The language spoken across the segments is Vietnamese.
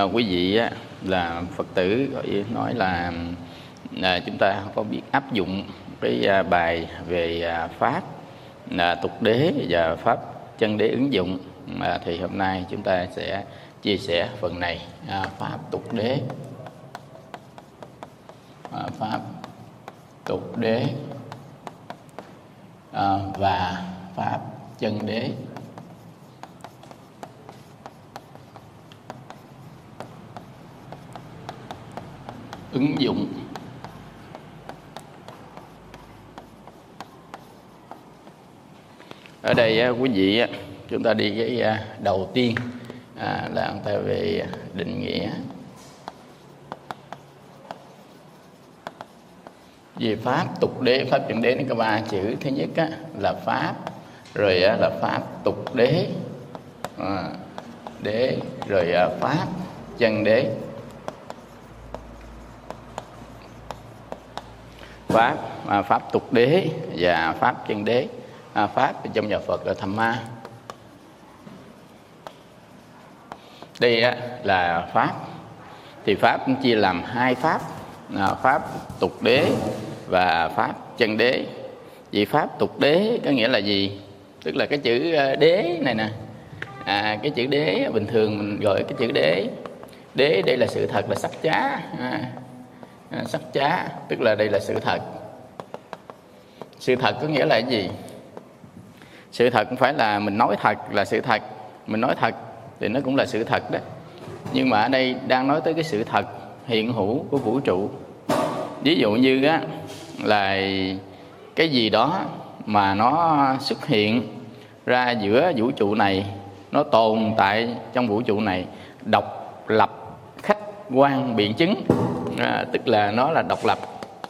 quý vị á, là Phật tử nói là chúng ta có biết áp dụng cái bài về pháp tục đế và pháp chân đế ứng dụng, thì hôm nay chúng ta sẽ chia sẻ phần này, pháp tục đế, pháp tục đế và pháp chân đế. Ứng dụng. Ở đây quý vị, chúng ta đi cái đầu tiên là người ta về định nghĩa. Về pháp tục đế, pháp chân đế, nó có 3 chữ. Thứ nhất là pháp, rồi là pháp tục đế, đế, rồi pháp chân đế. Pháp tục đế và pháp chân đế. Pháp trong nhà Phật là Tham Ma. Đây là pháp. Thì pháp chia làm 2 pháp, pháp tục đế và pháp chân đế. Vì pháp tục đế có nghĩa là gì? Tức là cái chữ đế này nè, cái chữ đế bình thường mình gọi cái chữ đế. Đế đây là sự thật, là sắc chá. Sắc chá tức là đây là sự thật. Sự thật có nghĩa là cái gì? Sự thật không phải là mình nói thật là sự thật. Mình nói thật thì nó cũng là sự thật đó. Nhưng mà ở đây đang nói tới cái sự thật hiện hữu của vũ trụ. Ví dụ như là cái gì đó mà nó xuất hiện ra giữa vũ trụ này, nó tồn tại trong vũ trụ này, độc lập, khách quan, biện chứng, tức là nó là độc lập,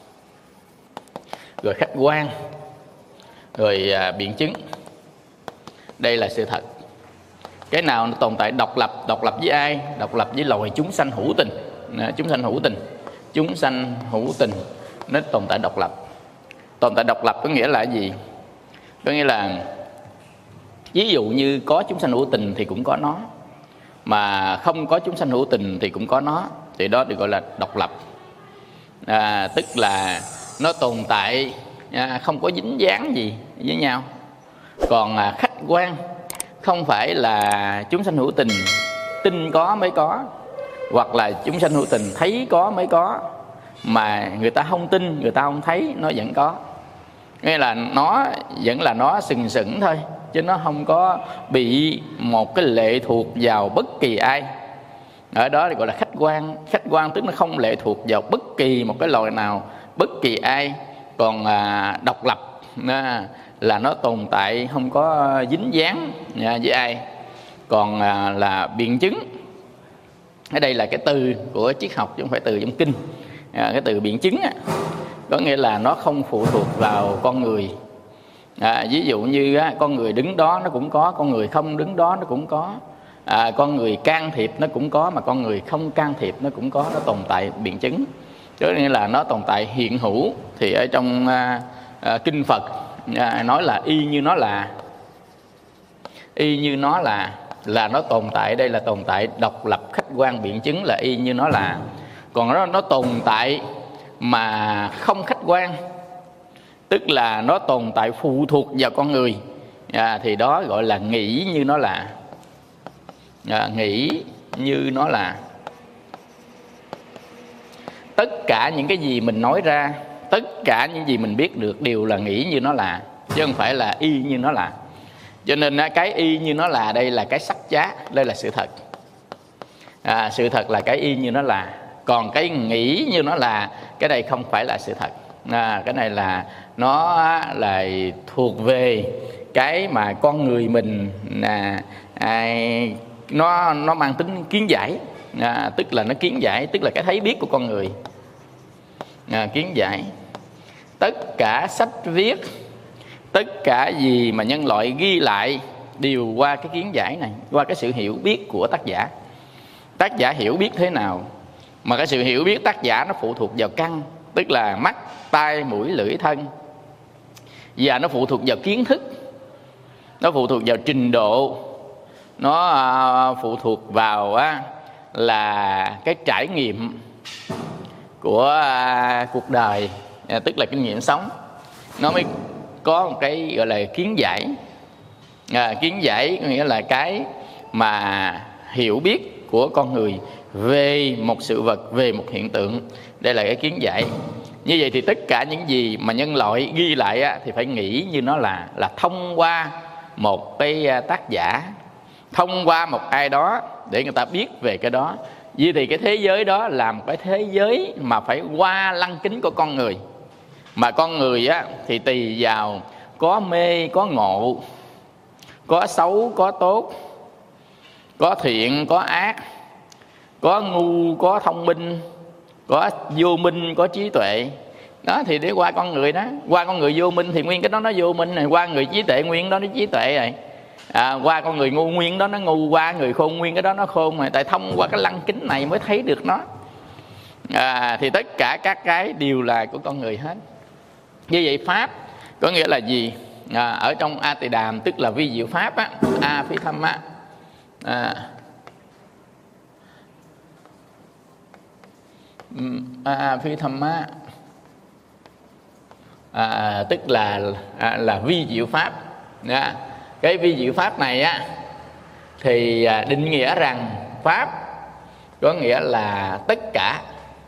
rồi khách quan, rồi biện chứng. Đây là sự thật. Cái nào nó tồn tại độc lập với ai? Độc lập với loài chúng sanh hữu tình. Chúng sanh hữu tình, chúng sanh hữu tình nó tồn tại độc lập. Tồn tại độc lập có nghĩa là gì? Có nghĩa là ví dụ như có chúng sanh hữu tình thì cũng có nó, mà không có chúng sanh hữu tình thì cũng có nó, thì đó được gọi là độc lập. Tức là nó tồn tại không có dính dáng gì với nhau. Còn khách quan, không phải là chúng sanh hữu tình tin có mới có, hoặc là chúng sanh hữu tình thấy có mới có, mà người ta không tin, người ta không thấy, nó vẫn có. Nghĩa là nó vẫn là nó sừng sững thôi, chứ nó không có bị một cái lệ thuộc vào bất kỳ ai. Ở đó thì gọi là khách quan. Khách quan tức nó không lệ thuộc vào bất kỳ một cái loài nào, bất kỳ ai. Còn độc lập là nó tồn tại không có dính dáng với ai. Còn là biện chứng, ở đây là cái từ của triết học chứ không phải từ trong kinh. Cái từ biện chứng có nghĩa là nó không phụ thuộc vào con người. Ví dụ như con người đứng đó nó cũng có, con người không đứng đó nó cũng có, con người can thiệp nó cũng có, mà con người không can thiệp nó cũng có. Nó tồn tại biện chứng, tức nghĩa là nó tồn tại hiện hữu. Thì ở trong kinh Phật nói là y như nó là. Y như nó là nó tồn tại. Đây là tồn tại độc lập, khách quan, biện chứng là y như nó là. Còn nó tồn tại mà không khách quan, tức là nó tồn tại phụ thuộc vào con người, thì đó gọi là nghĩ như nó là. Nghĩ như nó là. Tất cả những cái gì mình nói ra, tất cả những gì mình biết được đều là nghĩ như nó là, chứ không phải là y như nó là. Cho nên cái y như nó là đây là cái sắc chá, đây là sự thật. Sự thật là cái y như nó là. Còn cái nghĩ như nó là, cái này không phải là sự thật. Cái này là nó là thuộc về cái mà con người mình nó mang tính kiến giải. Tức là nó kiến giải, tức là cái thấy biết của con người. Kiến giải. Tất cả sách viết, tất cả gì mà nhân loại ghi lại đều qua cái kiến giải này, qua cái sự hiểu biết của tác giả. Tác giả hiểu biết thế nào? Mà cái sự hiểu biết tác giả nó phụ thuộc vào căn, tức là mắt, tai, mũi, lưỡi, thân. Và nó phụ thuộc vào kiến thức, nó phụ thuộc vào trình độ, nó phụ thuộc vào là cái trải nghiệm của cuộc đời, tức là kinh nghiệm sống, nó mới có một cái gọi là kiến giải. Kiến giải nghĩa là cái mà hiểu biết của con người về một sự vật, về một hiện tượng. Đây là cái kiến giải. Như vậy thì tất cả những gì mà nhân loại ghi lại thì phải nghĩ như nó là thông qua một cái tác giả, thông qua một ai đó để người ta biết về cái đó. Vì thì cái thế giới đó là một cái thế giới mà phải qua lăng kính của con người. Mà con người thì tùy vào có mê, có ngộ, có xấu, có tốt, có thiện, có ác, có ngu, có thông minh, có vô minh, có trí tuệ. Đó thì để qua con người đó. Qua con người vô minh thì nguyên cái đó nó vô minh này. Qua người trí tuệ nguyên đó nó trí tuệ rồi. Qua con người ngu nguyên đó nó ngu. Qua người khôn nguyên cái đó nó khôn rồi. Tại thông qua cái lăng kính này mới thấy được nó. Thì tất cả các cái đều là của con người hết. Như vậy pháp có nghĩa là gì? Ở trong A Tỳ Đàm tức là vi diệu pháp á, A Phi Tham á. A Phi Tham á, tức là vi diệu pháp. Cái vi diệu pháp này á thì định nghĩa rằng pháp có nghĩa là tất cả.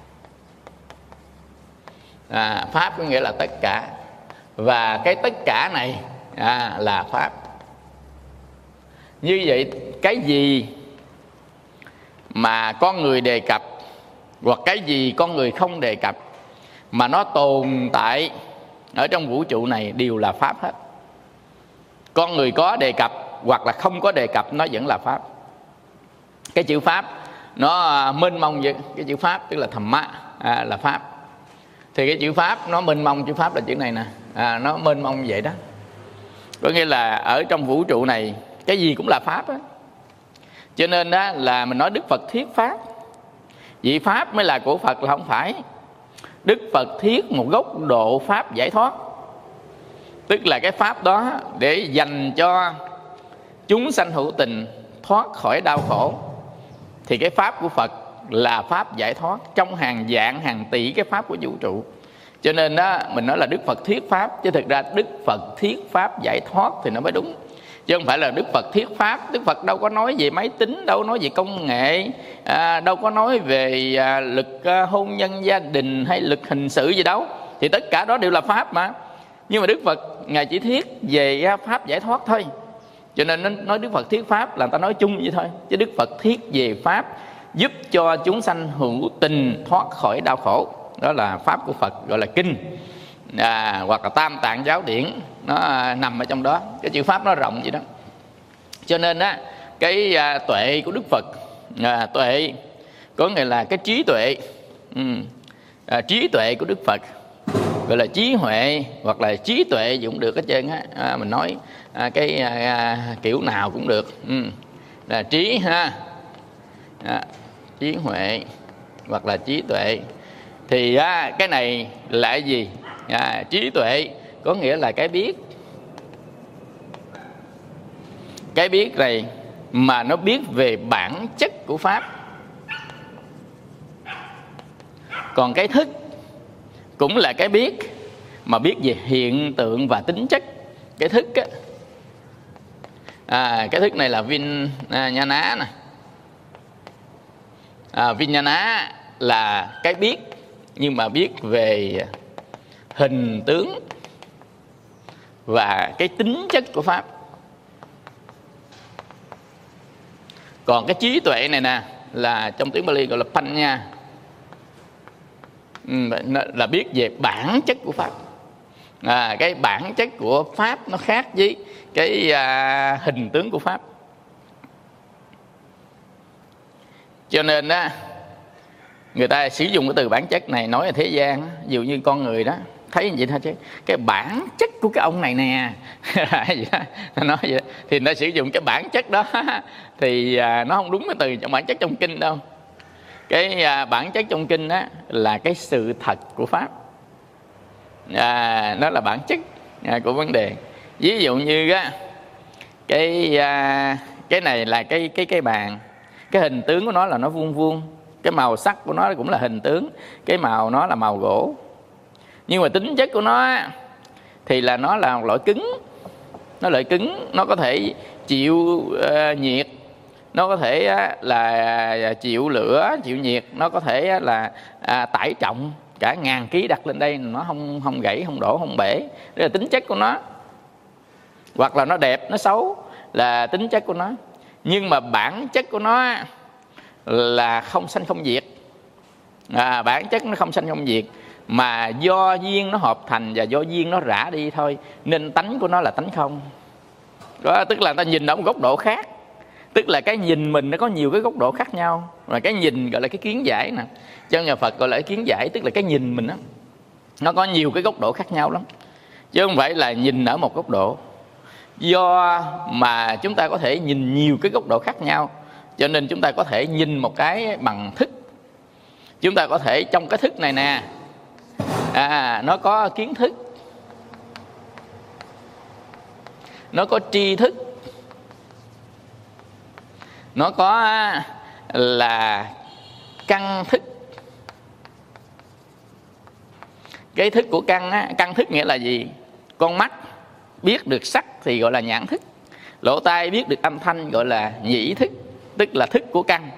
Pháp có nghĩa là tất cả. Và cái tất cả này là pháp. Như vậy cái gì mà con người đề cập hoặc cái gì con người không đề cập mà nó tồn tại ở trong vũ trụ này đều là pháp hết. Con người có đề cập hoặc là không có đề cập nó vẫn là pháp. Cái chữ pháp nó mênh mông vậy. Cái chữ pháp tức là Dhamma là pháp. Thì cái chữ pháp nó mênh mông. Chữ pháp là chữ này nè, nó mênh mông vậy đó. Có nghĩa là ở trong vũ trụ này cái gì cũng là pháp á. Cho nên đó là mình nói Đức Phật thuyết pháp. Vì pháp mới là của Phật là không phải. Đức Phật thuyết một góc độ pháp giải thoát. Tức là cái pháp đó để dành cho chúng sanh hữu tình thoát khỏi đau khổ. Thì cái pháp của Phật là pháp giải thoát trong hàng vạn hàng tỷ cái pháp của vũ trụ. Cho nên đó mình nói là Đức Phật thuyết pháp, chứ thực ra Đức Phật thuyết pháp giải thoát thì nó mới đúng. Chứ không phải là Đức Phật thuyết pháp. Đức Phật đâu có nói về máy tính, đâu có nói về công nghệ, đâu có nói về luật hôn nhân gia đình hay luật hình sự gì đâu. Thì tất cả đó đều là pháp mà. Nhưng mà Đức Phật Ngài chỉ thuyết về pháp giải thoát thôi. Cho nên nói Đức Phật thuyết pháp là người ta nói chung vậy thôi. Chứ Đức Phật thuyết về pháp giúp cho chúng sanh hữu tình thoát khỏi đau khổ. Đó là pháp của Phật, gọi là kinh, hoặc là Tam Tạng Giáo Điển. Nó nằm ở trong đó. Cái chữ pháp nó rộng vậy đó. Cho nên á, cái tuệ của Đức Phật, tuệ có nghĩa là cái trí tuệ. Trí tuệ của Đức Phật gọi là trí huệ, hoặc là trí tuệ gì cũng được hết trơn á. Mình nói cái kiểu nào cũng được. Là trí ha, trí huệ hoặc là trí tuệ. Thì cái này là cái gì? Trí tuệ có nghĩa là cái biết. Cái biết này mà nó biết về bản chất của pháp. Còn cái thức cũng là cái biết mà biết về hiện tượng và tính chất. Cái thức á, cái thức này là Vijnana nè. Vijnana là cái biết, nhưng mà biết về hình tướng và cái tính chất của pháp. Còn cái trí tuệ này nè là trong tiếng Pali gọi là Panya, là biết về bản chất của pháp. Cái bản chất của pháp nó khác với cái hình tướng của pháp. Cho nên đó, người ta sử dụng cái từ bản chất này nói ở thế gian, ví dụ như con người đó thấy vậy thôi chứ cái bản chất của cái ông này nè nó nói vậy, thì nó sử dụng cái bản chất đó thì nó không đúng cái từ trong bản chất trong kinh đâu. Cái bản chất trong kinh đó là cái sự thật của pháp. Đó là bản chất của vấn đề. Ví dụ như á, cái này là cái bàn. Cái hình tướng của nó là nó vuông vuông, cái màu sắc của nó cũng là hình tướng, cái màu nó là màu gỗ. Nhưng mà tính chất của nó thì là nó là một loại cứng. Nó loại cứng, nó có thể chịu nhiệt, nó có thể là chịu lửa, chịu nhiệt, nó có thể là tải trọng cả 1000 kg đặt lên đây nó không gãy, không đổ, không bể. Đây là tính chất của nó. Hoặc là nó đẹp, nó xấu là tính chất của nó. Nhưng mà bản chất của nó là không sanh không diệt. Bản chất nó không sanh không diệt, mà do duyên nó hợp thành và do duyên nó rã đi thôi, nên tánh của nó là tánh không. Đó, tức là ta nhìn ở một góc độ khác. Tức là cái nhìn mình nó có nhiều cái góc độ khác nhau. Và cái nhìn gọi là cái kiến giải nè. Trong nhà Phật gọi là cái kiến giải, tức là cái nhìn mình đó, nó có nhiều cái góc độ khác nhau lắm, chứ không phải là nhìn ở một góc độ. Do mà chúng ta có thể nhìn nhiều cái góc độ khác nhau, cho nên chúng ta có thể nhìn một cái bằng thức. Chúng ta có thể trong cái thức này nè, nó có kiến thức, nó có tri thức, nó có là căn thức. Cái thức của căn căn thức nghĩa là gì? Con mắt biết được sắc thì gọi là nhãn thức, lỗ tai biết được âm thanh gọi là nhĩ thức, tức là thức của căn.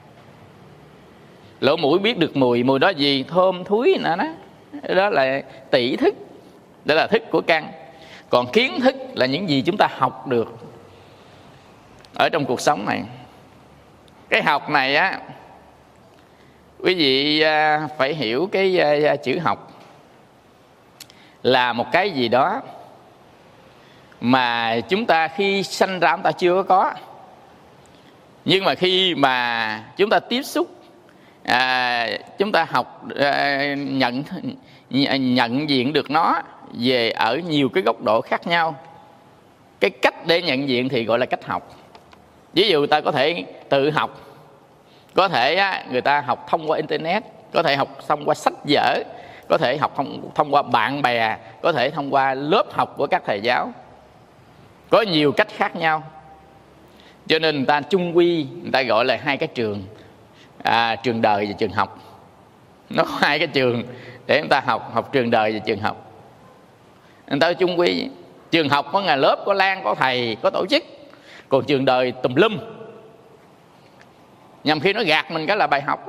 Lỗ mũi biết được mùi, mùi đó gì? Thơm, thúi nữa đó, đó là tỷ thức, đó là thức của căn. Còn kiến thức là những gì chúng ta học được ở trong cuộc sống này. Cái học này á, quý vị phải hiểu cái chữ học là một cái gì đó mà chúng ta khi sanh ra chúng ta chưa có. Nhưng mà khi mà chúng ta tiếp xúc, chúng ta học, nhận diện được nó về ở nhiều cái góc độ khác nhau. Cái cách để nhận diện thì gọi là cách học. Ví dụ ta có thể tự học, có thể người ta học thông qua internet, có thể học thông qua sách vở, có thể học thông qua bạn bè, có thể thông qua lớp học của các thầy giáo. Có nhiều cách khác nhau. Cho nên người ta chung quy, người ta gọi là hai cái trường, trường đời và trường học. Nó có hai cái trường để người ta học trường đời và trường học. Người ta chung quy, trường học có nhà lớp, có lan, có thầy, có tổ chức. Còn trường đời tùm lum, nhằm khi nó gạt mình cái là bài học đó.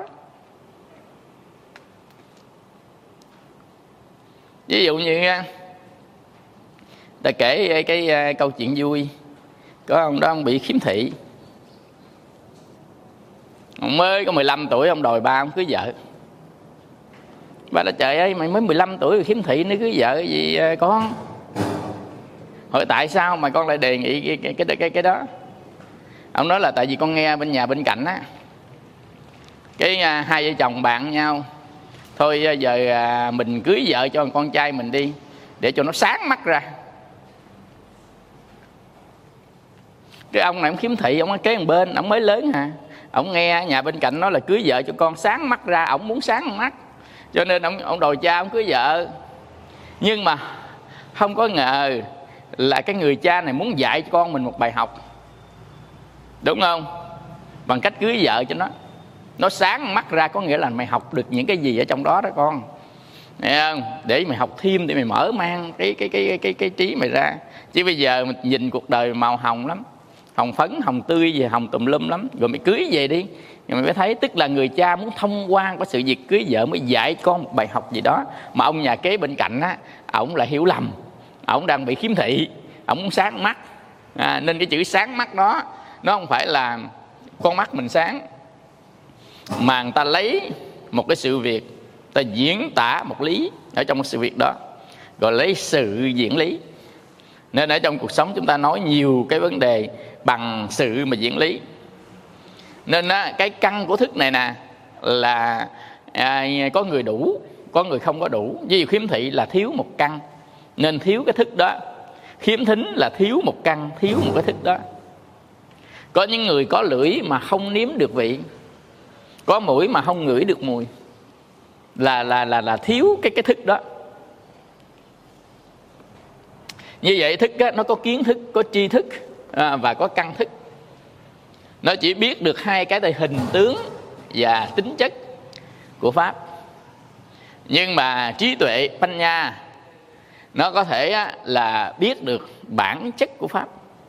Ví dụ như ta kể cái câu chuyện vui. Có ông đó, ông bị khiếm thị. Ông mới có 15 tuổi, ông đòi ba ông cưới vợ. Ba nói trời ơi, mày mới 15 tuổi rồi khiếm thị nó cưới vợ gì con? Hỏi tại sao mà con lại đề nghị cái đó? Ông nói là tại vì con nghe bên nhà bên cạnh á, cái hai vợ chồng bạn nhau, thôi giờ mình cưới vợ cho con trai mình đi, để cho nó sáng mắt ra. Cái ông này ông khiếm thị, ông kế một bên, ông mới lớn hả, ông nghe nhà bên cạnh nói là cưới vợ cho con sáng mắt ra, ông muốn sáng mắt, cho nên ông đòi cha ông cưới vợ. Nhưng mà không có ngờ là cái người cha này muốn dạy cho con mình một bài học, đúng không? Bằng cách cưới vợ cho nó sáng mắt ra, có nghĩa là mày học được những cái gì ở trong đó đó con, thấy không? Để mày học thêm, để mày mở mang cái trí mày ra. Chứ bây giờ mình nhìn cuộc đời màu hồng lắm, hồng phấn, hồng tươi gì, hồng tùm lum lắm. Rồi mày cưới về đi, rồi mày mới thấy tức là người cha muốn thông qua cái sự việc cưới vợ mới dạy con một bài học gì đó, mà ông nhà kế bên cạnh á, ổng lại hiểu lầm, ổng đang bị khiếm thị, ổng muốn sáng mắt. Nên cái chữ sáng mắt đó, nó không phải là con mắt mình sáng, mà người ta lấy một cái sự việc, ta diễn tả một lý ở trong cái sự việc đó, gọi lấy sự diễn lý. Nên ở trong cuộc sống chúng ta nói nhiều cái vấn đề bằng sự mà diễn lý. Nên cái căn của thức này nè là có người đủ, có người không có đủ. Ví dụ khiếm thị là thiếu một căn, nên thiếu cái thức đó. Khiếm thính là thiếu một căn, thiếu một cái thức đó. Có những người có lưỡi mà không nếm được vị, có mũi mà không ngửi được mùi, là thiếu cái thức đó. Như vậy thức á, nó có kiến thức, có tri thức và có căn thức. Nó chỉ biết được hai cái hình tướng và tính chất của pháp. Nhưng mà trí tuệ Panya nó có thể là biết được bản chất của pháp.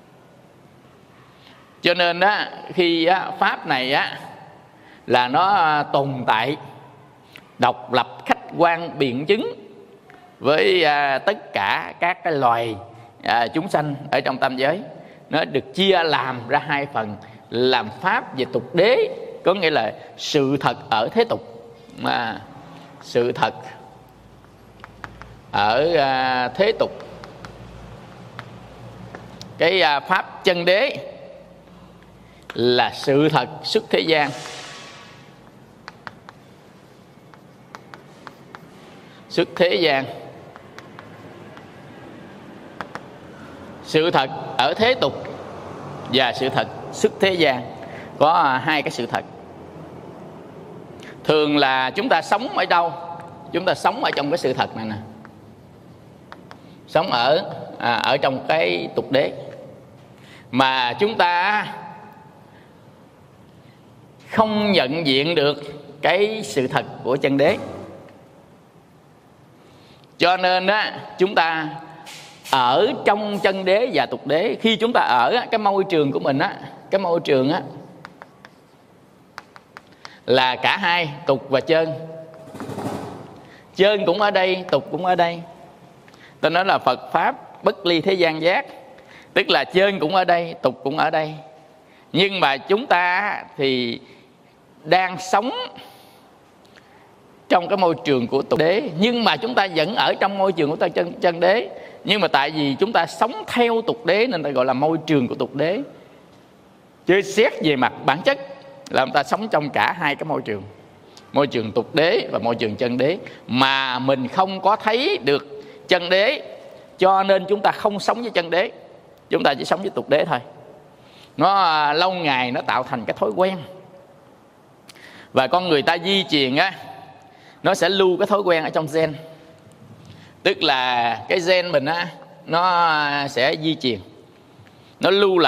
Cho nên khi pháp này là nó tồn tại độc lập, khách quan, biện chứng với tất cả các cái loài chúng sanh ở trong tam giới. Nó được chia làm ra hai phần, làm pháp về tục đế, có nghĩa là sự thật ở thế tục, sự thật ở thế tục. Cái pháp chân đế là sự thật xuất thế gian. Xuất thế gian, sự thật ở thế tục và sự thật xuất thế gian, có hai cái sự thật. Thường là chúng ta sống ở đâu? Chúng ta sống ở trong cái sự thật này nè, sống ở trong cái tục đế. Mà chúng ta không nhận diện được cái sự thật của chân đế. Cho nên chúng ta ở trong chân đế và tục đế. Khi chúng ta ở cái môi trường của mình cái môi trường là cả hai, tục và chân. Chân cũng ở đây, tục cũng ở đây. Tôi nói là Phật pháp bất ly thế gian giác, tức là chân cũng ở đây, tục cũng ở đây. Nhưng mà chúng ta thì đang sống trong cái môi trường của tục đế, nhưng mà chúng ta vẫn ở trong môi trường của chân đế. Nhưng mà tại vì chúng ta sống theo tục đế nên ta gọi là môi trường của tục đế. Chứ xét về mặt bản chất là chúng ta sống trong cả hai cái môi trường, môi trường tục đế và môi trường chân đế. Mà mình không có thấy được chân đế, cho nên chúng ta không sống với chân đế, chúng ta chỉ sống với tục đế thôi. Nó lâu ngày nó tạo thành cái thói quen. Và con người ta di truyền nó sẽ lưu cái thói quen ở trong gen. Tức là cái gen mình nó sẽ di truyền, nó lưu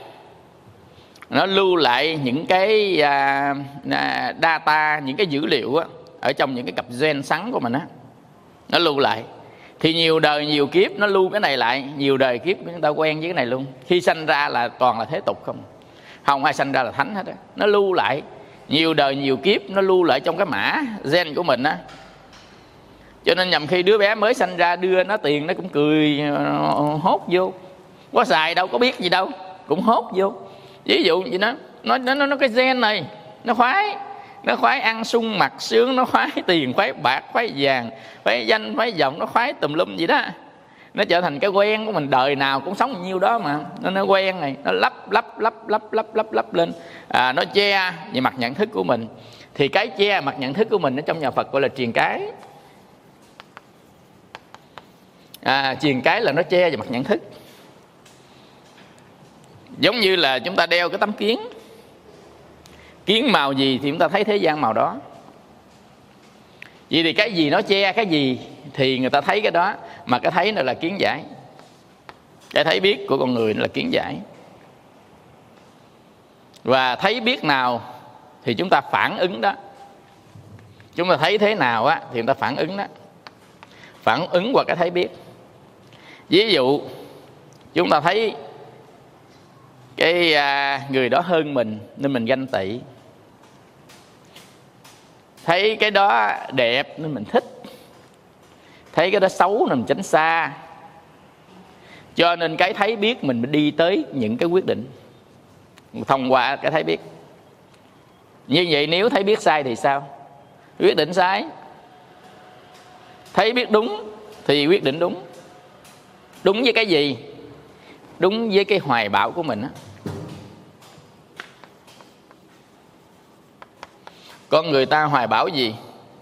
lại những cái data, những cái dữ liệu ở trong những cái cặp gen sắn của mình nó lưu lại. Thì nhiều đời nhiều kiếp nó lưu cái này lại, nhiều đời kiếp chúng ta quen với cái này luôn. Khi sanh ra là toàn là thế tục không ai sanh ra là thánh hết nó lưu lại nhiều đời nhiều kiếp, nó lưu lại trong cái mã gen của mình Cho nên nhầm khi đứa bé mới sanh ra đưa nó tiền nó cũng cười hốt vô, có xài đâu, có biết gì đâu, cũng hốt vô. Ví dụ vậy đó, nó cái gen này nó khoái ăn sung mặc sướng, nó khoái tiền, khoái bạc, khoái vàng, khoái danh, khoái vọng, nó khoái tùm lum gì đó. Nó trở thành cái quen của mình, đời nào cũng sống nhiêu đó mà. Nó quen này, nó lắp lên. Nó che về mặt nhận thức của mình. Thì cái che mặt nhận thức của mình ở trong nhà Phật gọi là triền cái. Triền cái là nó che về mặt nhận thức. Giống như là chúng ta đeo cái tấm kiến, kiến màu gì thì chúng ta thấy thế gian màu đó. Vậy thì cái gì nó che cái gì thì người ta thấy cái đó. Mà cái thấy nó là kiến giải. Cái thấy biết của con người là kiến giải. Và thấy biết nào thì chúng ta phản ứng đó. Chúng ta thấy thế nào thì chúng ta phản ứng đó. Phản ứng qua cái thấy biết. Ví dụ chúng ta thấy cái người đó hơn mình nên mình ganh tị. Thấy cái đó đẹp nên mình thích. Thấy cái đó xấu nên mình tránh xa. Cho nên cái thấy biết mình đi tới những cái quyết định thông qua cái thấy biết. Như vậy nếu thấy biết sai thì sao? Quyết định sai. Thấy biết đúng thì quyết định đúng. Đúng với cái gì? Đúng với cái hoài bão của mình Con người ta hoài bão gì?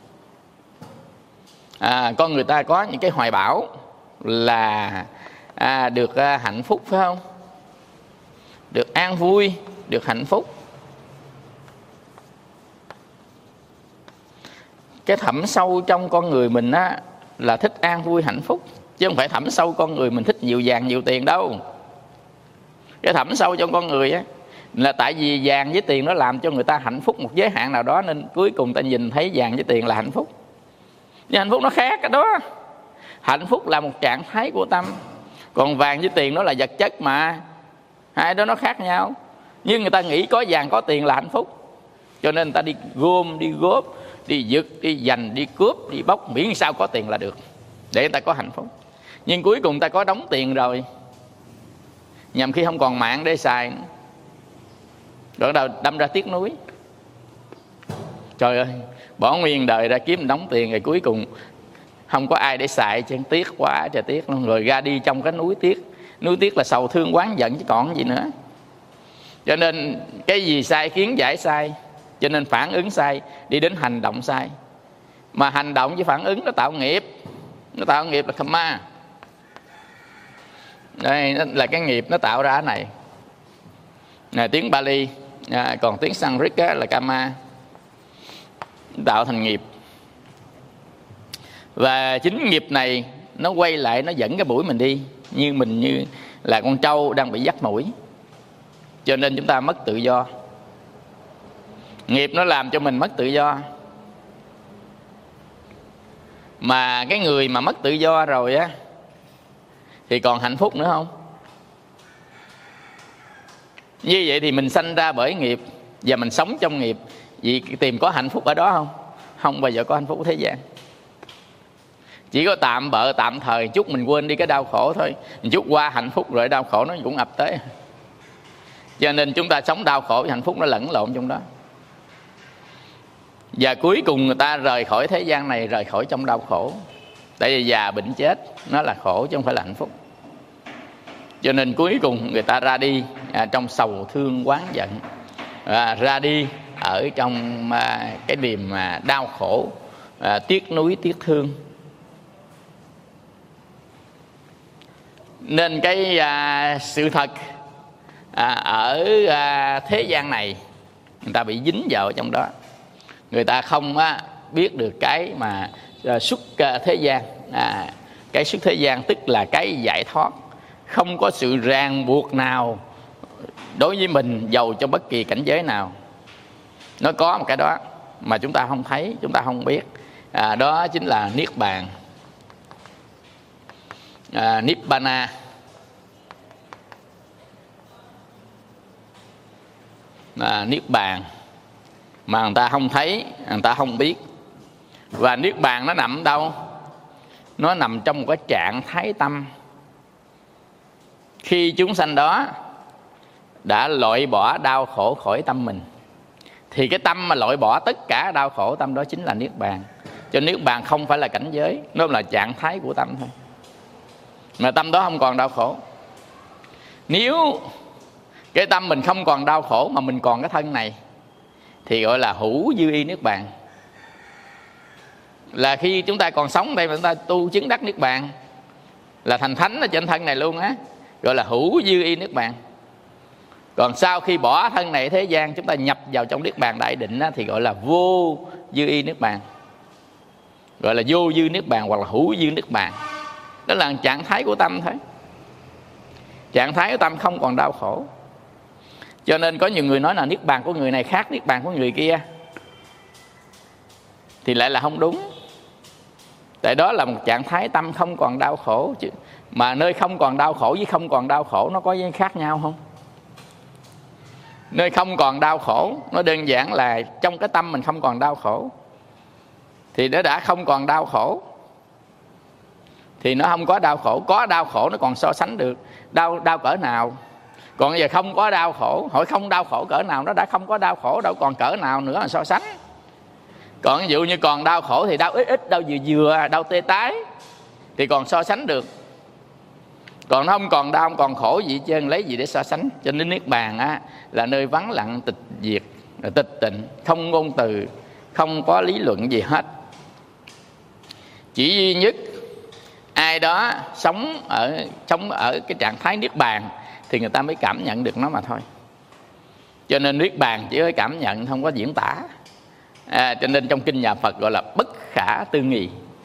Con người ta có những cái hoài bão là được hạnh phúc, phải không? Được an vui, được hạnh phúc. Cái thẳm sâu trong con người mình là thích an vui hạnh phúc, chứ không phải thẳm sâu con người mình thích nhiều vàng nhiều tiền đâu. Cái thẳm sâu trong con người Là tại vì vàng với tiền nó làm cho người ta hạnh phúc một giới hạn nào đó, nên cuối cùng ta nhìn thấy vàng với tiền là hạnh phúc. Nhưng hạnh phúc nó khác cái đó. Hạnh phúc là một trạng thái của tâm, còn vàng với tiền nó là vật chất mà. Hai đó nó khác nhau. Nhưng người ta nghĩ có vàng có tiền là hạnh phúc, cho nên người ta đi gom, đi góp, đi giật, đi giành, đi cướp, đi bóc, miễn sao có tiền là được, để người ta có hạnh phúc. Nhưng cuối cùng người ta có đóng tiền rồi, nhằm khi không còn mạng để xài, rồi đầu đâm ra tiếc nuối. Trời ơi, bỏ nguyên đời ra kiếm đóng tiền, rồi cuối cùng không có ai để xài, chứ tiếc quá trời tiếc luôn. Rồi ra đi trong cái núi tiếc. Núi tiếc là sầu thương oán giận chứ còn gì nữa. Cho nên cái gì sai khiến giải sai, cho nên phản ứng sai đi đến hành động sai. Mà hành động với phản ứng nó tạo nghiệp. Nó tạo nghiệp là karma. Đây là cái nghiệp nó tạo ra cái này. Tiếng Bali, còn tiếng Sanskrit là karma, tạo thành nghiệp. Và chính nghiệp này nó quay lại, nó dẫn cái mũi mình đi. Như mình như là con trâu đang bị dắt mũi, cho nên chúng ta mất tự do. Nghiệp nó làm cho mình mất tự do. Mà cái người mà mất tự do rồi á thì còn hạnh phúc nữa không? Như vậy thì mình sanh ra bởi nghiệp và mình sống trong nghiệp, vì tìm có hạnh phúc ở đó không? Không bao giờ có hạnh phúc ở thế gian. Chỉ có tạm bợ, tạm thời chút mình quên đi cái đau khổ thôi, chút qua hạnh phúc rồi đau khổ nó cũng ập tới. Cho nên chúng ta sống đau khổ và hạnh phúc nó lẫn lộn trong đó. Và cuối cùng người ta rời khỏi thế gian này, rời khỏi trong đau khổ. Tại vì già bệnh chết nó là khổ chứ không phải là hạnh phúc. Cho nên cuối cùng người ta ra đi trong sầu thương oán giận, ra đi ở trong cái niềm đau khổ, tiếc nuối tiếc thương. Nên cái sự thật ở thế gian này người ta bị dính vào trong đó. Người ta không biết được cái mà xuất thế gian. Cái xuất thế gian tức là cái giải thoát, không có sự ràng buộc nào đối với mình dầu cho bất kỳ cảnh giới nào. Nó có một cái đó mà chúng ta không thấy, chúng ta không biết. Đó chính là Niết Bàn, Nibbana. Niết Bàn mà người ta không thấy, người ta không biết. Và Niết Bàn nó nằm đâu? Nó nằm trong một cái trạng thái tâm. Khi chúng sanh đó đã loại bỏ đau khổ khỏi tâm mình, thì cái tâm mà loại bỏ tất cả đau khổ, tâm đó chính là Niết Bàn. Cho Niết Bàn không phải là cảnh giới, nó là trạng thái của tâm thôi. Mà tâm đó không còn đau khổ. Nếu cái tâm mình không còn đau khổ mà mình còn cái thân này thì gọi là hữu dư y Niết Bàn. Là khi chúng ta còn sống đây mà chúng ta tu chứng đắc Niết Bàn là thành thánh ở trên thân này luôn á, gọi là hữu dư y Niết Bàn. Còn sau khi bỏ thân này thế gian, chúng ta nhập vào trong Niết Bàn đại định á, thì gọi là vô dư y Niết Bàn, gọi là vô dư Niết Bàn hoặc là hữu dư Niết Bàn. Đó là trạng thái của tâm thôi. Trạng thái của tâm không còn đau khổ. Cho nên có nhiều người nói là Niết Bàn của người này khác Niết Bàn của người kia, thì lại là không đúng. Tại đó là một trạng thái tâm không còn đau khổ. Mà nơi không còn đau khổ với không còn đau khổ nó có gì khác nhau không? Nơi không còn đau khổ nó đơn giản là trong cái tâm mình không còn đau khổ, thì nó đã không còn đau khổ thì nó không có đau khổ. Có đau khổ nó còn so sánh được. Đau cỡ nào? Còn bây giờ không có đau khổ, hỏi không đau khổ cỡ nào, nó đã không có đau khổ đâu, còn cỡ nào nữa là so sánh. Còn ví dụ như còn đau khổ thì đau ít ít, đau vừa vừa, đau tê tái thì còn so sánh được. Còn nó không còn đau, không còn khổ gì hết trơn, lấy gì để so sánh. Cho nên Niết Bàn á, là nơi vắng lặng tịch diệt, tịch tịnh, không ngôn từ, không có lý luận gì hết. Chỉ duy nhất ai đó sống ở cái trạng thái Niết Bàn thì người ta mới cảm nhận được nó mà thôi. Cho nên Niết Bàn chỉ có cảm nhận, không có diễn tả. Cho nên trong kinh nhà Phật gọi là bất khả tư nghị.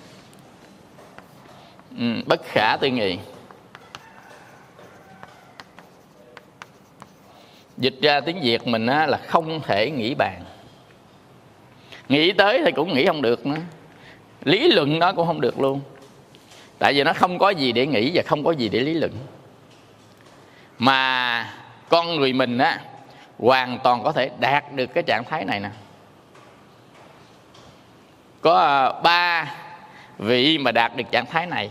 Bất khả tư nghị. Dịch ra tiếng Việt mình á, là không thể nghĩ bàn. Nghĩ tới thì cũng nghĩ không được nữa, lý luận nó cũng không được luôn. Tại vì nó không có gì để nghĩ và không có gì để lý luận. Mà con người mình á, hoàn toàn có thể đạt được cái trạng thái này nè. Có 3 vị mà đạt được trạng thái này.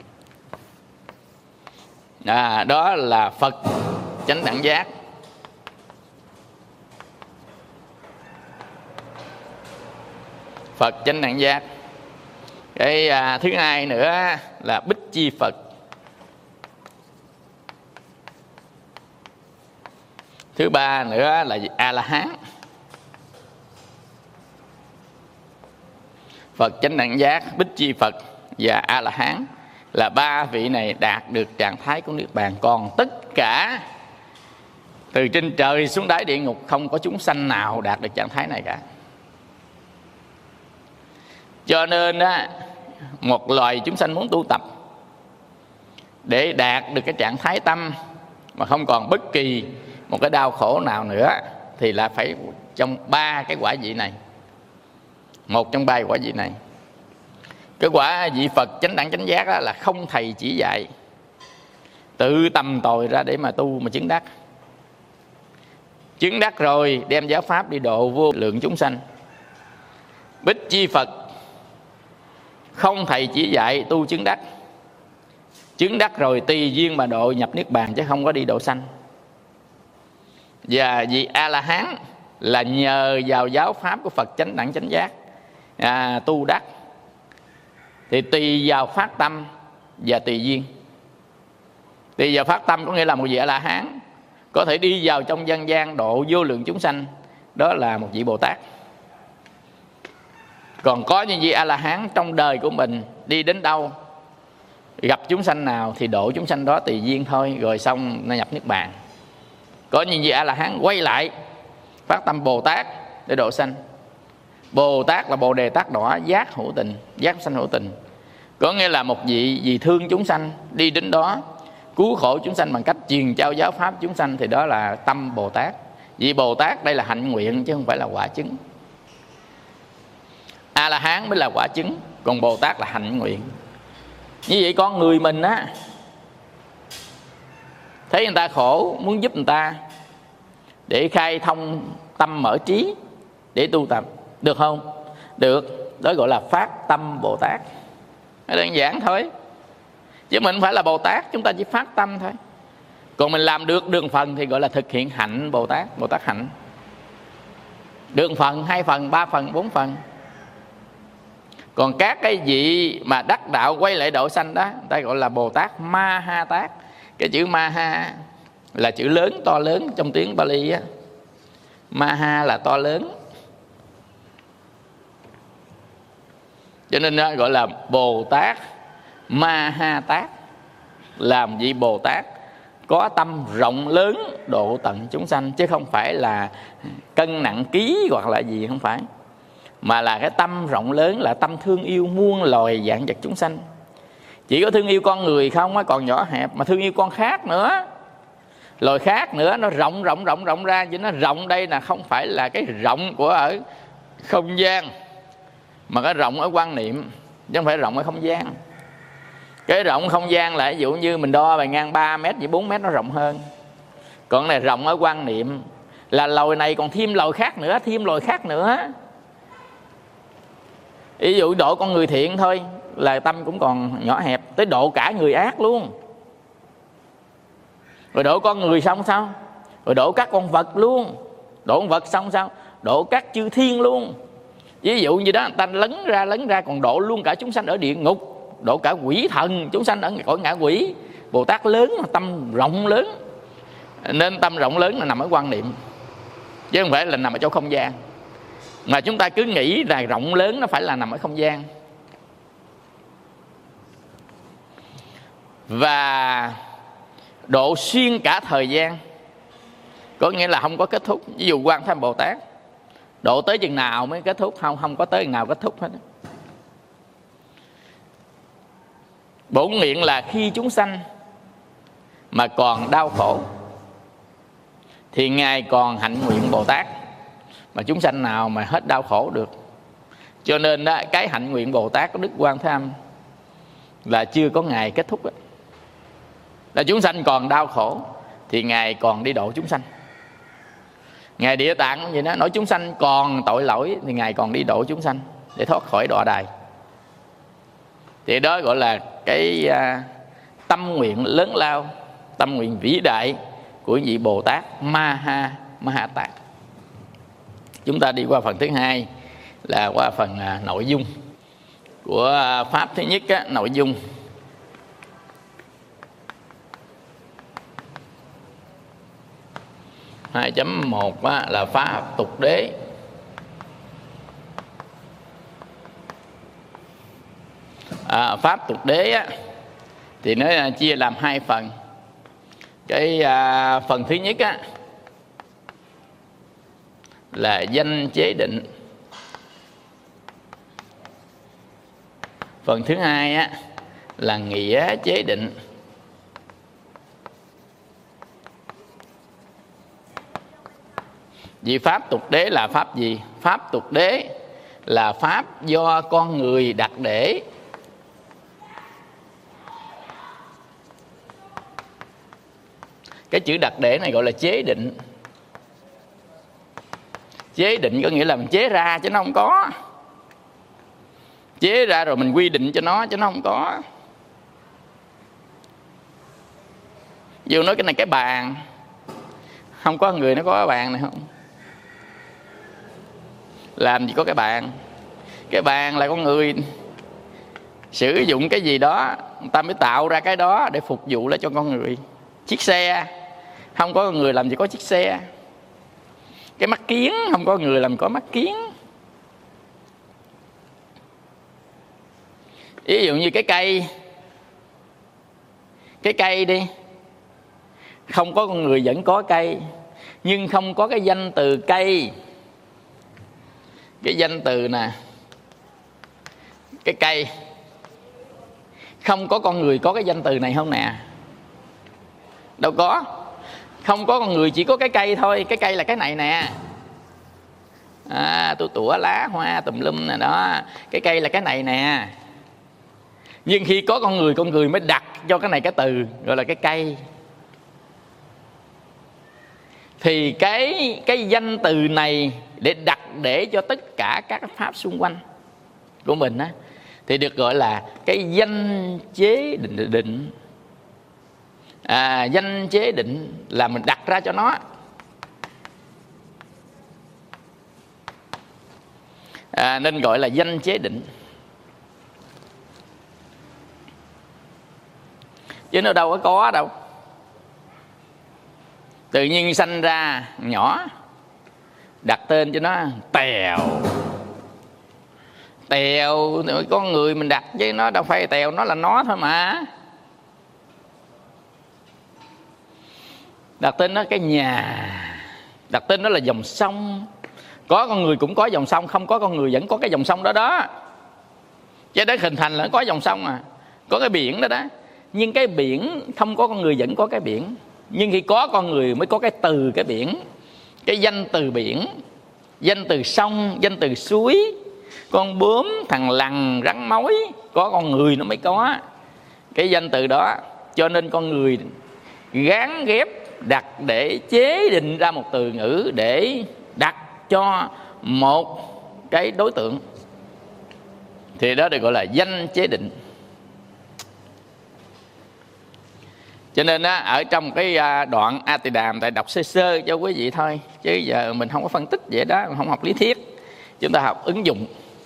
Đó là Phật chánh đẳng giác, Phật chánh đẳng giác. Cái thứ hai nữa là Bích Chi Phật. Thứ ba nữa là A La Hán. Phật chánh đẳng giác, Bích Chi Phật và A La Hán là 3 vị này đạt được trạng thái của niết bàn. Còn tất cả từ trên trời xuống đáy địa ngục không có chúng sanh nào đạt được trạng thái này cả. Cho nên á, một loài chúng sanh muốn tu tập để đạt được cái trạng thái tâm mà không còn bất kỳ một cái đau khổ nào nữa thì là phải trong 3 cái quả vị này. Một trong 3 quả vị này. Cái quả vị Phật chánh đẳng chánh giác là không thầy chỉ dạy, tự tầm tòi ra để mà tu mà chứng đắc. Chứng đắc rồi đem giáo pháp đi độ vô lượng chúng sanh. Bích Chi Phật không thầy chỉ dạy, tu chứng đắc. Chứng đắc rồi tùy duyên mà độ nhập niết bàn chứ không có đi độ sanh. Và vị A La Hán là nhờ vào giáo pháp của Phật chánh đẳng chánh giác tu đắc, thì tùy vào phát tâm và tùy duyên. Tùy vào phát tâm có nghĩa là một vị A La Hán có thể đi vào trong dân gian độ vô lượng chúng sanh, đó là một vị Bồ Tát. Còn có những vị A La Hán trong đời của mình đi đến đâu, gặp chúng sanh nào thì độ chúng sanh đó tùy duyên thôi, rồi xong nó nhập niết bàn. Có những vị A La Hán quay lại phát tâm Bồ Tát để độ sanh. Bồ Tát là Bồ Đề Tát Đọa, giác hữu tình, giác sanh hữu tình. Có nghĩa là một vị vì thương chúng sanh đi đến đó cứu khổ chúng sanh bằng cách truyền trao giáo pháp chúng sanh, thì đó là tâm Bồ Tát. Vì Bồ Tát đây là hạnh nguyện chứ không phải là quả chứng. A La Hán mới là quả chứng, còn Bồ Tát là hạnh nguyện. Như vậy con người mình á, thấy người ta khổ muốn giúp người ta để khai thông tâm mở trí để tu tập, được không? Được. Đó gọi là phát tâm Bồ Tát. Nó đơn giản thôi. Chứ mình không phải là Bồ Tát, chúng ta chỉ phát tâm thôi. Còn mình làm được đường phần thì gọi là thực hiện hạnh Bồ Tát, Bồ Tát hạnh. Đường phần, 2 phần, 3 phần, 4 phần. Còn các cái vị mà đắc đạo quay lại độ sanh đó, ta gọi là Bồ Tát Ma Ha Tát. Cái chữ Ma Ha là chữ lớn, to lớn trong tiếng Pali á. Ma Ha là to lớn. Cho nên đó gọi là Bồ Tát Ma Ha Tát, làm vị Bồ Tát có tâm rộng lớn độ tận chúng sanh, chứ không phải là cân nặng ký hoặc là gì, không phải. Mà là cái tâm rộng lớn, là tâm thương yêu muôn loài vạn vật chúng sanh. Chỉ có thương yêu con người không á, còn nhỏ hẹp, mà thương yêu con khác nữa, loài khác nữa, nó rộng ra. Chứ nó rộng đây là không phải là cái rộng của ở không gian, mà cái rộng ở quan niệm, chứ không phải rộng ở không gian. Cái rộng không gian là ví dụ như mình đo bề ngang 3 mét với 4 mét nó rộng hơn. Còn này rộng ở quan niệm là loài này còn thêm loài khác nữa, thêm loài khác nữa. Ví dụ độ con người thiện thôi là tâm cũng còn nhỏ hẹp, tới độ cả người ác luôn. Rồi độ con người xong sao? Rồi độ các con vật luôn. Độ con vật xong sao? Độ các chư thiên luôn. Ví dụ như đó, người ta lấn ra còn độ luôn cả chúng sanh ở địa ngục, độ cả quỷ thần chúng sanh ở cõi ngạ quỷ. Bồ Tát lớn mà tâm rộng lớn, nên tâm rộng lớn là nằm ở quan niệm, chứ không phải là nằm ở chỗ không gian. Mà chúng ta cứ nghĩ là rộng lớn nó phải là nằm ở không gian. Và độ xuyên cả thời gian, có nghĩa là không có kết thúc. Ví dụ Quan Thế Âm Bồ Tát độ tới chừng nào mới kết thúc? Không có tới chừng nào kết thúc hết. Bổn nguyện là khi chúng sanh mà còn đau khổ, thì Ngài còn hạnh nguyện Bồ Tát, mà chúng sanh nào mà hết đau khổ được. Cho nên đó, cái hạnh nguyện Bồ Tát của Đức Quan Thế Âm là chưa có ngày kết thúc đó. Là chúng sanh còn đau khổ thì Ngài còn đi độ chúng sanh. Ngài Địa Tạng vậy đó, nói chúng sanh còn tội lỗi thì Ngài còn đi độ chúng sanh để thoát khỏi đọa đày. Thì đó gọi là cái tâm nguyện lớn lao, tâm nguyện vĩ đại của vị Bồ Tát Ma Ha Tát. Chúng ta đi qua phần thứ hai là qua phần nội dung của pháp thứ nhất á. Nội dung hai chấm một là pháp tục đế. Pháp tục đế á, thì nó chia làm hai phần. Cái phần thứ nhất á, là danh chế định. Phần thứ hai á, là nghĩa chế định. Vì pháp tục đế là pháp gì? Pháp tục đế là pháp do con người đặt để. Cái chữ đặt để này gọi là chế định. Chế định có nghĩa là mình chế ra chứ nó không có. Chế ra rồi mình quy định cho nó chứ nó không có. Dù nói cái này cái bàn, không có người nó có cái bàn này không? Làm gì có cái bàn. Cái bàn là con người sử dụng cái gì đó, người ta mới tạo ra cái đó để phục vụ lại cho con người. Chiếc xe, không có con người làm gì có chiếc xe. Cái mắt kiến, không có người làm có mắt kiến. Ví dụ như cái cây đi, không có con người vẫn có cây, nhưng không có cái danh từ cây. Cái danh từ nè, cái cây, không có con người có cái danh từ này không nè? Đâu có. Không có con người, chỉ có cái cây thôi. Cái cây là cái này nè, tủa lá hoa tùm lum nè đó. Cái cây là cái này nè. Nhưng khi có con người mới đặt cho cái này cái từ gọi là cái cây. Thì cái danh từ này để đặt để cho tất cả các pháp xung quanh của mình á, thì được gọi là cái danh chế định. Danh chế định là mình đặt ra cho nó. Nên gọi là danh chế định. Chứ nó đâu có đâu. Tự nhiên sanh ra nhỏ, đặt tên cho nó Tèo. Tèo, con người mình đặt chứ nó đâu phải Tèo, nó là nó thôi mà. Đặt tên nó cái nhà, đặt tên nó là dòng sông. Có con người cũng có dòng sông, không có con người vẫn có cái dòng sông đó đó. Chứ đó hình thành là có dòng sông à, có cái biển đó đó. Nhưng cái biển không có con người vẫn có cái biển. Nhưng khi có con người mới có cái từ cái biển. Cái danh từ biển, danh từ sông, danh từ suối, con bướm, thằng lằn, rắn mối. Có con người nó mới có cái danh từ đó. Cho nên con người gán ghép đặt để chế định ra một từ ngữ để đặt cho một cái đối tượng. Thì đó được gọi là danh chế định. Cho nên á, ở trong cái đoạn A Tỳ Đàm thầy đọc sơ sơ cho quý vị thôi, chứ giờ mình không có phân tích vậy đó, không học lý thuyết, chúng ta học ứng dụng.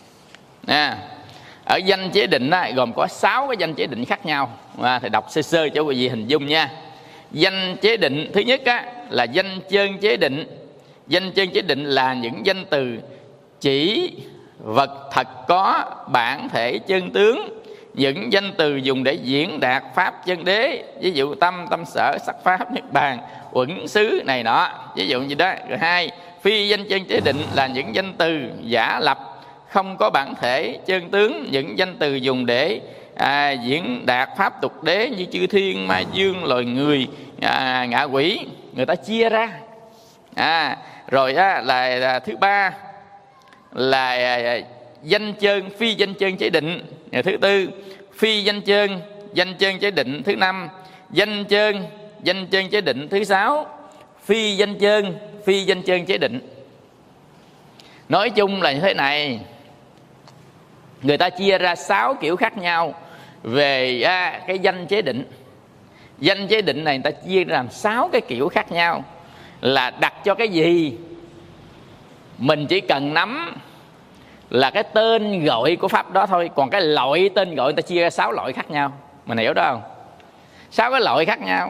Ở danh chế định á, gồm có 6 cái danh chế định khác nhau, thầy đọc sơ sơ cho quý vị hình dung nha. Danh chế định thứ nhất á, là danh chân chế định. Danh chân chế định là những danh từ chỉ vật thật có, bản thể chân tướng. Những danh từ dùng để diễn đạt pháp chân đế, ví dụ tâm, tâm sở, sắc pháp, niết bàn, uẩn xứ này nọ, ví dụ như đó. Rồi hai, phi danh chân chế định là những danh từ giả lập, không có bản thể chân tướng. Những danh từ dùng để diễn đạt pháp tục đế như chư thiên, ma dương, loài người, ngạ quỷ, người ta chia ra Rồi là thứ ba là danh chơn phi danh chơn chế định. Thứ tư phi danh chơn chế định. Thứ năm danh chơn chế định. Thứ sáu phi danh chơn chế định. Nói chung là như thế này, người ta chia ra 6 kiểu khác nhau về cái danh chế định. Danh chế định này người ta chia ra làm 6 cái kiểu khác nhau, là đặt cho cái gì mình chỉ cần nắm là cái tên gọi của pháp đó thôi. Còn cái loại tên gọi người ta chia ra 6 loại khác nhau. Mình hiểu đó không? 6 cái loại khác nhau.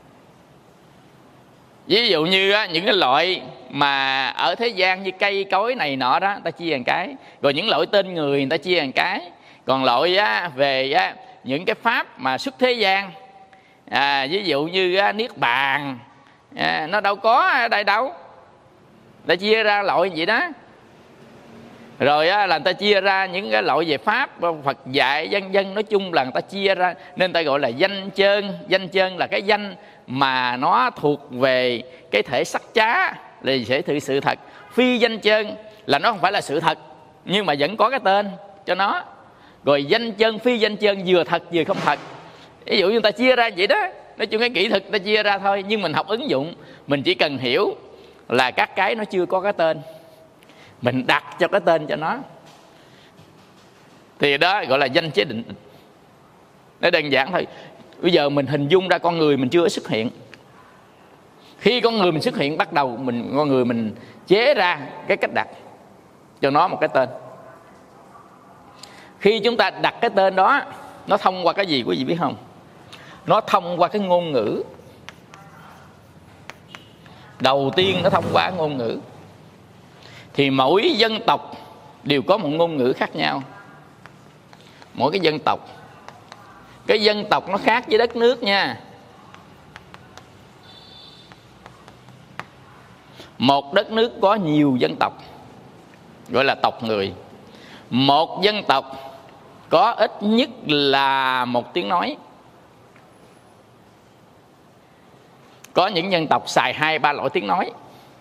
Ví dụ như những cái loại mà ở thế gian như cây cối này nọ đó, người ta chia thành cái. Rồi những loại tên người người ta chia thành cái. Còn loại về những cái pháp mà xuất thế gian, ví dụ như niết bàn, nó đâu có ở đây đâu, ta chia ra loại vậy đó. Rồi là người ta chia ra những cái loại về pháp Phật dạy vân vân. Nói chung là người ta chia ra nên ta gọi là danh chơn. Danh chơn là cái danh mà nó thuộc về cái thể sắc trá, là sẽ thử sự thật. Phi danh chơn là nó không phải là sự thật nhưng mà vẫn có cái tên cho nó. Rồi danh chơn phi danh chơn, vừa thật vừa không thật. Ví dụ như người ta chia ra vậy đó. Nói chung cái kỹ thuật ta chia ra thôi, nhưng mình học ứng dụng, mình chỉ cần hiểu là các cái nó chưa có cái tên, mình đặt cho cái tên cho nó, thì đó gọi là danh chế định. Nó đơn giản thôi. Bây giờ mình hình dung ra con người mình chưa xuất hiện. Khi con người mình xuất hiện, bắt đầu con người mình chế ra cái cách đặt cho nó một cái tên. Khi chúng ta đặt cái tên đó, nó thông qua cái gì quý vị biết không? Nó thông qua cái ngôn ngữ. Đầu tiên nó thông qua ngôn ngữ. Thì mỗi dân tộc đều có một ngôn ngữ khác nhau. Mỗi cái dân tộc, cái dân tộc nó khác với đất nước nha. Một đất nước có nhiều dân tộc, gọi là tộc người. Một dân tộc có ít nhất là một tiếng nói. Có những dân tộc xài 2-3 loại tiếng nói,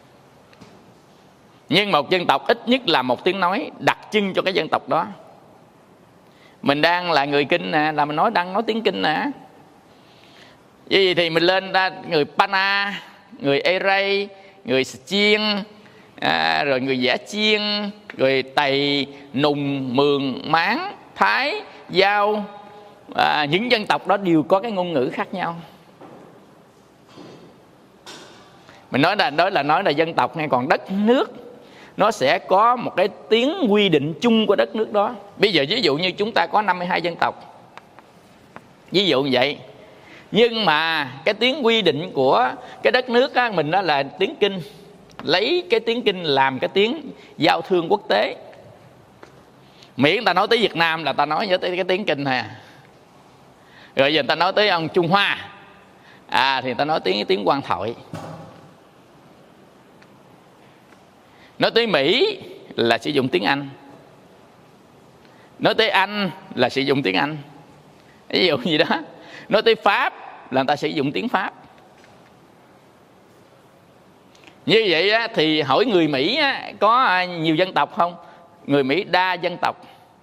nhưng một dân tộc ít nhất là một tiếng nói đặc trưng cho cái dân tộc đó. Mình đang là người Kinh nè, là mình nói tiếng Kinh nè. Vì thì mình lên ra người Pana, người Eray, người Chiên, rồi người Giả Chiên, người Tày, Nùng, Mường, Mán, Thái, Dao. Những dân tộc đó đều có cái ngôn ngữ khác nhau. Mình nói là dân tộc nghe, còn đất nước nó sẽ có một cái tiếng quy định chung của đất nước đó. Bây giờ ví dụ như chúng ta có 52 dân tộc, ví dụ như vậy, nhưng mà cái tiếng quy định của cái đất nước mình đó là tiếng Kinh. Lấy cái tiếng Kinh làm cái tiếng giao thương quốc tế. Miễn ta nói tới Việt Nam là ta nói nhớ tới cái tiếng Kinh này. Rồi giờ ta nói tới ông Trung Hoa, thì ta nói tiếng Quan Thoại. Nói tới Mỹ là sử dụng tiếng Anh. Nói tới Anh là sử dụng tiếng Anh. Ví dụ gì đó. Nói tới Pháp là người ta sử dụng tiếng Pháp. Như vậy thì hỏi người Mỹ có nhiều dân tộc không? Người Mỹ đa dân tộc.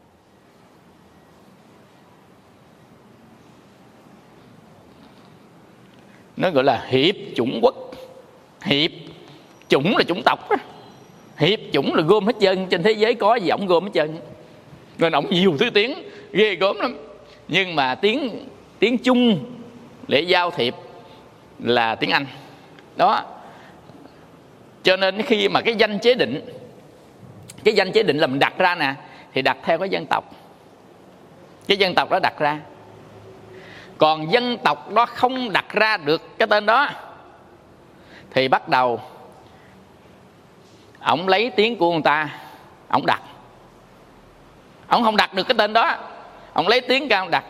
Nó gọi là hiệp chủng quốc. Hiệp chủng là chủng tộc. Hiệp chủng là gom hết trơn. Trên thế giới có gì ổng gom hết trơn. Nên ổng nhiều thứ tiếng ghê gớm lắm. Nhưng mà tiếng chung để giao thiệp là tiếng Anh. Đó. Cho nên khi mà cái danh chế định, cái danh chế định là mình đặt ra nè, thì đặt theo cái dân tộc. Cái dân tộc đó đặt ra. Còn dân tộc đó không đặt ra được cái tên đó, thì bắt đầu ổng lấy tiếng của người ta, ổng đặt. Ổng không đặt được cái tên đó, ổng lấy tiếng ra ổng đặt.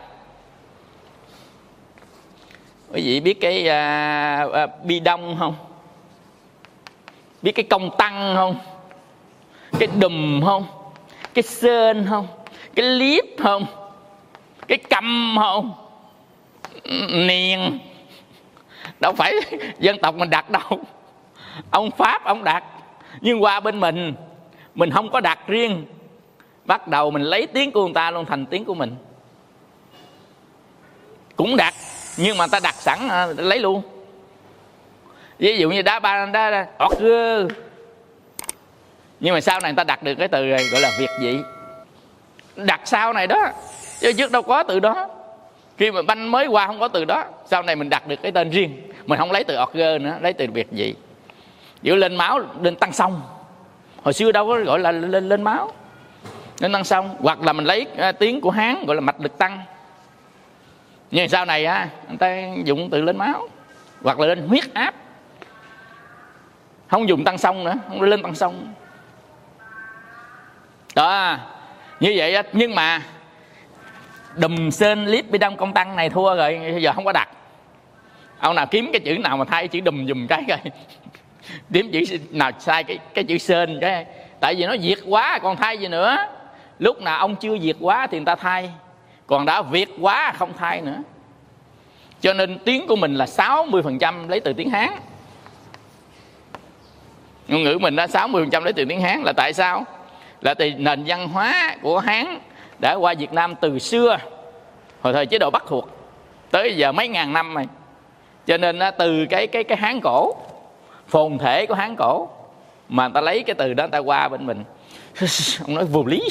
Quý vị biết cái bi đông không? Biết cái công tăng không? Cái đùm không? Cái sên không? Cái liếp không? Cái căm không? Niên. Đâu phải dân tộc mình đặt đâu. Ông Pháp ông đặt, nhưng qua bên mình không có đặt riêng. Bắt đầu mình lấy tiếng của người ta luôn thành tiếng của mình. Cũng đặt, nhưng mà người ta đặt sẵn lấy luôn. Ví dụ như đá order. Nhưng mà sau này người ta đặt được cái từ này gọi là Việt dị. Đặt sau này đó, chứ trước đâu có từ đó. Khi mà banh mới qua không có từ đó, sau này mình đặt được cái tên riêng. Mình không lấy từ order nữa, lấy từ Việt dị. Ví dụ lên máu, lên tăng sông. Hồi xưa đâu có gọi là lên máu, lên tăng sông. Hoặc là mình lấy tiếng của Hán gọi là mạch lực tăng. Nhưng sau này người ta dùng từ lên máu. Hoặc là lên huyết áp, không dùng tăng sông nữa, không lên tăng sông đó. Như vậy nhưng mà đùm sên lít bi đông công tăng này thua rồi, bây giờ không có đặt. Ông nào kiếm cái chữ nào mà thay chữ đùm dùm cái rồi kiếm chữ nào sai cái chữ sên cái, tại vì nó việt quá còn thay gì nữa. Lúc nào ông chưa việt quá thì người ta thay, còn đã việt quá không thay nữa. Cho nên tiếng của mình là 60% lấy từ tiếng Hán. Ngôn ngữ mình đã 60% lấy từ tiếng Hán. Là tại sao? Là từ nền văn hóa của Hán đã qua Việt Nam từ xưa, hồi thời chế độ Bắc thuộc tới giờ mấy ngàn năm rồi. Cho nên từ cái Hán cổ, phồn thể của Hán cổ, mà người ta lấy cái từ đó người ta qua bên mình. Ông nói vô lý.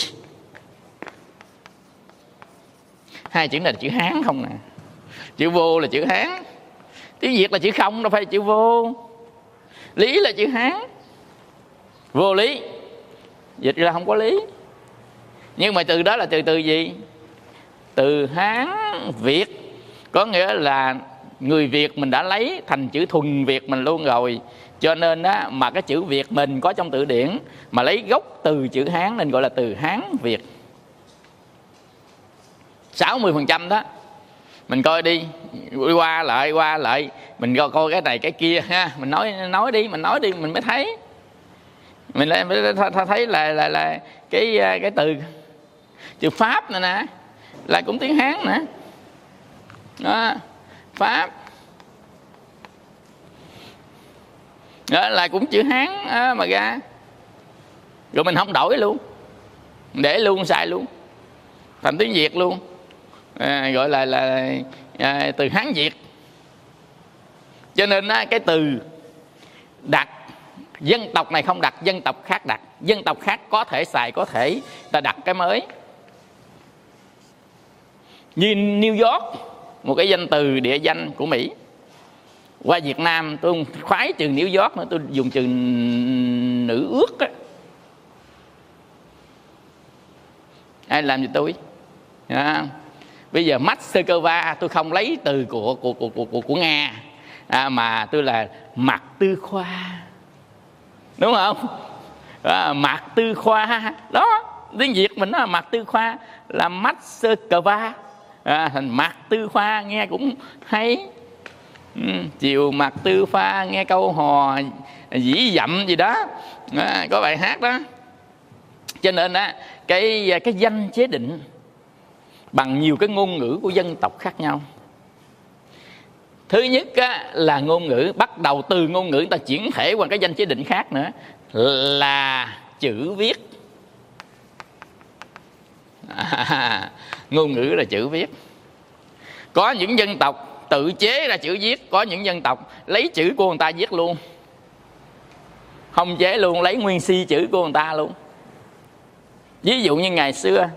Hai chữ này là chữ Hán không nè. Chữ vô là chữ Hán, tiếng Việt là chữ không, đâu phải chữ vô. Lý là chữ Hán, vô lý, dịch ra không có lý. Nhưng mà từ đó là từ gì? Từ Hán Việt, có nghĩa là người Việt mình đã lấy thành chữ thuần Việt mình luôn rồi. Cho nên mà cái chữ Việt mình có trong từ điển mà lấy gốc từ chữ Hán nên gọi là từ Hán Việt. 60% đó. Mình coi đi, qua lại mình coi cái này cái kia ha, mình nói đi mình mới thấy. Mình thấy là cái từ chữ Pháp này nè là cũng tiếng Hán nữa đó, Pháp đó là cũng chữ Hán mà ra. Rồi mình không đổi luôn, để luôn xài luôn thành tiếng Việt luôn, gọi là từ Hán Việt. Cho nên cái từ đặt, dân tộc này không đặt, dân tộc khác đặt. Dân tộc khác có thể xài, có thể ta đặt cái mới. Như New York, một cái danh từ địa danh của Mỹ. Qua Việt Nam tôi không khoái từ New York nữa, tôi dùng từ nữ ước á. Ai làm gì tôi? Bây giờ Moscow tôi không lấy từ của Nga, mà tôi là Mạc Tư Khoa, đúng không? Mạc Tư Khoa đó, tiếng Việt mình là Mạc Tư Khoa, là Moscow thành Mạc Tư Khoa, nghe cũng hay. Chiều Mạc Tư Khoa, nghe câu hò dĩ dặm gì đó, có bài hát đó. Cho nên cái danh chế định bằng nhiều cái ngôn ngữ của dân tộc khác nhau. Thứ nhất là ngôn ngữ, bắt đầu từ ngôn ngữ ta chuyển thể qua cái danh chế định khác nữa là chữ viết. Ngôn ngữ là chữ viết. Có những dân tộc tự chế ra chữ viết, có những dân tộc lấy chữ của người ta viết luôn, không chế luôn, lấy nguyên si chữ của người ta luôn. Ví dụ như ngày xưa,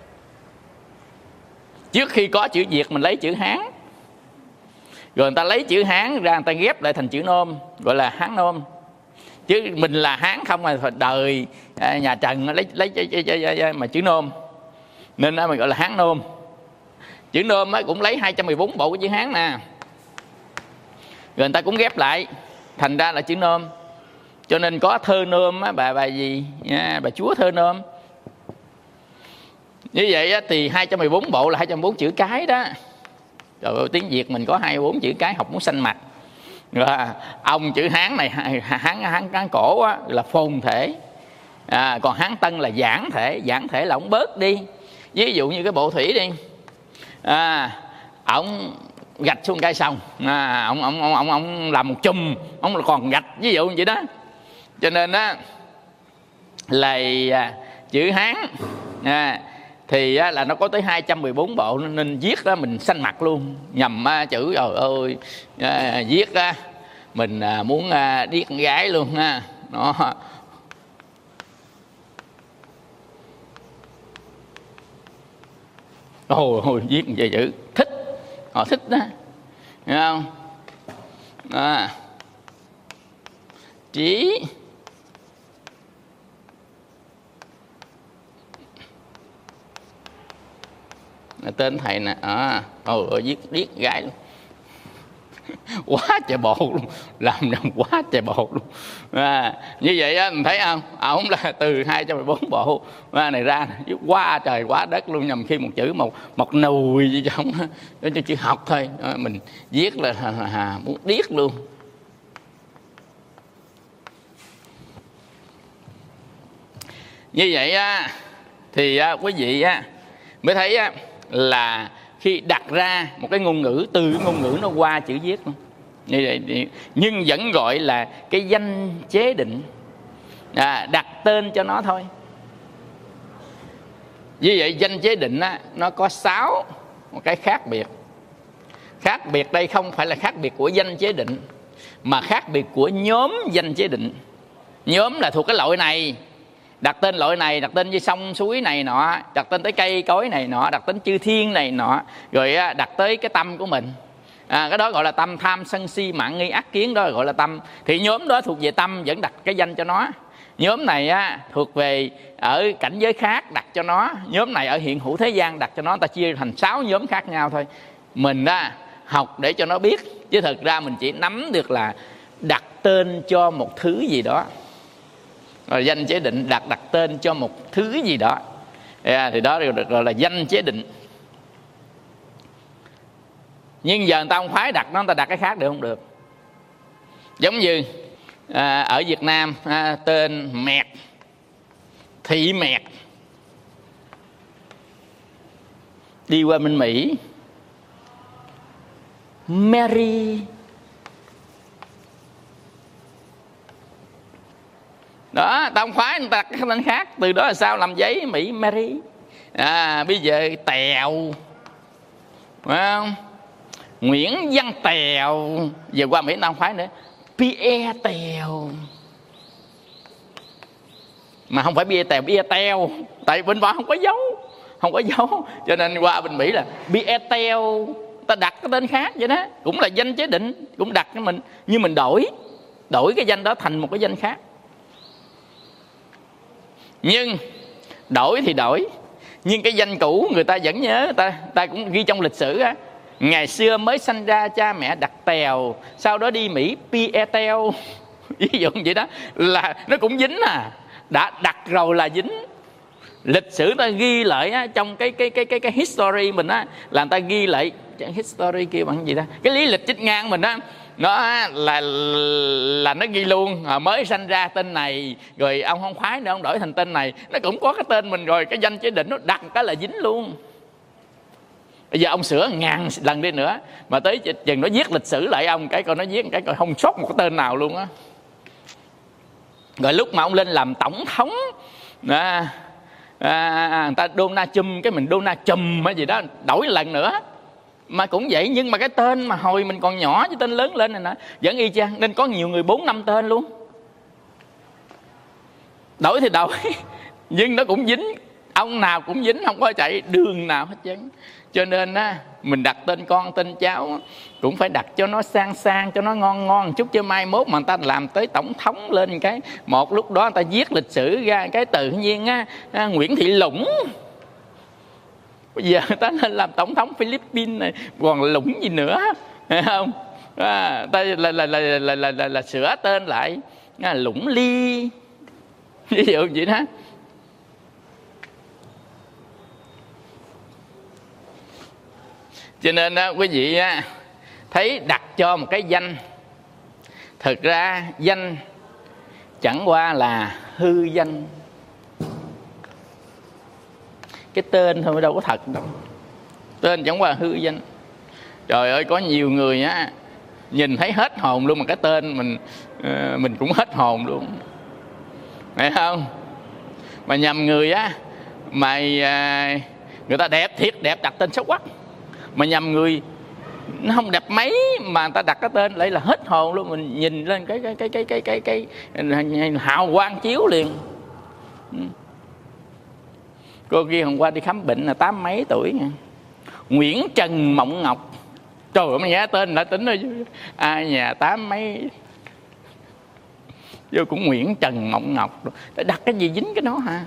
trước khi có chữ Việt mình lấy chữ Hán, rồi người ta lấy chữ Hán ra người ta ghép lại thành chữ Nôm, gọi là Hán Nôm. Chứ mình là Hán không, mà đời nhà Trần lấy mà chữ Nôm, nên mình gọi là Hán Nôm. Chữ Nôm cũng lấy 214 bộ của chữ Hán nè, rồi người ta cũng ghép lại thành ra là chữ Nôm. Cho nên có thơ Nôm bà gì nha, bà chúa thơ Nôm. Như vậy thì 214 bộ là 214 chữ cái đó. Rồi tiếng Việt mình có 24 chữ cái, học muốn xanh mặt. Rồi ông chữ Hán này, Hán cổ là phồn thể, còn Hán Tân là giản thể. Giản thể là ông bớt đi. Ví dụ như cái bộ thủy đi, ông gạch xuống cái xong, ông làm một chùm, ông còn gạch, ví dụ như vậy đó. Cho nên á là chữ Hán thì là nó có tới 214 bộ, nên viết đó mình xanh mặt luôn, nhầm chữ trời ơi, viết mình muốn điếc con gái luôn ha. Nó ôi viết về chữ thích, họ thích đó, hiểu không? Trí tên thầy nè, viết điếc gái luôn. Quá trời bộ luôn, làm quá trời bộ luôn. Như vậy á, mình thấy không, ổng là từ 214 bộ này ra, quá trời quá đất luôn, nhầm khi một chữ một nùi gì trong đó, cho chữ học thôi, mình viết là muốn điếc luôn. Như vậy á thì quý vị mới thấy là khi đặt ra một cái ngôn ngữ, từ cái ngôn ngữ nó qua chữ viết luôn. Như vậy nhưng vẫn gọi là cái danh chế định, đặt tên cho nó thôi. Như vậy danh chế định nó có 6 một cái khác biệt. Khác biệt đây không phải là khác biệt của danh chế định, mà khác biệt của nhóm danh chế định. Nhóm là thuộc cái loại này, đặt tên loại này, đặt tên với sông suối này nọ, đặt tên tới cây cối này nọ, đặt tên chư thiên này nọ, rồi đặt tới cái tâm của mình. Cái đó gọi là tâm, tham sân si mạng nghi ác kiến, đó gọi là tâm. Thì nhóm đó thuộc về tâm, vẫn đặt cái danh cho nó. Nhóm này thuộc về ở cảnh giới khác, đặt cho nó. Nhóm này ở hiện hữu thế gian, đặt cho nó. Ta chia thành 6 nhóm khác nhau thôi. Mình học để cho nó biết, chứ thực ra mình chỉ nắm được là đặt tên cho một thứ gì đó. Rồi danh chế định đặt tên cho một thứ gì đó, thì đó được gọi là danh chế định. Nhưng giờ người ta không phái đặt nó, người ta đặt cái khác được không? Được. Giống như ở Việt Nam tên Mẹt, Thị Mẹt, đi qua bên Mỹ Mary, đó, ta không khoái, người ta đặt cái tên khác. Từ đó là sao? Làm giấy Mỹ Mary. Bây giờ Tèo, phải không? Nguyễn Văn Tèo. Giờ qua Mỹ ta không khoái nữa, Pierre Tèo. Mà không phải Pierre Tèo, Pierre Tèo, tại bên đó không có dấu, không có dấu, cho nên qua bên Mỹ là Pierre Tèo. Ta đặt cái tên khác vậy đó, cũng là danh chế định, cũng đặt cho mình, nhưng mình đổi cái danh đó thành một cái danh khác. Nhưng đổi thì đổi, nhưng cái danh cũ người ta vẫn nhớ, ta cũng ghi trong lịch sử ngày xưa mới sanh ra cha mẹ đặt Tèo, sau đó đi Mỹ Pierre Tèo. Ví dụ vậy đó, là nó cũng dính đã đặt rồi là dính. Lịch sử ta ghi lại trong cái history mình là người ta ghi lại history kia bằng gì đó, cái lý lịch chích ngang mình nó là nó ghi luôn mới sanh ra tên này, rồi ông không khoái nữa ông đổi thành tên này, nó cũng có cái tên mình rồi, cái danh chế định nó đặt cái là dính luôn. Bây giờ ông sửa 1000 lần đi nữa mà tới chừng nó viết lịch sử lại ông cái coi nó viết cái coi không sót một cái tên nào luôn á. Rồi lúc mà ông lên làm tổng thống người ta Donald Trump, cái mình Donald Trump hay gì đó, đổi lần nữa mà cũng vậy. Nhưng mà cái tên mà hồi mình còn nhỏ chứ tên lớn lên này nè vẫn y chang, nên có nhiều người 4-5 tên luôn. Đổi thì đổi nhưng nó cũng dính, ông nào cũng dính, không có chạy đường nào hết trơn. Cho nên mình đặt tên con tên cháu cũng phải đặt cho nó sang sang, cho nó ngon ngon một chút, chứ mai mốt mà người ta làm tới tổng thống lên cái một lúc đó người ta viết lịch sử ra cái tự nhiên Nguyễn Thị Lũng. Bây giờ người ta nên làm tổng thống Philippines này, còn Lũng gì nữa, thấy không? Ta là sửa tên lại Lũng Ly, ví dụ vậy đó. Cho nên quý vị thấy đặt cho một cái danh, thực ra danh chẳng qua là hư danh, cái tên thôi đâu có thật đâu, tên chẳng qua hư danh. Trời ơi, có nhiều người á nhìn thấy hết hồn luôn, mà cái tên mình cũng hết hồn luôn, phải không? Mà nhầm người á, mà người ta đẹp thiệt, đẹp đặt tên xấu quắc, mà nhầm người nó không đẹp mấy mà người ta đặt cái tên lại là hết hồn luôn. Mình nhìn lên cái hào quang chiếu liền. Cô kia hôm qua đi khám bệnh là 80 mấy tuổi nha, Nguyễn Trần Mộng Ngọc. Trời ơi, nghe tên đã tính rồi, ai nhà 80 mấy vô cũng Nguyễn Trần Mộng Ngọc, đặt cái gì dính cái đó hả?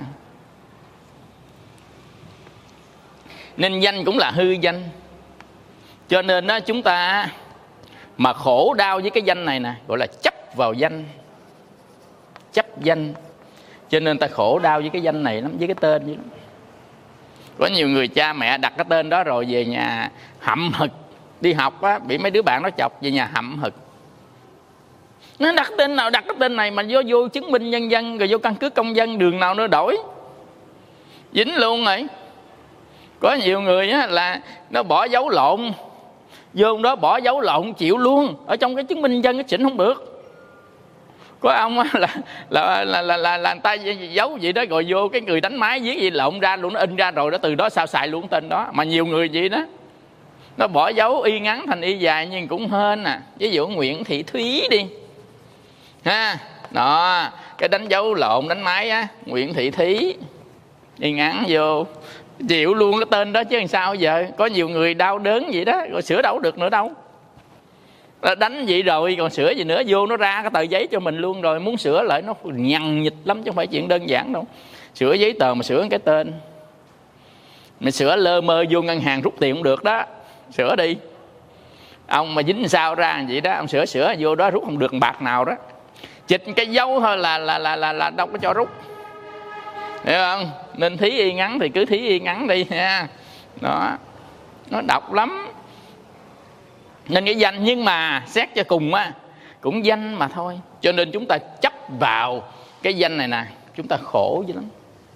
Nên danh cũng là hư danh. Cho nên đó, chúng ta mà khổ đau với cái danh này nè, gọi là chấp vào danh, chấp danh. Cho nên ta khổ đau với cái danh này lắm, với cái tên vậy lắm. Có nhiều người cha mẹ đặt cái tên đó rồi về nhà hậm hực, đi học á, bị mấy đứa bạn nó chọc, về nhà hậm hực. Nó đặt tên nào, đặt cái tên này mà vô chứng minh nhân dân, rồi vô căn cước công dân, đường nào nó đổi dính luôn rồi. Có nhiều người á là nó bỏ dấu lộn, vô đó bỏ dấu lộn chịu luôn, ở trong cái chứng minh nhân dân cái chỉnh không được. Có ông á là người ta giấu gì đó, rồi vô cái người đánh máy viết gì lộn ra luôn, nó in ra rồi đó, từ đó sao xài luôn tên đó. Mà nhiều người vậy đó, nó bỏ dấu y ngắn thành y dài nhưng cũng hên à. Ví dụ Nguyễn Thị Thúy đi ha, đó, cái đánh dấu lộn đánh máy á, Nguyễn Thị Thúy y ngắn vô chịu luôn cái tên đó chứ làm sao giờ. Có nhiều người đau đớn vậy đó, rồi sửa đâu được nữa đâu. Đánh vậy rồi còn sửa gì nữa, vô nó ra cái tờ giấy cho mình luôn rồi, muốn sửa lại nó nhằn nhịt lắm chứ không phải chuyện đơn giản đâu. Sửa giấy tờ mà sửa cái tên, mình sửa lơ mơ vô ngân hàng rút tiền cũng được đó, sửa đi. Ông mà dính sao ra vậy đó, ông sửa vô đó rút không được bạc nào đó, chịch cái dấu thôi là đâu có cho rút, hiểu không? Nên thí y ngắn thì cứ thí y ngắn đi nha. Đó, nó độc lắm. Nên cái danh, nhưng mà xét cho cùng á cũng danh mà thôi. Cho nên chúng ta chấp vào cái danh này nè, chúng ta khổ dữ lắm.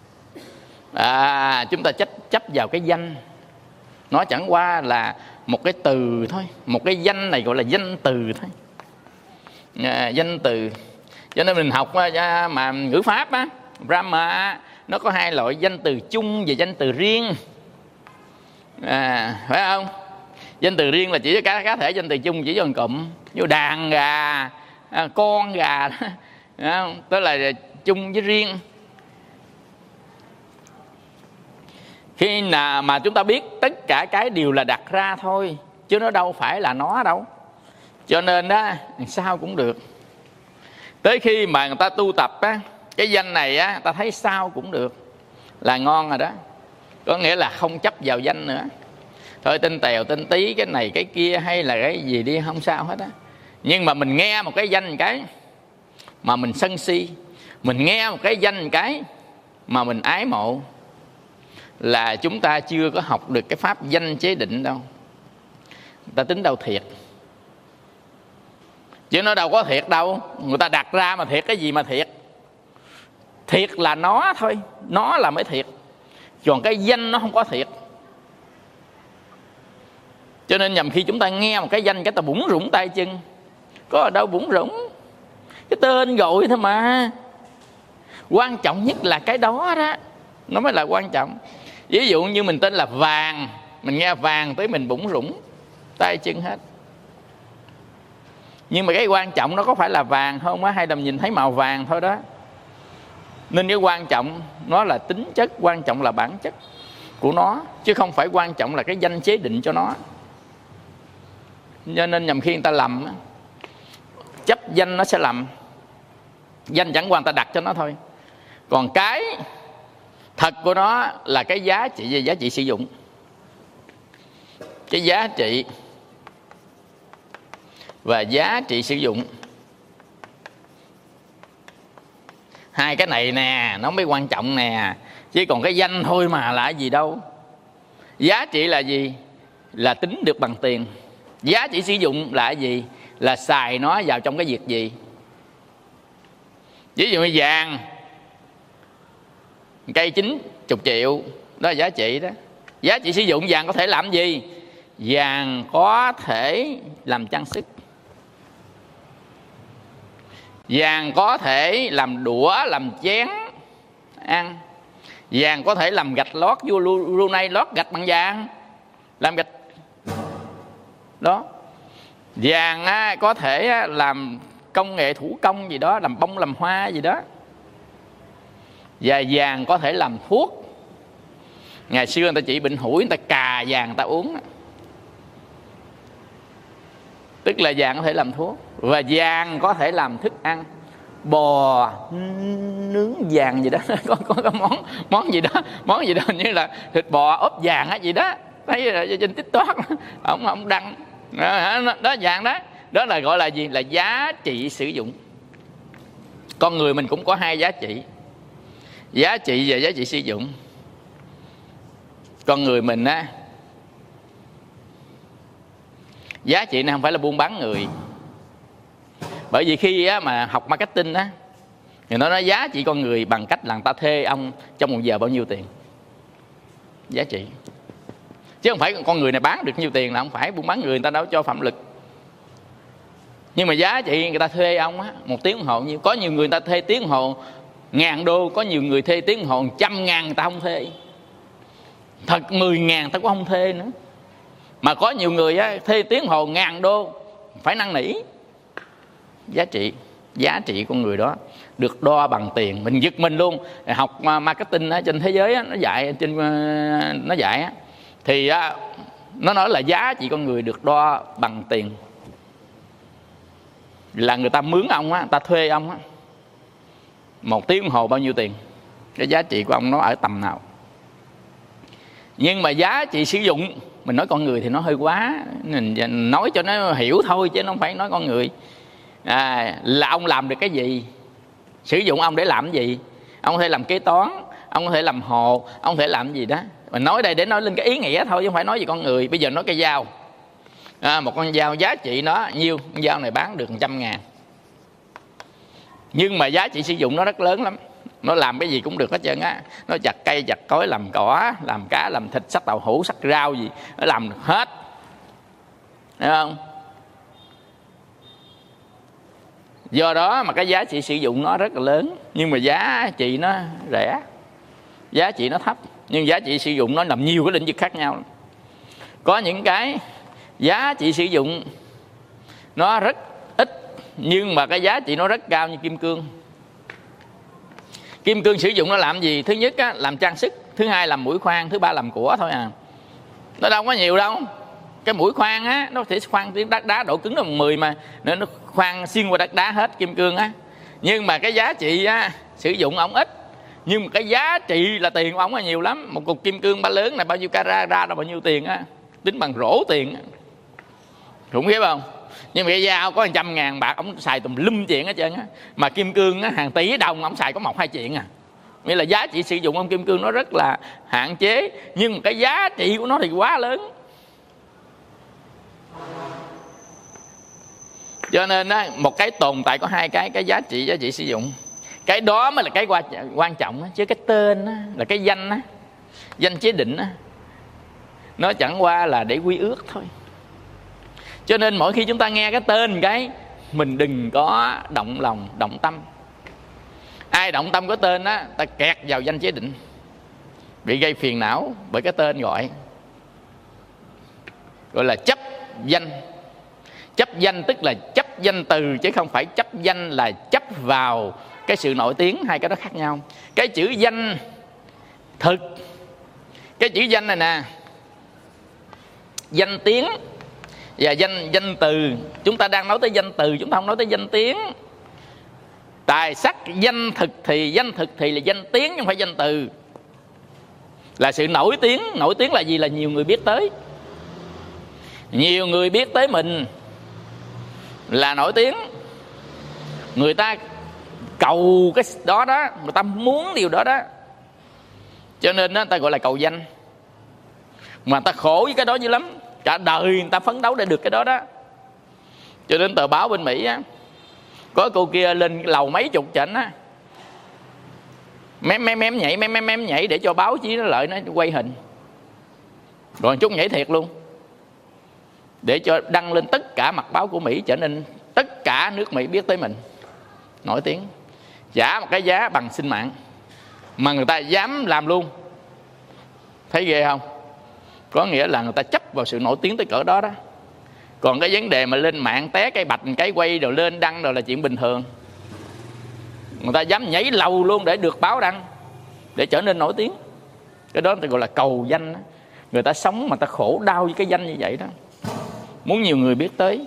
Chúng ta chấp vào cái danh, nó chẳng qua là một cái từ thôi, một cái danh này gọi là danh từ thôi, danh từ. Cho nên mình học mà ngữ pháp á, grammar, nó có hai loại danh từ chung và danh từ riêng, phải không? Danh từ riêng là chỉ cho cá thể, danh từ chung chỉ cho cụm, như đàn gà, con gà đó, tức là chung với riêng. Khi nào mà chúng ta biết tất cả cái đều là đặt ra thôi, chứ nó đâu phải là nó đâu. Cho nên đó, sao cũng được. Tới khi mà người ta tu tập á, cái danh này á, ta thấy sao cũng được là ngon rồi đó. Có nghĩa là không chấp vào danh nữa. Thôi tên Tèo, tên Tí, cái này cái kia hay là cái gì đi không sao hết á. Nhưng mà mình nghe một cái danh cái mà mình sân si, mình nghe một cái danh cái mà mình ái mộ, là chúng ta chưa có học được cái pháp danh chế định đâu. Ta tính đâu thiệt, chứ nó đâu có thiệt đâu. Người ta đặt ra mà thiệt cái gì mà thiệt. Thiệt là nó thôi, nó là mới thiệt, còn cái danh nó không có thiệt. Cho nên nhầm khi chúng ta nghe một cái danh cái ta bủn rủn tay chân. Có ở đâu bủn rủn, cái tên gọi thôi mà. Quan trọng nhất là cái đó đó, nó mới là quan trọng. Ví dụ như mình tên là Vàng, mình nghe Vàng tới mình bủn rủn tay chân hết. Nhưng mà cái quan trọng nó có phải là vàng không á, hay là mình nhìn thấy màu vàng thôi đó. Nên cái quan trọng nó là tính chất, quan trọng là bản chất của nó, chứ không phải quan trọng là cái danh chế định cho nó. Cho nên nhầm khi người ta lầm, chấp danh nó sẽ lầm. Danh chẳng qua người ta đặt cho nó thôi, còn cái thật của nó là cái giá trị về giá trị sử dụng. Cái giá trị và giá trị sử dụng, hai cái này nè nó mới quan trọng nè. Chứ còn cái danh thôi mà là gì đâu. Giá trị là gì? Là tính được bằng tiền. Giá trị sử dụng là gì? Là xài nó vào trong cái việc gì. Ví dụ như vàng, cây 90 triệu, đó là giá trị đó. Giá trị sử dụng vàng có thể làm gì? vàng có thể làm trang sức, vàng có thể làm đũa, làm chén ăn, vàng có thể làm gạch lót. Vua Brunei lót gạch bằng vàng, làm gạch đó. Vàng có thể làm công nghệ thủ công gì đó, làm bông làm hoa gì đó. Và vàng có thể làm thuốc. Ngày xưa người ta trị bệnh hủi, người ta cà vàng người ta uống, tức là vàng có thể làm thuốc. Và vàng có thể làm thức ăn, bò nướng vàng gì đó. có món gì đó như là thịt bò ốp vàng á gì đó, thấy trên TikTok ông đăng đó, vàng đó. Đó là gọi là gì? Là giá trị sử dụng. Con người mình cũng có hai giá trị, giá trị và giá trị sử dụng. Con người mình á, giá trị này không phải là buôn bán người. Bởi vì khi á, mà học marketing á, thì nó nói giá trị con người bằng cách là người ta thuê ông trong một giờ bao nhiêu tiền. Giá trị. Chứ không phải con người này bán được nhiêu tiền là không phải buôn bán người, người ta đâu cho phạm lực. Nhưng mà giá trị người ta thuê ông á, 1 tiếng đồng hồ nhiêu. Có nhiều người ta thuê tiếng đồng hồ $1000, có nhiều người thuê tiếng đồng hồ 100.000 người ta không thuê. Thật 10.000 người ta cũng không thuê nữa. Mà có nhiều người á, thuê tiếng đồng hồ $1000 phải năn nỉ. Giá trị con người đó được đo bằng tiền. Mình giật mình luôn. Học marketing á, trên thế giới á, nó dạy á, thì á, nó nói là giá trị con người được đo bằng tiền. Là người ta mướn ông á, người ta thuê ông á, 1 tiếng đồng hồ bao nhiêu tiền, cái giá trị của ông nó ở tầm nào. Nhưng mà giá trị sử dụng, mình nói con người thì nó hơi quá, mình nói cho nó hiểu thôi chứ nó không phải nói con người. Là ông làm được cái gì, sử dụng ông để làm cái gì. Ông có thể làm kế toán, ông có thể làm hồ, ông có thể làm gì đó. Mình nói đây để nói lên cái ý nghĩa thôi chứ không phải nói về con người. Bây giờ nói cái dao, một con dao giá trị nó nhiêu, con dao này bán được 100.000, nhưng mà giá trị sử dụng nó rất lớn lắm. Nó làm cái gì cũng được hết trơn á. Nó chặt cây, chặt cối, làm cỏ, làm cá, làm thịt, xắt tàu hũ, xắt rau gì, nó làm được hết. Thấy không? Do đó mà cái giá trị sử dụng nó rất là lớn, nhưng mà giá trị nó rẻ, giá trị nó thấp. Nhưng giá trị sử dụng nó nằm nhiều cái lĩnh vực khác nhau. Có những cái giá trị sử dụng nó rất ít, nhưng mà cái giá trị nó rất cao, như kim cương. Kim cương sử dụng nó làm gì? Thứ nhất á, làm trang sức. Thứ hai làm mũi khoan. Thứ ba làm của thôi à. Nó đâu có nhiều đâu. Cái mũi khoan á, nó thể khoan tiếng đất đá, độ cứng là 10 mà, nên nó khoan xuyên qua đất đá hết, kim cương á. Nhưng mà cái giá trị á, sử dụng ổng ít, nhưng mà cái giá trị là tiền của ổng là nhiều lắm. Một cục kim cương ba lớn này bao nhiêu carat ra đâu bao nhiêu tiền á, tính bằng rổ tiền á, khủng khiếp không? Nhưng mà cái dao có 100.000 bạc, ổng xài tùm lum chuyện hết trơn á. Mà kim cương á, hàng tỷ đồng ổng xài có 1-2 chuyện à. Nghĩa là giá trị sử dụng ông kim cương nó rất là hạn chế, nhưng mà cái giá trị của nó thì quá lớn. Cho nên á, một cái tồn tại có hai cái giá trị sử dụng. Cái đó mới là cái quan trọng á. Chứ cái tên á, là cái danh á, danh chế định á, nó chẳng qua là để quy ước thôi. Cho nên mỗi khi chúng ta nghe cái tên cái, mình đừng có động lòng, động tâm. Ai động tâm có tên á, ta kẹt vào danh chế định, bị gây phiền não bởi cái tên gọi là chấp danh. Chấp danh tức là chấp danh từ, chứ không phải chấp danh là chấp vào cái sự nổi tiếng. Hai cái đó khác nhau. Cái chữ danh thực, cái chữ danh này nè, danh tiếng và danh từ. Chúng ta đang nói tới danh từ, chúng ta không nói tới danh tiếng. Tài sắc danh thực thì là danh tiếng, chứ không phải danh từ. Là sự nổi tiếng. Nổi tiếng là gì? Là nhiều người biết tới. Nhiều người biết tới mình là nổi tiếng. Người ta cầu cái đó đó, người ta muốn điều đó đó, cho nên đó, người ta gọi là cầu danh. Mà người ta khổ với cái đó dữ lắm, cả đời người ta phấn đấu để được cái đó đó. Cho nên tờ báo bên Mỹ á, có cô kia lên lầu mấy chục chảnh á, mém nhảy để cho báo chí nó lợi, nó quay hình, rồi chút nhảy thiệt luôn. để cho đăng lên tất cả mặt báo của Mỹ, trở nên tất cả nước Mỹ biết tới mình, nổi tiếng, trả một cái giá bằng sinh mạng mà người ta dám làm luôn. Thấy ghê không? Có nghĩa là người ta chấp vào sự nổi tiếng tới cỡ đó đó. Còn cái vấn đề mà lên mạng té cái bạch cái quay rồi lên đăng rồi là chuyện bình thường. Người ta dám nhảy lầu luôn để được báo đăng, để trở nên nổi tiếng. Cái đó người ta gọi là cầu danh đó. Người ta sống mà ta khổ đau với cái danh như vậy đó, muốn nhiều người biết tới.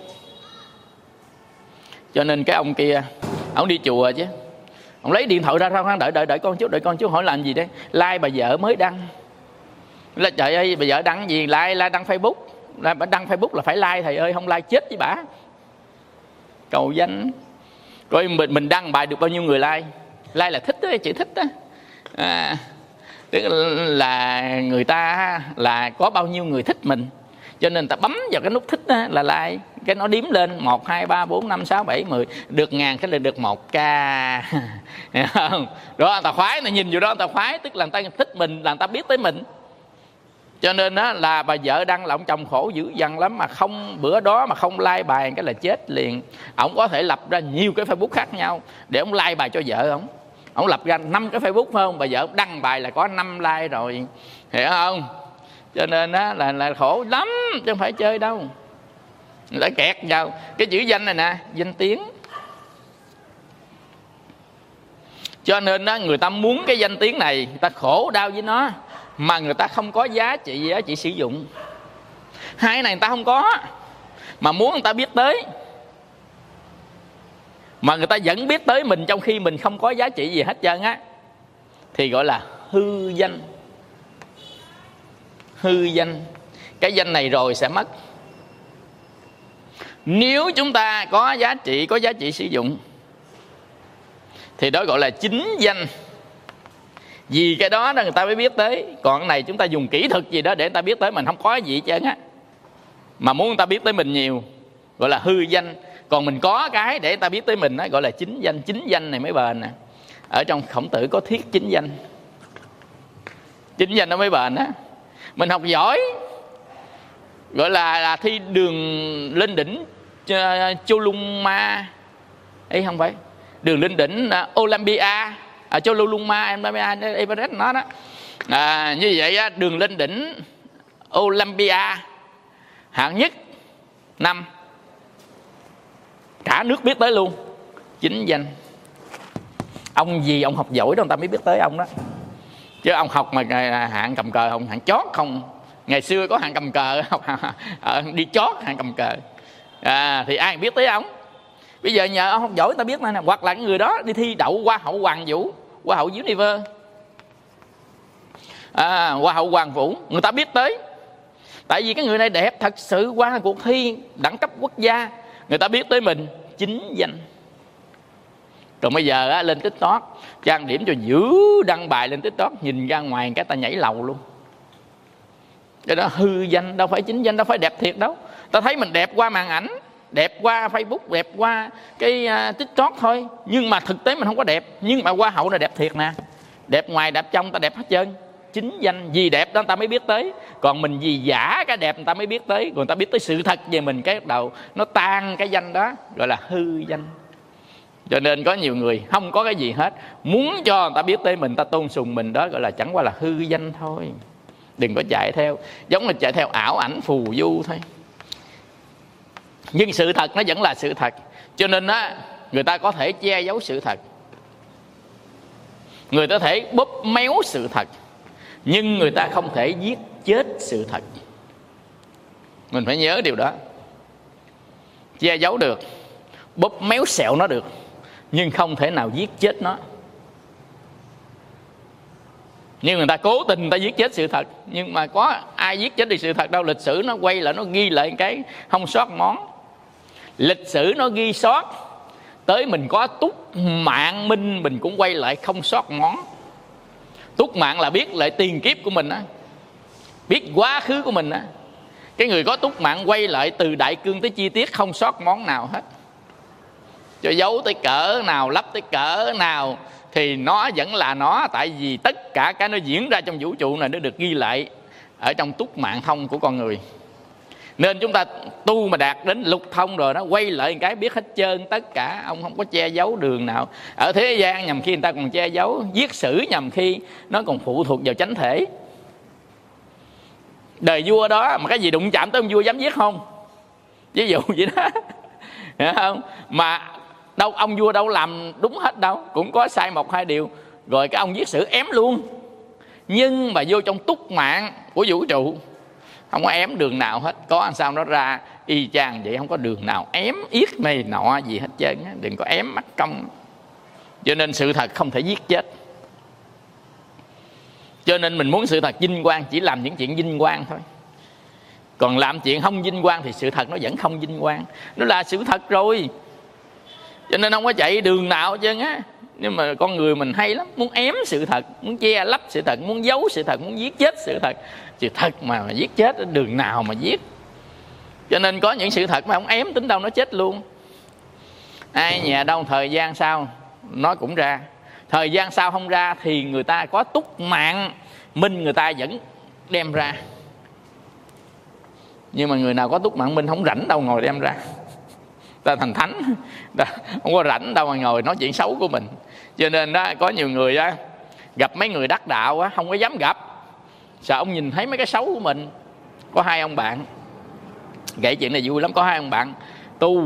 Cho nên cái ông kia, ông đi chùa chứ, ông lấy điện thoại ra sao, đợi con chú hỏi làm gì đấy. Like bà vợ mới đăng. Là trời ơi, bà vợ đăng gì? Like đăng Facebook. Đăng Facebook là phải like thầy ơi, không like chết với bả. Cầu danh. Rồi mình đăng bài được bao nhiêu người like? Like là thích đó, chữ thích đó. Tức là người ta là có bao nhiêu người thích mình, cho nên ta bấm vào cái nút thích đó, là like. Cái nó đếm lên 1, 2, 3, 4, 5, 6, 7, 10. Được 1000 cái là được 1k. Hiểu không? Đó người ta khoái, người ta nhìn vô đó người ta khoái. Tức là người ta thích mình, là người ta biết tới mình. Cho nên đó là bà vợ đăng là ông chồng khổ dữ dằn lắm. Mà không, bữa đó mà không like bài cái là chết liền. Ông có thể lập ra nhiều cái Facebook khác nhau để ông like bài cho vợ ông. Ông lập ra 5 cái Facebook phải không? Bà vợ đăng bài là có 5 like rồi. Hiểu không? Cho nên đó là khổ lắm, chứ không phải chơi đâu. Người ta kẹt vào cái chữ danh này nè, danh tiếng. Cho nên đó, người ta muốn cái danh tiếng này, người ta khổ đau với nó, mà người ta không có giá trị sử dụng. Hai này người ta không có, mà muốn người ta biết tới. Mà người ta vẫn biết tới mình trong khi mình không có giá trị gì hết trơn á, thì gọi là hư danh. Hư danh. Cái danh này rồi sẽ mất. Nếu chúng ta có giá trị sử dụng, thì đó gọi là chính danh. Vì cái đó người ta mới biết tới. Còn cái này chúng ta dùng kỹ thuật gì đó để người ta biết tới mình, không có gì hết trơn á, mà muốn người ta biết tới mình nhiều, gọi là hư danh. Còn mình có cái để người ta biết tới mình đó, gọi là chính danh. Chính danh này mới bền nè. Ở trong Khổng Tử có thiết chính danh. Chính danh nó mới bền á. Mình học giỏi, gọi là thi đường lên đỉnh Choluma ấy, không phải đường lên đỉnh Olympia, Choluma Everest nó đó. Như vậy á, đường lên đỉnh Olympia hạng nhất năm, cả nước biết tới luôn. Chính danh. Ông gì ông học giỏi đó người ta mới biết tới ông đó. Chứ ông học mà hạng cầm cờ, ông hạng chót không. Ngày xưa có hạng cầm cờ, học đi chót hạng cầm cờ, thì ai biết tới ông. Bây giờ nhờ ông học giỏi người ta biết nè. Hoặc là người đó đi thi đậu Hoa hậu Hoàng Vũ, Hoa hậu Universe, Hoa hậu Hoàng Vũ, người ta biết tới. Tại vì cái người này đẹp thật sự, qua cuộc thi đẳng cấp quốc gia, người ta biết tới mình. Chính danh. Còn bây giờ á, lên TikTok trang điểm cho dữ, đăng bài lên TikTok, nhìn ra ngoài cái ta nhảy lầu luôn. Cái đó hư danh, đâu phải chính danh, đâu phải đẹp thiệt đâu. Ta thấy mình đẹp qua màn ảnh, đẹp qua Facebook, đẹp qua cái TikTok thôi, nhưng mà thực tế mình không có đẹp. Nhưng mà Hoa hậu này đẹp thiệt nè, đẹp ngoài đẹp trong, ta đẹp hết trơn. Chính danh. Vì đẹp đó người ta mới biết tới. Còn mình vì giả cái đẹp người ta mới biết tới. Còn người ta biết tới sự thật về mình, cái đầu nó tan cái danh đó, gọi là hư danh. Cho nên có nhiều người không có cái gì hết, muốn cho người ta biết tới mình, ta tôn sùng mình, đó gọi là chẳng qua là hư danh thôi. Đừng có chạy theo, giống là chạy theo ảo ảnh phù du thôi. Nhưng sự thật nó vẫn là sự thật. Cho nên á, người ta có thể che giấu sự thật, người ta có thể bóp méo sự thật, nhưng người ta không thể giết chết sự thật. Mình phải nhớ điều đó. Che giấu được, bóp méo sẹo nó được, nhưng không thể nào giết chết nó. Nhưng người ta cố tình người ta giết chết sự thật. Nhưng mà có ai giết chết được sự thật đâu. Lịch sử nó quay lại, nó ghi lại cái không sót món. Lịch sử nó ghi sót, tới mình có Túc Mạng Minh mình cũng quay lại không sót món. Túc Mạng là biết lại tiền kiếp của mình á, biết quá khứ của mình á. Cái người có Túc Mạng quay lại từ đại cương tới chi tiết, không sót món nào hết. Cho giấu tới cỡ nào, lắp tới cỡ nào thì nó vẫn là nó. Tại vì tất cả cái nó diễn ra trong vũ trụ này nó được ghi lại ở trong Túc Mạng thông của con người. Nên chúng ta tu mà đạt đến lục thông rồi, nó quay lại một cái biết hết trơn tất cả. Ông không có che giấu đường nào. Ở thế gian nhằm khi người ta còn che giấu, viết sử nhằm khi nó còn phụ thuộc vào chánh thể. Đời vua đó mà cái gì đụng chạm tới ông vua dám viết không? Ví dụ vậy đó. Hiểu không? Mà đâu ông vua đâu làm đúng hết đâu, cũng có sai một hai điều, rồi cái ông viết sử ém luôn. Nhưng mà vô trong túc mạng của vũ trụ không có ém đường nào hết. Có làm sao nó ra y chang vậy, không có đường nào ém yết này nọ gì hết trơn. Đừng có ém mắc công. Cho nên sự thật không thể giết chết. Cho nên mình muốn sự thật vinh quang, chỉ làm những chuyện vinh quang thôi. Còn làm chuyện không vinh quang thì sự thật nó vẫn không vinh quang. Nó là sự thật rồi. Cho nên không có chạy đường nào hết trơn á. Nhưng mà con người mình hay lắm, muốn ém sự thật, muốn che lấp sự thật, muốn giấu sự thật, muốn giết chết sự thật. Sự thật mà giết chết, đường nào mà giết. Cho nên có những sự thật mà không ém, tính đâu nó chết luôn. Ai nhà đâu thời gian sau nó cũng ra. Thời gian sau không ra thì người ta có túc mạng minh, người ta vẫn đem ra. Nhưng mà người nào có túc mạng minh không rảnh đâu ngồi đem ra. Ta thành thánh, ta không có rảnh đâu mà ngồi nói chuyện xấu của mình. Cho nên đó, có nhiều người đó, gặp mấy người đắc đạo đó, không có dám gặp, sợ ông nhìn thấy mấy cái xấu của mình. Có hai ông bạn kể chuyện này vui lắm. Có hai ông bạn tu.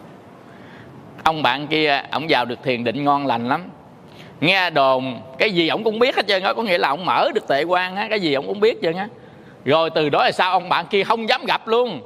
Ông bạn kia ông vào được thiền định ngon lành lắm. Nghe đồn cái gì ông cũng biết hết trơn á. Có nghĩa là ông mở được tệ quan á, cái gì ông cũng biết hết trơn á. Rồi từ đó là sao ông bạn kia không dám gặp luôn.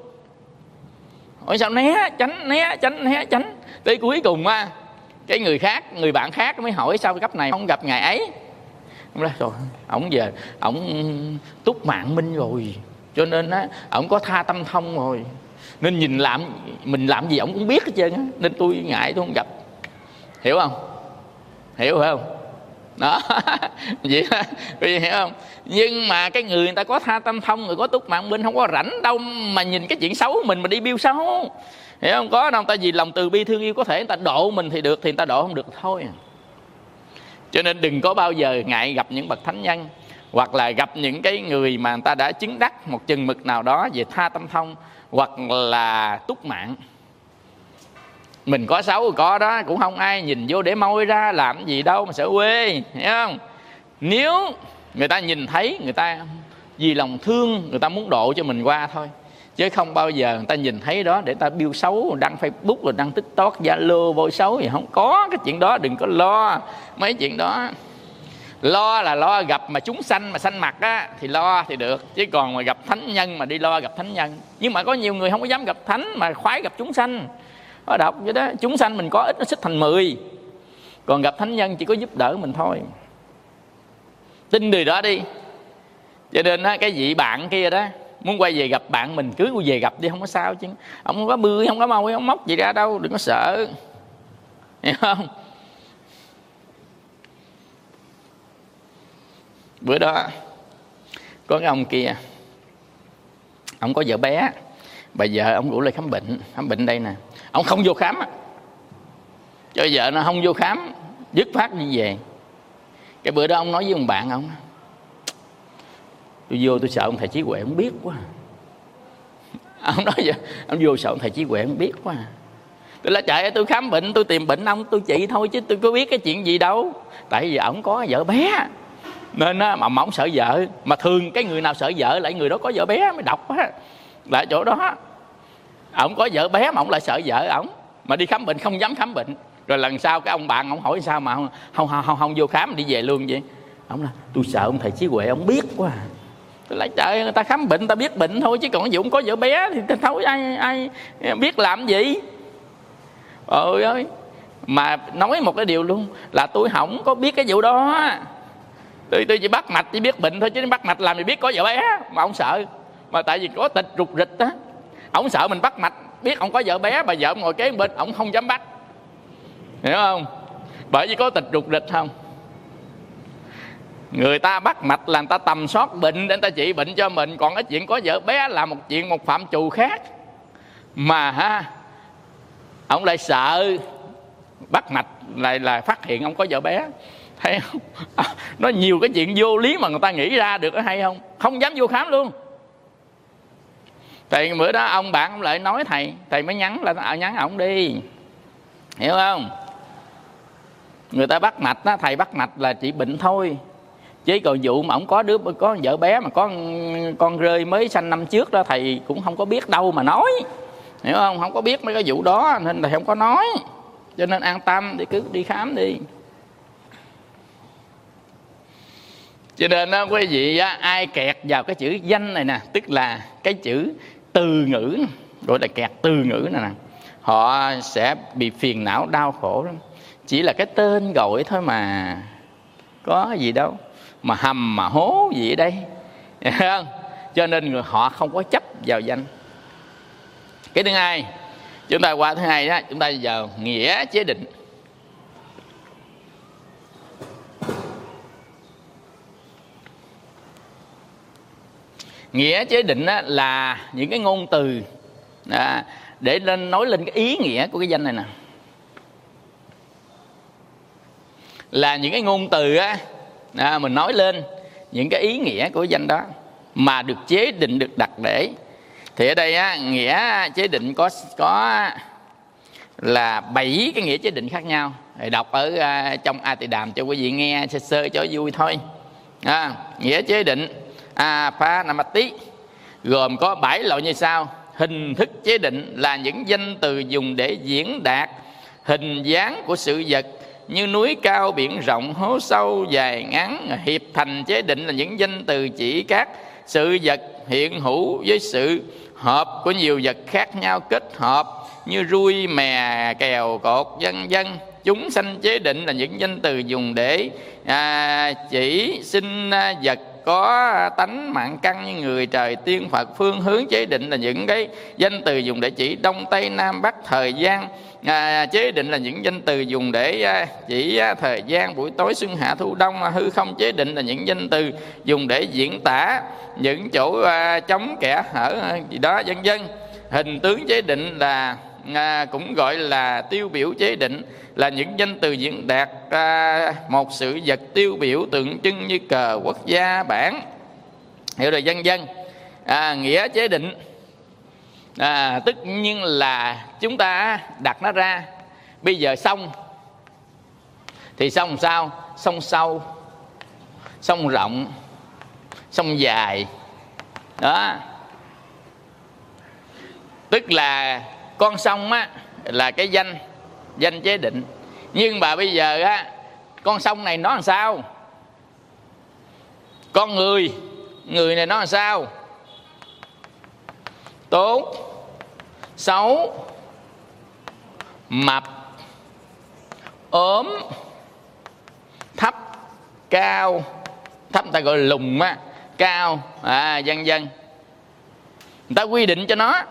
Ôi sao né tránh, né tránh, né tránh. Tới cuối cùng á, cái người bạn khác mới hỏi sao cấp này không gặp ngày ấy. Ông nói rồi, ổng giờ ổng túc mạng minh rồi, cho nên á ổng có tha tâm thông rồi, nên mình làm gì ổng cũng biết hết trơn á, nên tôi ngại tôi không gặp. Hiểu không? Hiểu phải không? Đó. Vậy đó, hiểu không? Nhưng mà cái người ta có tha tâm thông, người có túc mạng minh, không có rảnh đâu mà nhìn cái chuyện xấu mình mà đi biêu xấu. Hiểu không? Có đâu, ta vì lòng từ bi thương yêu có thể người ta độ mình thì được, thì người ta độ không được thôi. Cho nên đừng có bao giờ ngại gặp những bậc thánh nhân, hoặc là gặp những cái người mà người ta đã chứng đắc một chừng mực nào đó về tha tâm thông hoặc là túc mạng. Mình có xấu có đó, cũng không ai nhìn vô để moi ra làm gì đâu mà sợ quê. Hiểu không? Nếu người ta nhìn thấy, người ta vì lòng thương, người ta muốn độ cho mình qua thôi. Chứ không bao giờ người ta nhìn thấy đó để người ta biêu xấu, đăng Facebook rồi đăng TikTok, Zalo vô xấu thì không có cái chuyện đó. Đừng có lo mấy chuyện đó. Lo là lo gặp mà chúng sanh mà sanh mặt á thì lo thì được. Chứ còn mà gặp thánh nhân mà đi lo gặp thánh nhân. Nhưng mà có nhiều người không có dám gặp thánh mà khoái gặp chúng sanh. Có đọc vậy đó, chúng sanh mình có ít nó xích thành 10. Còn gặp thánh nhân chỉ có giúp đỡ mình thôi. Tin điều đó đi. Cho nên á, cái vị bạn kia đó muốn quay về gặp bạn mình, cứ quay về gặp đi, không có sao chứ. Ông không có bươi, không có môi, không móc gì ra đâu, đừng có sợ. Hiểu không? Bữa đó có cái ông kia, ông có vợ bé, bà vợ ông rủ lại khám bệnh đây nè. Ông không vô khám, cho vợ nó không vô khám, dứt phát đi về. Cái bữa đó ông nói với ông bạn ông, tôi vô tôi sợ ông thầy Trí Huệ không biết quá. Ông nói vậy, ông vô sợ ông thầy Trí Huệ không biết quá. Tôi nói trời ơi, tôi khám bệnh, tôi tìm bệnh ông, tôi trị thôi chứ tôi có biết cái chuyện gì đâu. Tại vì ổng có vợ bé nên mà ổng sợ vợ. Mà thường cái người nào sợ vợ lại người đó có vợ bé mới độc á. Lại chỗ đó ổng có vợ bé mà ổng lại sợ vợ ổng, mà đi khám bệnh không dám khám bệnh. Rồi lần sau cái ông bạn ổng hỏi sao mà không vô khám, đi về luôn vậy. Ổng nói tôi sợ ông thầy Trí Huệ ổng biết quá. Tôi nói trời, người ta khám bệnh ta biết bệnh thôi, chứ còn Dũng có vợ bé thì thôi ai biết làm gì. Ôi ơi, mà nói một cái điều luôn là tôi không có biết cái vụ đó. Tôi chỉ bắt mạch, chỉ biết bệnh thôi, chứ bắt mạch làm gì biết có vợ bé. Mà ông sợ, mà tại vì có tịch rụt rịch á, ông sợ mình bắt mạch biết ông có vợ bé, bà vợ ông ngồi kế bên ông không dám bắt. Hiểu không? Bởi vì có tịch rụt rịch không. Người ta bắt mạch là người ta tầm soát bệnh để người ta trị bệnh cho mình. Còn cái chuyện có vợ bé là một chuyện, một phạm trù khác. Mà ha, ông lại sợ bắt mạch lại là phát hiện ông có vợ bé. Thấy không? Nó nhiều cái chuyện vô lý mà người ta nghĩ ra được, hay không? Không dám vô khám luôn. Thầy bữa đó ông bạn ông lại nói thầy mới nhắn ổng đi, hiểu không? Người ta bắt mạch đó, thầy bắt mạch là chỉ bệnh thôi, chứ còn vụ mà ổng có vợ bé mà có con rơi mới sanh năm trước đó, thầy cũng không có biết đâu mà nói, hiểu không? Không có biết mấy cái vụ đó nên thầy không có nói, cho nên an tâm thì cứ đi khám đi. Cho nên đó quý vị á, ai kẹt vào cái chữ danh này nè, tức là cái chữ từ ngữ, gọi là kẹt từ ngữ này nè, họ sẽ bị phiền não đau khổ lắm. Chỉ là cái tên gọi thôi mà, có gì đâu mà hầm mà hố gì ở đây, hiểu không? Cho nên họ không có chấp vào danh. Cái thứ hai, chúng ta qua thứ hai đó, chúng ta vào nghĩa chế định. Nghĩa chế định là những cái ngôn từ để nói lên cái ý nghĩa của cái danh này nè, là những cái ngôn từ mình nói lên những cái ý nghĩa của cái danh đó mà được chế định, được đặt để. Thì ở đây nghĩa chế định có là 7 cái nghĩa chế định khác nhau. Thầy đọc ở trong A Tỳ Đàm cho quý vị nghe sơ sơ cho vui thôi. Nghĩa chế định Apanamati gồm có 7 loại như sau. Hình thức chế định là những danh từ dùng để diễn đạt hình dáng của sự vật như núi cao, biển rộng, hố sâu, dài ngắn. Hiệp thành chế định là những danh từ chỉ các sự vật hiện hữu với sự hợp của nhiều vật khác nhau kết hợp như rui, mè, kèo, cột, vân vân. Chúng sanh chế định là những danh từ dùng để chỉ sinh vật có tánh mạng căn như người, trời, tiên, Phật. Phương hướng chế định là những cái danh từ dùng để chỉ đông, tây, nam, bắc. Thời gian chế định là những danh từ dùng để chỉ thời gian buổi tối, xuân, hạ, thu, đông. Hư không chế định là những danh từ dùng để diễn tả những chỗ trống, kẽ hở gì đó, vân vân. Hình tướng chế định là cũng gọi là tiêu biểu chế định, là những danh từ diễn đạt một sự vật tiêu biểu tượng trưng như cờ, quốc gia, bảng, hiểu rồi, vân vân. Nghĩa chế định tất nhiên là chúng ta đặt nó ra. Bây giờ sông thì sông sao? Sông sâu, sông rộng, sông dài đó. Tức là con sông là cái danh chế định. Nhưng mà bây giờ con sông này nó làm sao? Con người này nó làm sao? Tốt, xấu, mập, ốm, thấp, cao. Thấp ta gọi là lùn cao, vân vân. Người ta quy định cho nó.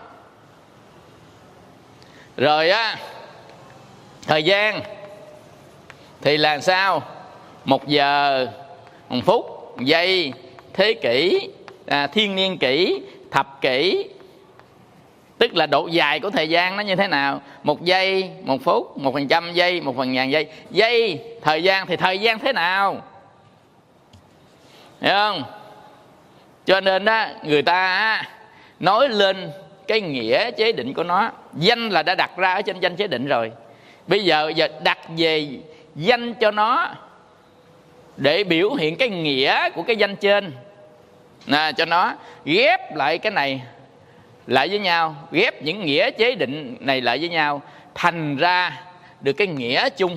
Rồi thời gian thì là sao? 1 giờ, 1 phút, 1 giây, thế kỷ, thiên niên kỷ, thập kỷ. Tức là độ dài của thời gian nó như thế nào? 1 giây, 1 phút, 1% giây, 1/1000 giây. Giây, thời gian thì thời gian thế nào? Hiểu không? Cho nên người ta nói lên cái nghĩa chế định của nó. Danh là đã đặt ra ở trên danh chế định rồi. Bây giờ đặt về danh cho nó để biểu hiện cái nghĩa của cái danh trên, cho nó ghép lại cái này lại với nhau, ghép những nghĩa chế định này lại với nhau, thành ra được cái nghĩa chung.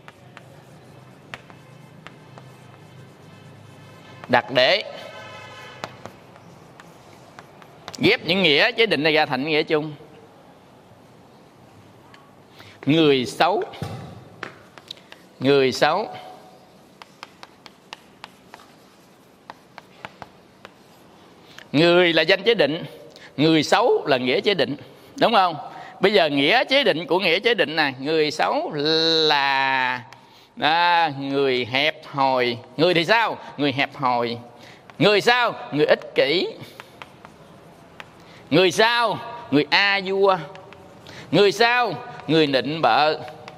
Đặt để ghép những nghĩa chế định này ra thành nghĩa chung. Người xấu, người xấu. Người là danh chế định, người xấu là nghĩa chế định, đúng không? Bây giờ nghĩa chế định của nghĩa chế định này, người xấu là người hẹp hòi. Người thì sao? Người hẹp hòi. Người sao? Người ích kỷ. Người sao? Người a vua. Người sao? Người nịnh bợ.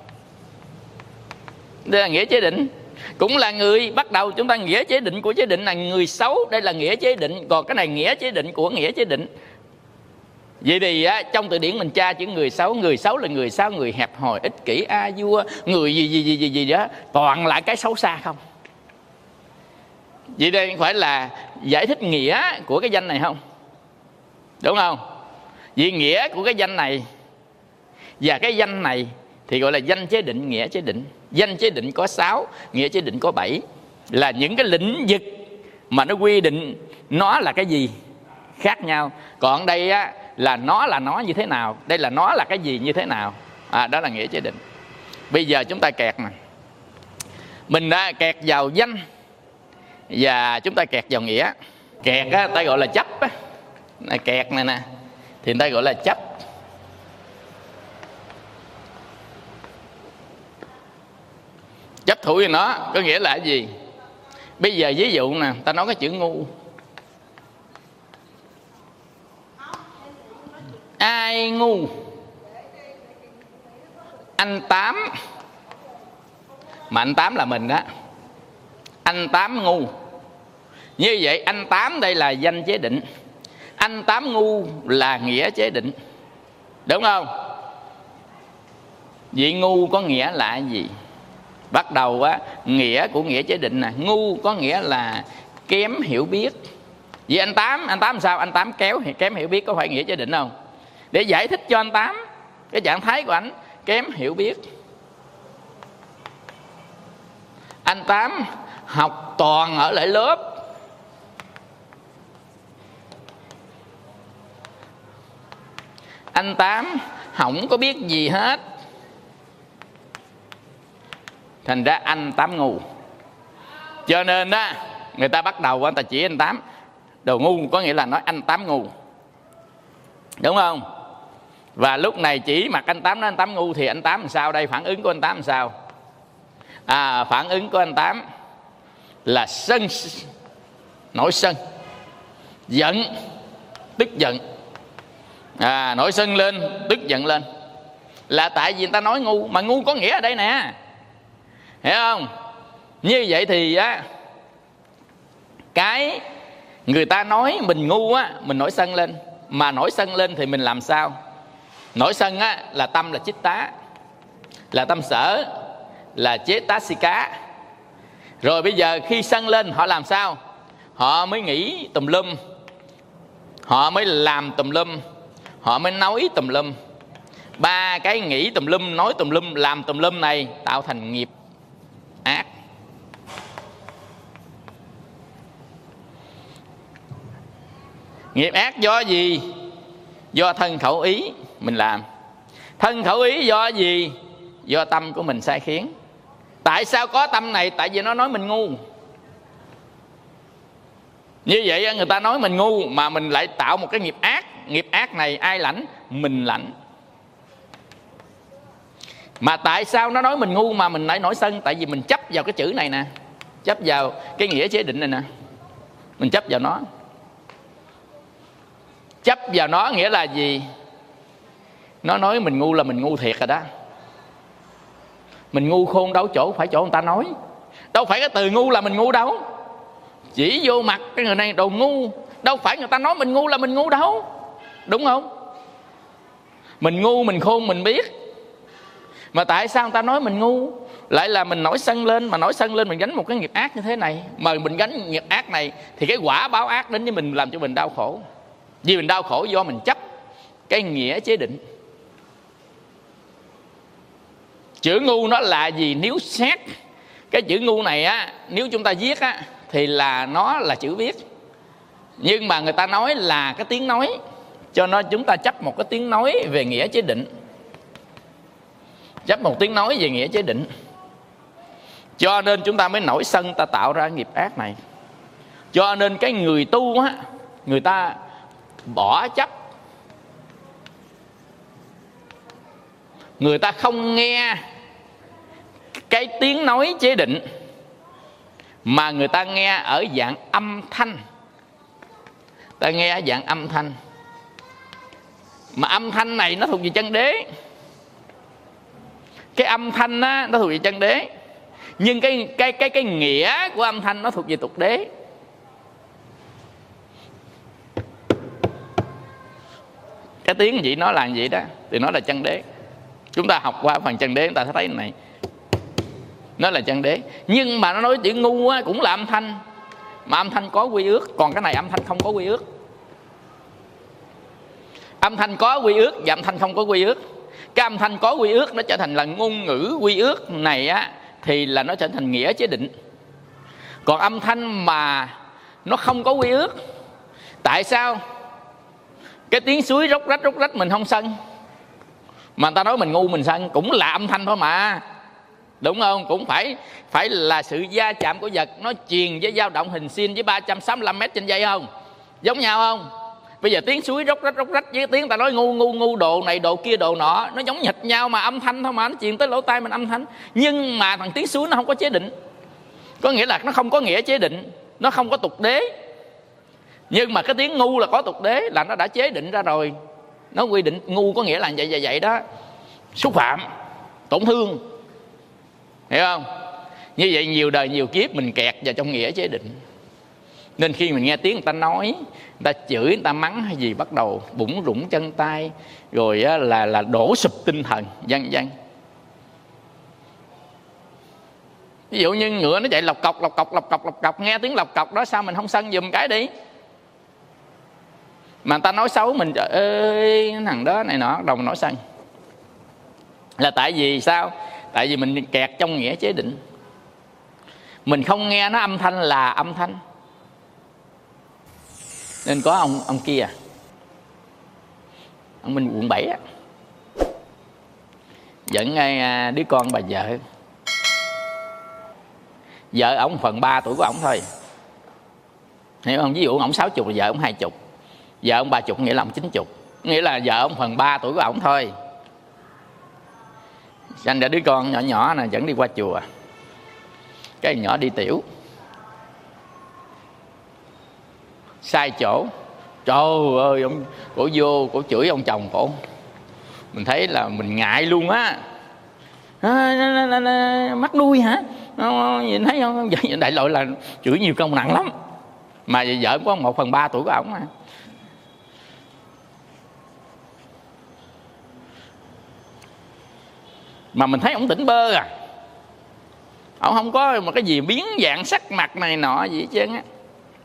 Đây là nghĩa chế định. Cũng là người, bắt đầu chúng ta nghĩa chế định của chế định là người xấu. Đây là nghĩa chế định. Còn cái này nghĩa chế định của nghĩa chế định. Vậy thì trong từ điển mình tra chữ người xấu là người sao, người hẹp hòi, ích kỷ, a vua, người gì đó, toàn lại cái xấu xa không. Vậy đây phải là giải thích nghĩa của cái danh này không? Đúng không? Vì nghĩa của cái danh này và cái danh này thì gọi là danh chế định, nghĩa chế định. Danh chế định có 6, nghĩa chế định có 7. Là những cái lĩnh vực mà nó quy định nó là cái gì khác nhau. Còn đây là nó như thế nào, đây là nó là cái gì như thế nào. Đó là nghĩa chế định. Bây giờ chúng ta kẹt nè. Mình đã kẹt vào danh và chúng ta kẹt vào nghĩa. Kẹt ta gọi là chấp kẹt này nè thì ta gọi là chấp. Chấp thủ với nó có nghĩa là cái gì? Bây giờ ví dụ nè, ta nói cái chữ ngu. Ai ngu? Anh Tám. Mà anh Tám là mình đó. Anh Tám ngu. Như vậy anh Tám đây là danh chế định, anh Tám ngu là nghĩa chế định. Đúng không? Vậy ngu có nghĩa là gì? Bắt đầu nghĩa của nghĩa chế định nè. Ngu có nghĩa là kém hiểu biết. Vì anh Tám làm sao? Anh Tám kém hiểu biết, có phải nghĩa chế định không? Để giải thích cho anh Tám cái trạng thái của anh kém hiểu biết. Anh Tám học toàn ở lại lớp, anh Tám không có biết gì hết, thành ra anh Tám ngu. Cho nên người ta bắt đầu người ta chỉ anh Tám đồ ngu, có nghĩa là nói anh Tám ngu. Đúng không? Và lúc này chỉ mặt anh Tám nói anh Tám ngu thì anh Tám làm sao đây? Phản ứng của anh Tám làm sao? Phản ứng của anh Tám là sân, nổi sân, giận, tức giận. Nổi sân lên, tức giận lên. Là tại vì người ta nói ngu, mà ngu có nghĩa ở đây nè, hiểu không? Như vậy thì cái người ta nói mình ngu mình nổi sân lên. Mà nổi sân lên thì mình làm sao? Nổi sân là tâm là chích tá, là tâm sở, là chế tá si cá. Rồi bây giờ khi sân lên họ làm sao? Họ mới nghĩ tùm lum, họ mới làm tùm lum, họ mới nói tùm lum. 3 cái nghĩ tùm lum, nói tùm lum, làm tùm lum này tạo thành nghiệp ác. Nghiệp ác do gì? Do thân khẩu ý mình làm. Thân khẩu ý do gì? Do tâm của mình sai khiến. Tại sao có tâm này? Tại vì nó nói mình ngu. Như vậy người ta nói mình ngu mà mình lại tạo một cái nghiệp ác. Nghiệp ác này ai lãnh? Mình lãnh. Mà tại sao nó nói mình ngu mà mình lại nổi sân? Tại vì mình chấp vào cái chữ này nè, chấp vào cái nghĩa chế định này nè, mình chấp vào nó. Chấp vào nó nghĩa là gì? Nó nói mình ngu là mình ngu thiệt rồi đó. Mình ngu khôn đâu chỗ phải chỗ người ta nói. Đâu phải cái từ ngu là mình ngu đâu. Chỉ vô mặt cái người này đồ ngu. Đâu phải người ta nói mình ngu là mình ngu đâu. Đúng không? Mình ngu, mình khôn, mình biết. Mà tại sao người ta nói mình ngu? Lại là mình nổi sân lên. Mà nổi sân lên mình gánh một cái nghiệp ác như thế này. Mà mình gánh nghiệp ác này thì cái quả báo ác đến với mình, làm cho mình đau khổ. Vì mình đau khổ do mình chấp cái nghĩa chế định. Chữ ngu nó là gì? Nếu xét cái chữ ngu này nếu chúng ta viết thì là nó là chữ viết. Nhưng mà người ta nói là cái tiếng nói, cho nên chúng ta chấp một cái tiếng nói về nghĩa chế định. Chấp một tiếng nói về nghĩa chế định. Cho nên chúng ta mới nổi sân, ta tạo ra nghiệp ác này. Cho nên cái người tu người ta bỏ chấp, người ta không nghe cái tiếng nói chế định, mà người ta nghe ở dạng âm thanh. Ta nghe ở dạng âm thanh. Mà âm thanh này nó thuộc về chân đế. Cái âm thanh nó thuộc về chân đế. Nhưng cái nghĩa của âm thanh nó thuộc về tục đế. Cái tiếng vậy nó là vậy đó, thì nó là chân đế. Chúng ta học qua phần chân đế chúng ta sẽ thấy này, nó là chân đế. Nhưng mà nó nói chữ ngu á, cũng là âm thanh, mà âm thanh có quy ước, còn cái này âm thanh không có quy ước. Âm thanh có quy ước và âm thanh không có quy ước. Cái âm thanh có quy ước nó trở thành là ngôn ngữ quy ước này á, thì là nó trở thành nghĩa chế định. Còn âm thanh mà nó không có quy ước, tại sao cái tiếng suối róc rách mình không sân, mà người ta nói mình ngu mình sân, cũng là âm thanh thôi mà, đúng không? Cũng phải là sự va chạm của vật, nó truyền với dao động hình sin với 365 m trên giây không? Giống nhau không? Bây giờ tiếng suối róc rách với tiếng ta nói ngu đồ này đồ kia đồ nọ, nó giống nhịch nhau mà, âm thanh thôi mà, nó truyền tới lỗ tai mình âm thanh. Nhưng mà thằng tiếng suối nó không có chế định, có nghĩa là nó không có nghĩa chế định, nó không có tục đế. Nhưng mà cái tiếng ngu là có tục đế, là nó đã chế định ra rồi. Nó quy định ngu có nghĩa là vậy đó, xúc phạm, tổn thương, hiểu không? Như vậy nhiều đời nhiều kiếp mình kẹt vào trong nghĩa chế định. Nên khi mình nghe tiếng người ta nói, người ta chửi, người ta mắng hay gì, bắt đầu bủn rủn chân tay, rồi là đổ sụp tinh thần, vân vân. Ví dụ như ngựa nó chạy lọc cọc, nghe tiếng lọc cọc đó, sao mình không sân giùm cái đi? Mà người ta nói xấu mình, trời ơi thằng đó này nọ, đầu mình nổi sân. Là tại vì sao? Tại vì mình kẹt trong nghĩa chế định. Mình không nghe nó âm thanh là âm thanh. Nên có ông kia, ông bên quận 7 á, dẫn đứa con bà vợ. Vợ ổng phần 3 tuổi của ổng thôi, hiểu không? Ví dụ ổng 60 vợ ổng 20, vợ ông 30, nghĩa là ông 90, nghĩa là vợ ông phần 3 tuổi của ổng thôi. Sanh ra đứa con nhỏ nè, dẫn đi qua chùa. Cái nhỏ đi tiểu sai chỗ, trời ơi, cổ vô cổ chửi ông chồng cổ. Mình thấy là mình ngại luôn á. Mắc đuôi hả? Nhìn thấy không? Đại loại là chửi nhiều công nặng lắm. Mà vợ có 1/3 tuổi của ổng mà mình thấy ổng tỉnh bơ à, ổng không có một cái gì biến dạng sắc mặt này nọ gì hết trơn á.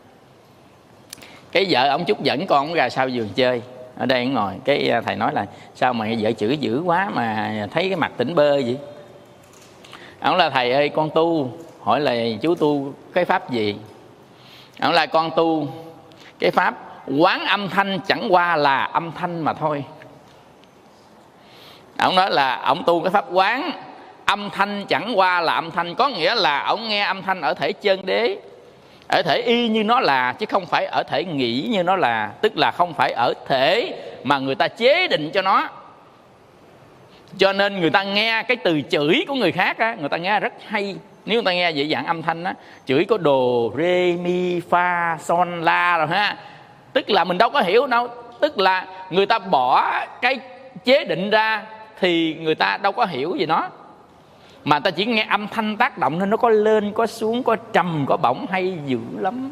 Cái vợ ổng chút dẫn con ổng ra sau vườn chơi, ở đây ổng ngồi. Cái thầy nói là sao mà vợ chửi dữ quá mà thấy cái mặt tỉnh bơ vậy? Ổng là thầy ơi con tu. Hỏi là chú tu cái pháp gì? Ổng là con tu cái pháp quán âm thanh, chẳng qua là âm thanh mà thôi. Ông nói là ông tu cái pháp quán âm thanh, chẳng qua là âm thanh, có nghĩa là ông nghe âm thanh ở thể chân đế, ở thể y như nó là, chứ không phải ở thể nghĩ như nó là. Tức là không phải ở thể mà người ta chế định cho nó. Cho nên người ta nghe cái từ chửi của người khác á, người ta nghe rất hay. Nếu người ta nghe vậy dạng âm thanh á, chửi có đồ, rê, mi, fa, son, la rồi ha. Tức là mình đâu có hiểu đâu. Tức là người ta bỏ cái chế định ra thì người ta đâu có hiểu gì nó, mà ta chỉ nghe âm thanh tác động nên nó có lên, có xuống, có trầm, có bổng, hay dữ lắm.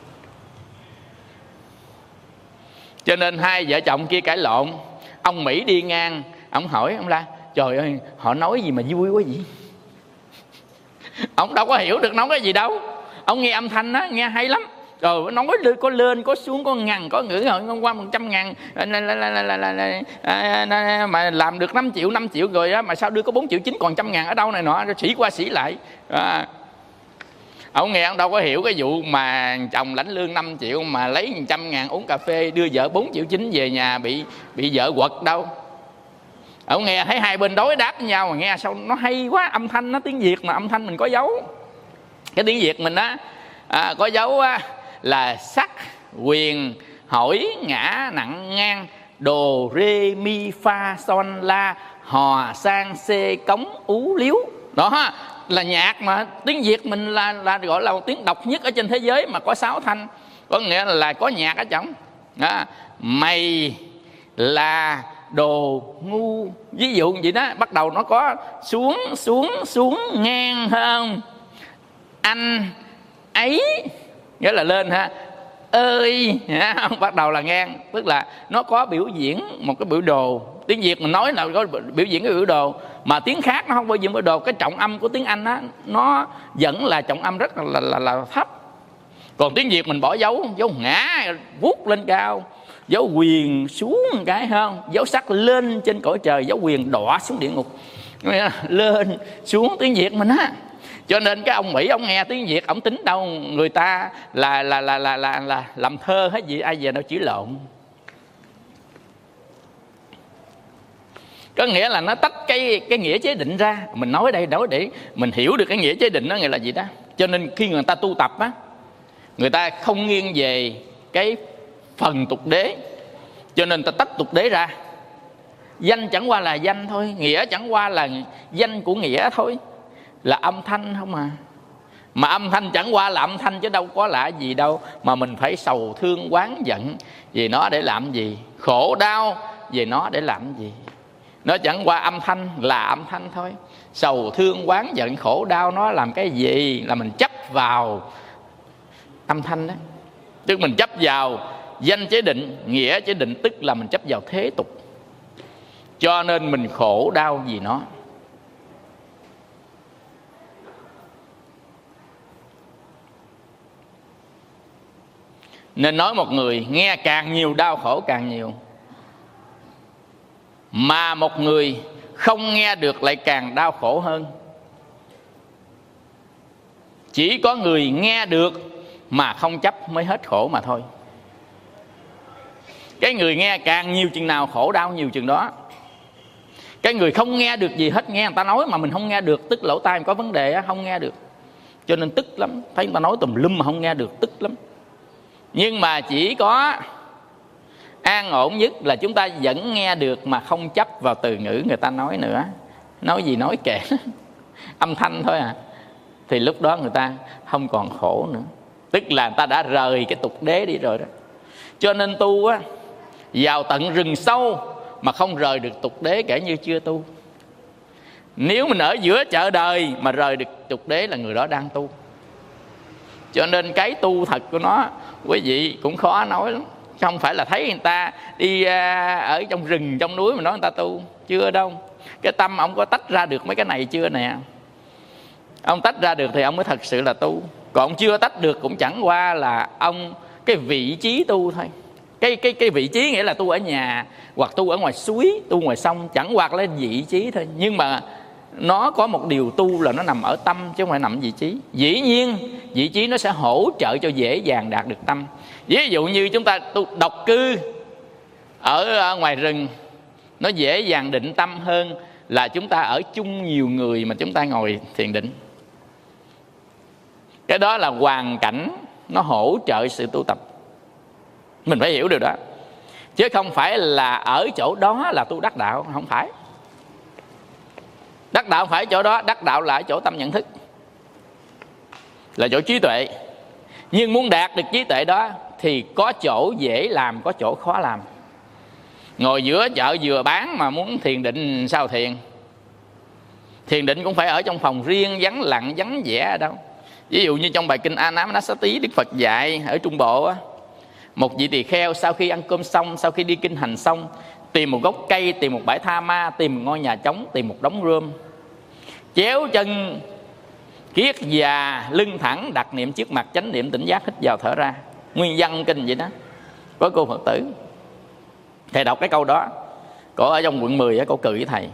Cho nên hai vợ chồng kia cãi lộn. Ông Mỹ đi ngang, ông hỏi ông la: trời ơi, họ nói gì mà vui quá vậy? Ông đâu có hiểu được nói cái gì đâu. Ông nghe âm thanh á, nghe hay lắm. Rồi nói có lên, có xuống, có ngằn, có ngữ, qua 100.000 mà làm được 5 triệu rồi á, mà sao đưa có 4,9 triệu còn 100.000 ở đâu này nọ, sĩ qua sĩ lại. Ông nghe ông đâu có hiểu cái vụ mà chồng lãnh lương 5 triệu mà lấy 100.000 uống cà phê, đưa vợ 4,9 triệu về nhà bị vợ quật đâu. Ông nghe thấy hai bên đối đáp với nhau mà nghe sao nó hay quá. Âm thanh nó tiếng Việt mà âm thanh mình có dấu. Cái tiếng Việt mình á có dấu á, là sắc, quyền, hỏi, ngã, nặng, ngang, đồ, rê, mi, fa, son, la, hò, sang, xê, cống, ú, liếu. Đó là nhạc mà tiếng Việt mình là gọi là một tiếng độc nhất ở trên thế giới mà có 6 thanh. Có nghĩa là có nhạc ở trong. Mày là đồ ngu, ví dụ vậy đó. Bắt đầu nó có xuống, ngang, phải không? Anh ấy nghĩa là lên ha. ơi, bắt đầu là nghe, tức là nó có biểu diễn một cái biểu đồ. Tiếng Việt mình nói là có biểu diễn cái biểu đồ, mà tiếng khác nó không bao giờ biểu đồ. Cái trọng âm của tiếng Anh á, nó vẫn là trọng âm rất là thấp. Còn tiếng Việt mình bỏ dấu ngã vút lên cao, dấu quyền xuống một cái, không, dấu sắc lên trên cõi trời, dấu quyền đọa xuống địa ngục, lên xuống tiếng Việt mình á. Cho nên cái ông Mỹ ông nghe tiếng Việt ông tính đâu người ta là làm thơ hay gì, ai về đâu chửi lộn. Có nghĩa là nó tách cái nghĩa chế định ra. Mình nói đây đó để mình hiểu được cái nghĩa chế định đó nghĩa là gì đó. Cho nên khi người ta tu tập á, người ta không nghiêng về cái phần tục đế, cho nên ta tách tục đế ra. Danh chẳng qua là danh thôi, nghĩa chẳng qua là danh của nghĩa thôi, là âm thanh không à. Mà âm thanh chẳng qua là âm thanh chứ đâu có lạ gì đâu. Mà mình phải sầu thương oán giận vì nó để làm gì, khổ đau vì nó để làm gì. Nó chẳng qua âm thanh là âm thanh thôi. Sầu thương oán giận khổ đau nó làm cái gì? Là mình chấp vào âm thanh đó. Tức mình chấp vào danh chế định, nghĩa chế định, tức là mình chấp vào thế tục. Cho nên mình khổ đau vì nó. Nên nói một người nghe càng nhiều đau khổ càng nhiều, mà một người không nghe được lại càng đau khổ hơn. Chỉ có người nghe được mà không chấp mới hết khổ mà thôi. Cái người nghe càng nhiều chừng nào khổ đau nhiều chừng đó. Cái người không nghe được gì hết, nghe người ta nói mà mình không nghe được, tức lỗ tai mình có vấn đề á, không nghe được, cho nên tức lắm. Thấy người ta nói tùm lum mà không nghe được, tức lắm. Nhưng mà chỉ có an ổn nhất là chúng ta vẫn nghe được mà không chấp vào từ ngữ người ta nói nữa. Nói gì nói kệ, âm thanh thôi à. Thì lúc đó người ta không còn khổ nữa. Tức là người ta đã rời cái tục đế đi rồi đó. Cho nên tu á, vào tận rừng sâu mà không rời được tục đế kể như chưa tu. Nếu mình ở giữa chợ đời mà rời được tục đế là người đó đang tu. Cho nên cái tu thật của nó quý vị cũng khó nói lắm. Không phải là thấy người ta đi ở trong rừng trong núi mà nói người ta tu, chưa đâu. Cái tâm ông có tách ra được mấy cái này chưa nè. Ông tách ra được thì ông mới thật sự là tu. Còn ông chưa tách được cũng chẳng qua là ông cái vị trí tu thôi. Cái vị trí nghĩa là tu ở nhà hoặc tu ở ngoài suối, tu ngoài sông, chẳng qua là vị trí thôi. Nhưng mà nó có một điều tu là nó nằm ở tâm chứ không phải nằm ở vị trí. Dĩ nhiên vị trí nó sẽ hỗ trợ cho dễ dàng đạt được tâm. Ví dụ như chúng ta tu độc cư ở ngoài rừng, nó dễ dàng định tâm hơn là chúng ta ở chung nhiều người mà chúng ta ngồi thiền định. Cái đó là hoàn cảnh nó hỗ trợ sự tu tập. Mình phải hiểu điều đó, chứ không phải là ở chỗ đó là tu đắc đạo. Không phải. Đắc đạo không phải chỗ đó. Đắc đạo là ở chỗ tâm nhận thức, là chỗ trí tuệ. Nhưng muốn đạt được trí tuệ đó thì có chỗ dễ làm, có chỗ khó làm. Ngồi giữa chợ vừa bán mà muốn thiền định sao thiền? Thiền định cũng phải ở trong phòng riêng, vắng lặng, vắng vẻ ở đâu. Ví dụ như trong bài kinh Anapanasati, Đức Phật dạy ở Trung Bộ á, một vị tỳ kheo sau khi ăn cơm xong, sau khi đi kinh hành xong, tìm một gốc cây, tìm một bãi tha ma, tìm một ngôi nhà trống, tìm một đống rơm, chéo chân kiết già, lưng thẳng, đặt niệm trước mặt, chánh niệm tỉnh giác, hít vào thở ra. Nguyên văn kinh vậy đó. Có cô Phật tử thầy đọc cái câu đó, cổ ở trong quận 10 á, cổ cười với thầy.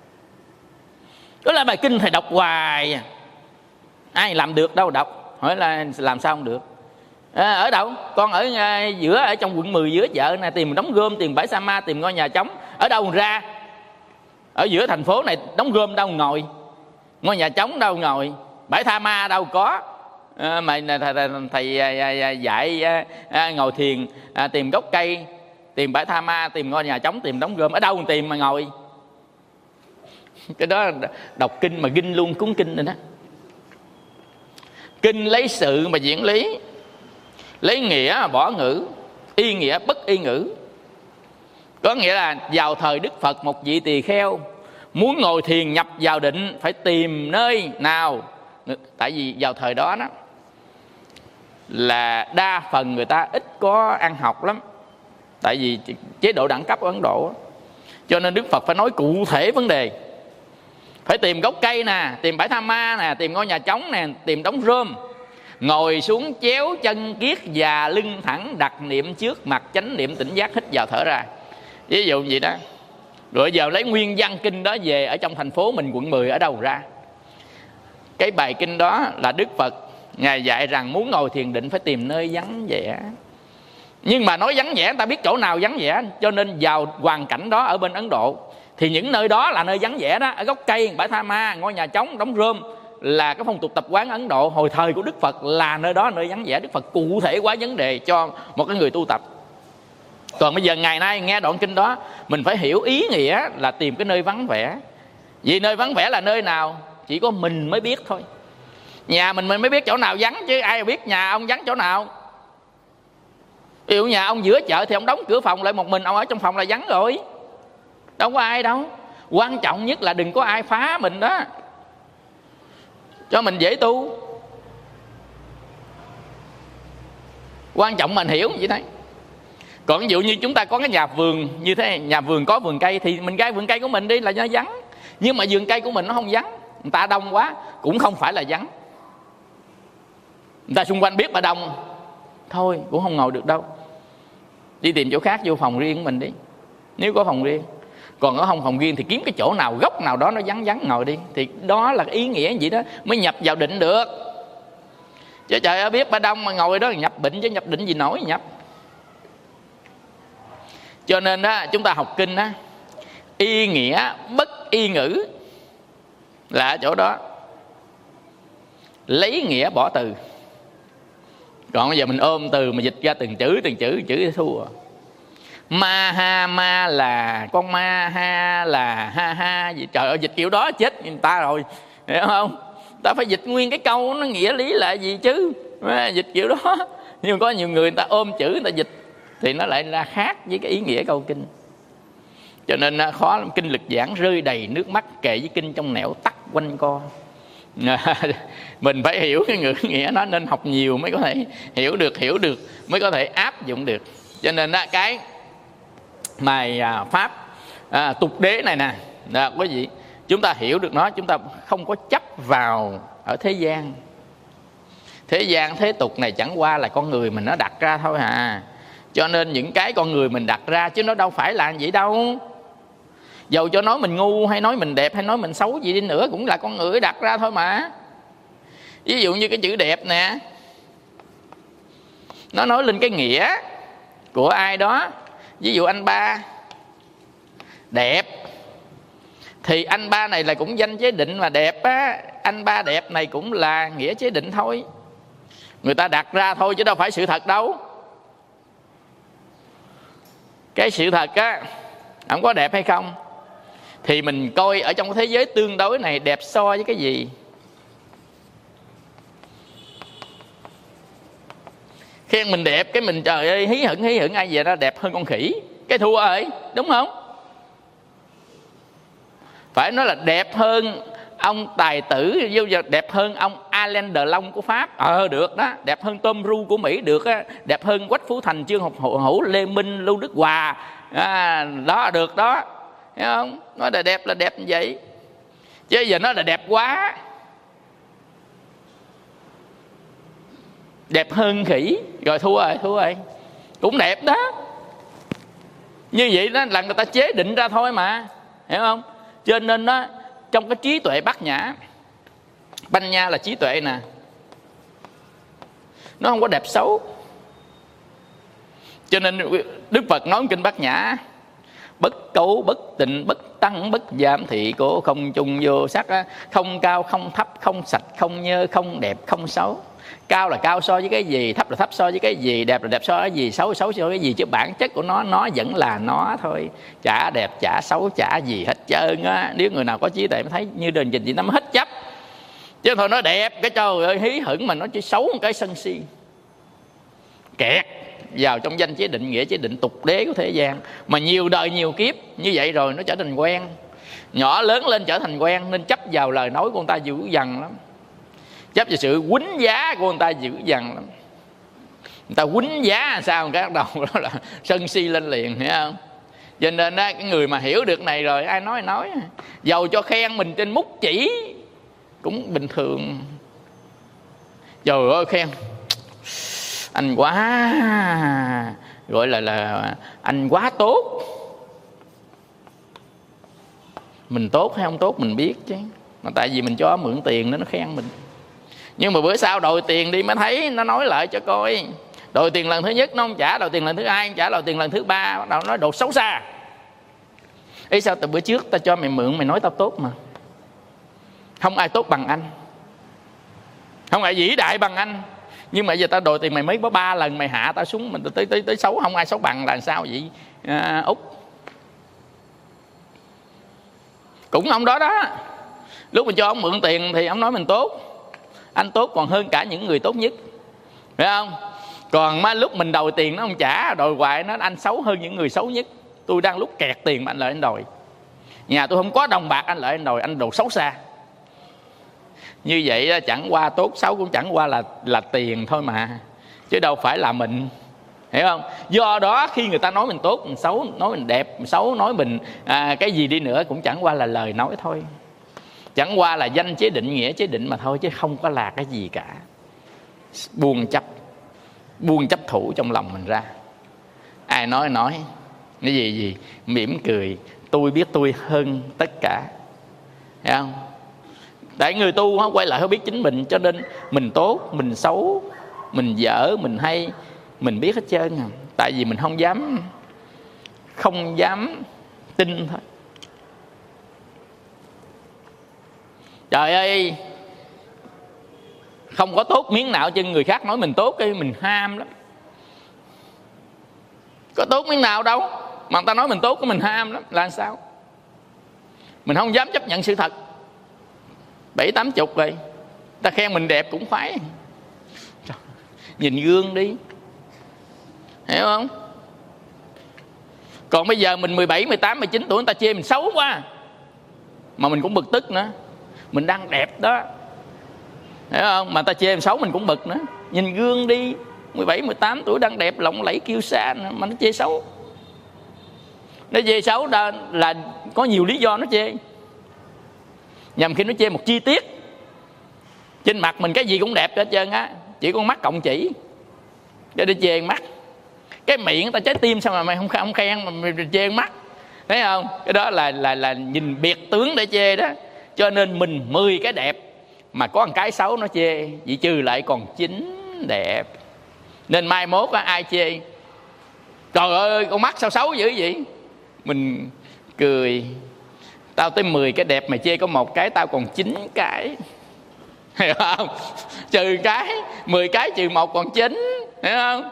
Đó là bài kinh thầy đọc hoài, ai làm được đâu đọc. Hỏi là làm sao không được? Ở đâu? Con ở giữa, ở trong quận 10 giữa chợ này, tìm đống gom, tìm bãi sa ma, tìm ngôi nhà trống. Ở đâu ra? Ở giữa thành phố này đống gom đâu ngồi, ngôi nhà trống đâu ngồi, bãi tha ma đâu có. Mà thầy dạy ngồi thiền, tìm gốc cây, tìm bãi tha ma, tìm ngôi nhà trống, tìm đống gom. Ở đâu tìm mà ngồi? Cái đó đọc kinh mà kinh luôn cuốn kinh rồi đó. Kinh lấy sự mà diễn lý, lấy nghĩa mà bỏ ngữ, y nghĩa bất y ngữ. Có nghĩa là vào thời Đức Phật, một vị tỳ kheo muốn ngồi thiền nhập vào định phải tìm nơi nào. Tại vì vào thời đó là đa phần người ta ít có ăn học lắm, tại vì chế độ đẳng cấp ở Ấn Độ. Cho nên Đức Phật phải nói cụ thể vấn đề. Phải tìm gốc cây nè, tìm bãi tha ma nè, tìm ngôi nhà trống nè, tìm đống rơm. Ngồi xuống chéo chân kiết và lưng thẳng, đặt niệm trước mặt, chánh niệm tỉnh giác, hít vào thở ra. Ví dụ vậy đó. Rồi giờ lấy nguyên văn kinh đó về ở trong thành phố mình, quận 10 ở đâu ra. Cái bài kinh đó là Đức Phật Ngài dạy rằng muốn ngồi thiền định phải tìm nơi vắng vẻ. Nhưng mà nói vắng vẻ, người ta biết chỗ nào vắng vẻ. Cho nên vào hoàn cảnh đó ở bên Ấn Độ thì những nơi đó là nơi vắng vẻ đó. Ở gốc cây, bãi tha ma, ngôi nhà trống, đống rơm là cái phong tục tập quán Ấn Độ hồi thời của Đức Phật, là nơi đó nơi vắng vẻ. Đức Phật cụ thể hóa vấn đề cho một cái người tu tập. Còn bây giờ ngày nay nghe đoạn kinh đó, mình phải hiểu ý nghĩa là tìm cái nơi vắng vẻ. Vì nơi vắng vẻ là nơi nào chỉ có mình mới biết thôi. Nhà mình mới biết chỗ nào vắng, chứ ai biết nhà ông vắng chỗ nào. Ví dụ nhà ông giữa chợ thì ông đóng cửa phòng lại một mình, ông ở trong phòng là vắng rồi, đâu có ai đâu. Quan trọng nhất là đừng có ai phá mình đó, cho mình dễ tu. Quan trọng mình hiểu vậy thôi. Còn ví dụ như chúng ta có cái nhà vườn như thế, nhà vườn có vườn cây thì mình gai vườn cây của mình đi là nó vắng. Nhưng mà vườn cây của mình nó không vắng, người ta đông quá cũng không phải là vắng. Người ta xung quanh biết mà đông, thôi cũng không ngồi được đâu. Đi tìm chỗ khác, vô phòng riêng của mình đi, nếu có phòng riêng. Còn ở không phòng riêng thì kiếm cái chỗ nào, góc nào đó nó vắng vắng ngồi đi. Thì đó là ý nghĩa vậy đó, mới nhập vào định được. Chứ trời ơi biết ba đông mà ngồi đó nhập định, chứ nhập định gì nổi nhập. Cho nên đó chúng ta học kinh đó, y nghĩa bất y ngữ là ở chỗ đó, lấy nghĩa bỏ từ. Còn bây giờ mình ôm từ mà dịch ra từng chữ thì thua. Ma ha ma là con ma, ha là ha ha gì. Trời ơi dịch kiểu đó chết người ta rồi, hiểu không? Ta phải dịch nguyên cái câu nó nghĩa lý là gì chứ. Dịch kiểu đó. Nhưng có nhiều người ta ôm chữ người ta dịch thì nó lại là khác với cái ý nghĩa câu kinh. Cho nên khó lắm. Kinh lực giảng rơi đầy nước mắt, kệ với kinh trong nẻo tắc quanh co. Mình phải hiểu cái ngữ nghĩa nó, nên học nhiều mới có thể hiểu được mới có thể áp dụng được. Cho nên đó, cái bài pháp tục đế này nè, quý vị, chúng ta hiểu được nó, chúng ta không có chấp vào ở thế gian. Thế gian thế tục này chẳng qua là con người mình nó đặt ra thôi à. Cho nên những cái con người mình đặt ra, chứ nó đâu phải là vậy đâu. Dầu cho nói mình ngu hay nói mình đẹp hay nói mình xấu gì đi nữa, cũng là con người đặt ra thôi mà. Ví dụ như cái chữ đẹp nè, nó nói lên cái nghĩa của ai đó. Ví dụ anh ba đẹp thì anh ba này là cũng danh chế định mà đẹp á. Anh ba đẹp này cũng là nghĩa chế định thôi, người ta đặt ra thôi chứ đâu phải sự thật đâu. Cái sự thật á, không có đẹp hay không thì mình coi ở trong cái thế giới tương đối này đẹp so với cái gì. Khen mình đẹp cái mình trời ơi hí hửng ai về đó đẹp hơn con khỉ, cái thua rồi, đúng không? Phải nói là đẹp hơn ông tài tử, đẹp hơn ông Alain Delon của Pháp, được đó. Đẹp hơn Tom Cruise của Mỹ được á. Đẹp hơn Quách Phú Thành, Trương Hữu, Lê Minh, Lưu Đức Hòa, đó được đó, thấy không? Nói là đẹp như vậy. Chứ giờ nói là đẹp quá, đẹp hơn khỉ rồi thua rồi, cũng đẹp đó. Như vậy đó là người ta chế định ra thôi mà, hiểu không? Cho nên đó, trong cái trí tuệ bát nhã, banh nha là trí tuệ nè, nó không có đẹp xấu. Cho nên Đức Phật nói kinh bát nhã: bất cấu, bất tịnh, bất tăng, bất giảm thị cố, không chung vô sắc, không cao, không thấp, không sạch, không nhơ, không đẹp, không xấu. Cao là cao so với cái gì, thấp là thấp so với cái gì, đẹp là đẹp so với cái gì, xấu là xấu so với cái gì. Chứ bản chất của nó vẫn là nó thôi, chả đẹp, chả xấu, chả gì hết trơn á. Nếu người nào có trí tuệ mới thấy như đền trình gì nó mới hết chấp. Chứ thôi nó đẹp cái trời ơi hí hửng mà nó chỉ xấu một cái sân si, kẹt vào trong danh chế định, nghĩa chế định tục đế của thế gian. Mà nhiều đời nhiều kiếp như vậy rồi nó trở thành quen, nhỏ lớn lên trở thành quen, nên chấp vào lời nói của người ta dữ dằn lắm, chấp vào sự quýnh giá của người ta dữ dằn lắm. người ta quýnh giá sao các đầu đó là sân si lên liền, hiểu không? Cho nên đó, cái người mà hiểu được này rồi ai nói, dầu cho khen mình trên mút chỉ cũng bình thường. Trời ơi khen anh quá, gọi là anh quá tốt. Mình tốt hay không tốt mình biết chứ, mà tại vì mình cho mượn tiền nó khen mình. Nhưng mà bữa sau đòi tiền đi mới thấy nó nói lại cho coi. Đòi tiền lần thứ nhất nó không trả, đòi tiền lần thứ hai không trả, đòi tiền lần thứ ba bắt đầu nói đồ xấu xa. Ý sao từ bữa trước tao cho mày mượn mày nói tao tốt mà. Không ai tốt bằng anh, không ai vĩ đại bằng anh. Nhưng mà giờ tao đòi tiền mày mới có 3 lần mày hạ tao xuống, mình tới xấu, không ai xấu bằng là sao vậy Út? Cũng ông đó đó, lúc mình cho ông mượn tiền thì ông nói mình tốt, anh tốt còn hơn cả những người tốt nhất, phải không? Còn mà lúc mình đòi tiền nó không trả, đòi hoài nó anh xấu hơn những người xấu nhất. Tôi đang lúc kẹt tiền mà anh lại anh đòi, nhà tôi không có đồng bạc anh lại anh đòi, anh đồ xấu xa. Như vậy chẳng qua tốt xấu cũng chẳng qua là tiền thôi mà, chứ đâu phải là mình, hiểu không? Do đó khi người ta nói mình tốt, mình xấu, nói mình đẹp, mình xấu, nói mình cái gì đi nữa cũng chẳng qua là lời nói thôi, chẳng qua là danh chế định, nghĩa chế định mà thôi, chứ không có là cái gì cả. Buông chấp thủ trong lòng mình ra. Ai nói cái gì mỉm cười, tôi biết tôi hơn tất cả, hiểu không? Tại người tu không quay lại không biết chính mình, cho nên mình tốt, mình xấu, mình dở, mình hay, mình biết hết trơn à. Tại vì mình không dám tin thôi. Trời ơi, không có tốt miếng nào chứ người khác nói mình tốt cái mình ham lắm. Có tốt miếng nào đâu mà người ta nói mình tốt cái mình ham lắm. Là sao? Mình không dám chấp nhận sự thật. 7-80 rồi, ta khen mình đẹp cũng khoái. Nhìn gương đi, hiểu không? Còn bây giờ mình 17, 18, 19 tuổi người ta chê mình xấu quá mà mình cũng bực tức nữa. Mình đang đẹp đó, hiểu không? Mà ta chê mình xấu mình cũng bực nữa. Nhìn gương đi, 17, 18 tuổi đang đẹp lộng lẫy kiêu sa mà nó chê xấu. Nó chê xấu là có nhiều lý do nó chê. Nhằm khi nó chê một chi tiết, trên mặt mình cái gì cũng đẹp hết trơn á, chỉ con mắt cộng chỉ để đi chê mắt. Cái miệng người ta trái tim sao mà mày không khen mà mày chê mắt, thấy không? Cái đó là nhìn biệt tướng để chê đó. Cho nên mình 10 cái đẹp mà có một cái xấu nó chê, vậy trừ lại còn 9 đẹp. Nên mai mốt á, ai chê trời ơi con mắt sao xấu dữ vậy, mình cười, tao tới 10 cái đẹp mày chê có 1 cái, tao còn 9 cái, hiểu không? Trừ cái 10 cái trừ 1 còn 9, hiểu không?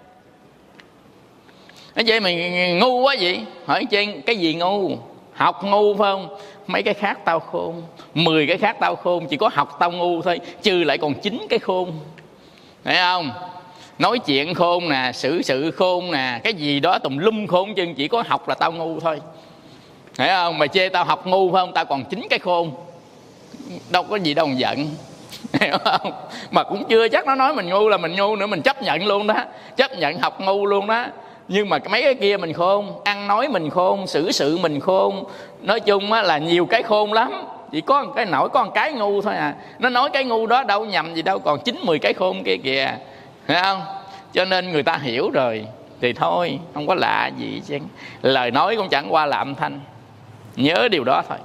Nói vậy mày ngu quá vậy? Hỏi trên cái gì ngu? Học ngu phải không? Mấy cái khác tao khôn, 10 cái khác tao khôn, chỉ có học tao ngu thôi, trừ lại còn 9 cái khôn, thấy không? Nói chuyện khôn nè, xử sự khôn nè, cái gì đó tùm lum khôn, chứ chỉ có học là tao ngu thôi, thấy không? Mày chê tao học ngu phải không? Tao còn 9 cái khôn, đâu có gì đâu mà giận, hiểu không? Mà cũng chưa chắc nó nói mình ngu là mình ngu nữa, mình chấp nhận luôn đó, chấp nhận học ngu luôn đó. Nhưng mà mấy cái kia mình khôn, ăn nói mình khôn, xử sự mình khôn, nói chung á là nhiều cái khôn lắm, chỉ có một cái nổi, có một cái ngu thôi à. Nó nói cái ngu đó đâu nhầm gì đâu, còn 9-10 cái khôn kia kìa, thấy không? Cho nên người ta hiểu rồi thì thôi, không có lạ gì chứ. Lời nói cũng chẳng qua là âm thanh, nhớ điều đó thôi.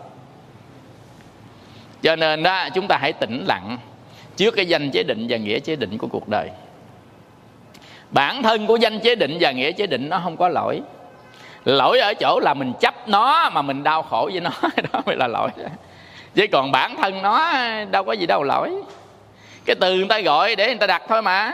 Cho nên đó, chúng ta hãy tĩnh lặng trước cái danh chế định và nghĩa chế định của cuộc đời. Bản thân của danh chế định và nghĩa chế định nó không có lỗi. Lỗi ở chỗ là mình chấp nó mà mình đau khổ với nó, đó mới là lỗi. Chứ còn bản thân nó đâu có gì đâu lỗi. Cái từ người ta gọi để người ta đặt thôi mà.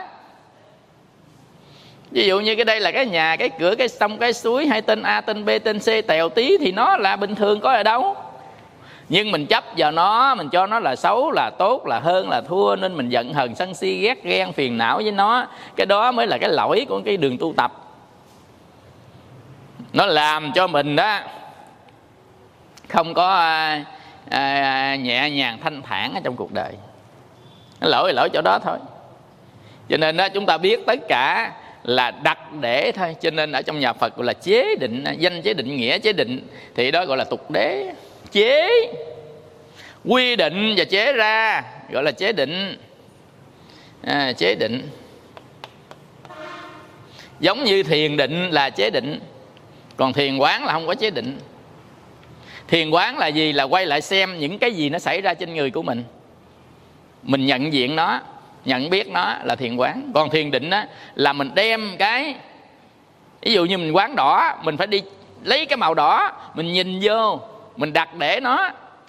Ví dụ như cái đây là cái nhà, cái cửa, cái sông, cái suối, hay tên A, tên B, tên C, tèo tí thì nó là bình thường, có ở đâu. Nhưng mình chấp vào nó, mình cho nó là xấu, là tốt, là hơn, là thua, nên mình giận hờn, sân si, ghét ghen, phiền não với nó. Cái đó mới là cái lỗi của cái đường tu tập. Nó làm cho mình đó không có nhẹ nhàng thanh thản ở trong cuộc đời. Lỗi chỗ đó thôi. Cho nên đó, chúng ta biết tất cả là đặt để thôi. Cho nên ở trong nhà Phật gọi là chế định, danh chế định, nghĩa chế định, thì đó gọi là tục đế. Chế, quy định và chế ra gọi là chế định. Chế định. Giống như thiền định là chế định, còn thiền quán là không có chế định. Thiền quán là gì? Là quay lại xem những cái gì nó xảy ra trên người của mình nhận diện nó, nhận biết nó là thiền quán. Còn thiền định á, là mình đem cái, ví dụ như mình quán đỏ, mình phải đi lấy cái màu đỏ, mình nhìn vô, mình đặt để nó.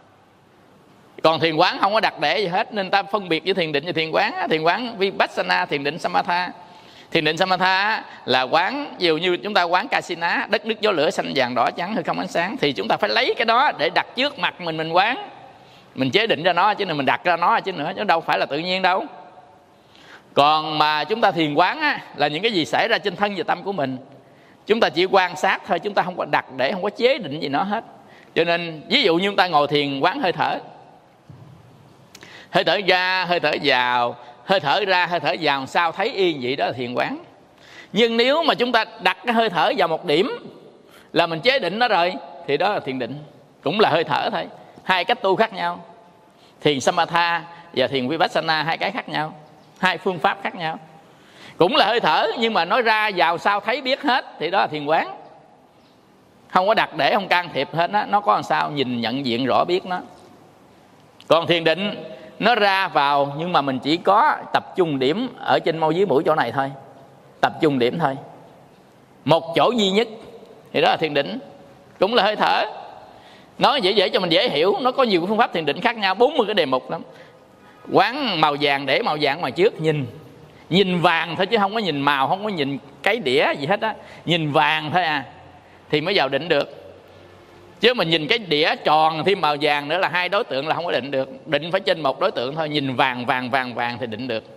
Còn thiền quán không có đặt để gì hết, nên ta phân biệt với thiền định và thiền quán. Thiền quán Vipassana, thiền định Samatha. Thiền định Samatha là quán, ví dụ như chúng ta quán Kasina, đất nước gió lửa xanh vàng đỏ trắng hư không ánh sáng, thì chúng ta phải lấy cái đó để đặt trước mặt mình quán. Mình chế định ra nó chứ, mình đặt ra nó chứ nữa, chứ đâu phải là tự nhiên đâu. Còn mà chúng ta thiền quán á, là những cái gì xảy ra trên thân và tâm của mình, chúng ta chỉ quan sát thôi, chúng ta không có đặt để, không có chế định gì nó hết. Cho nên ví dụ như chúng ta ngồi thiền quán hơi thở, hơi thở ra, hơi thở vào, hơi thở ra, hơi thở vào, sao thấy yên vậy, đó là thiền quán. Nhưng nếu mà chúng ta đặt cái hơi thở vào một điểm là mình chế định nó rồi, thì đó là thiền định, cũng là hơi thở thôi. Hai cách tu khác nhau, thiền Samatha và thiền Vipassana, hai cái khác nhau, hai phương pháp khác nhau. Cũng là hơi thở, nhưng mà nói ra vào sao thấy biết hết, thì đó là thiền quán. Không có đặt để, không can thiệp hết á, nó có làm sao nhìn nhận diện rõ biết nó. Còn thiền định, nó ra vào nhưng mà mình chỉ có tập trung điểm ở trên môi dưới mũi chỗ này thôi, tập trung điểm thôi, một chỗ duy nhất, thì đó là thiền định. Cũng là hơi thở. Nói dễ cho mình dễ hiểu, nó có nhiều phương pháp thiền định khác nhau, 40 cái đề mục lắm. Quán màu vàng, để màu vàng ngoài trước, nhìn vàng thôi chứ không có nhìn màu, không có nhìn cái đĩa gì hết á, nhìn vàng thôi à, thì mới vào định được. Chứ mà nhìn cái đĩa tròn thêm màu vàng nữa là hai đối tượng là không có định được. Định phải trên một đối tượng thôi, nhìn vàng thì định được.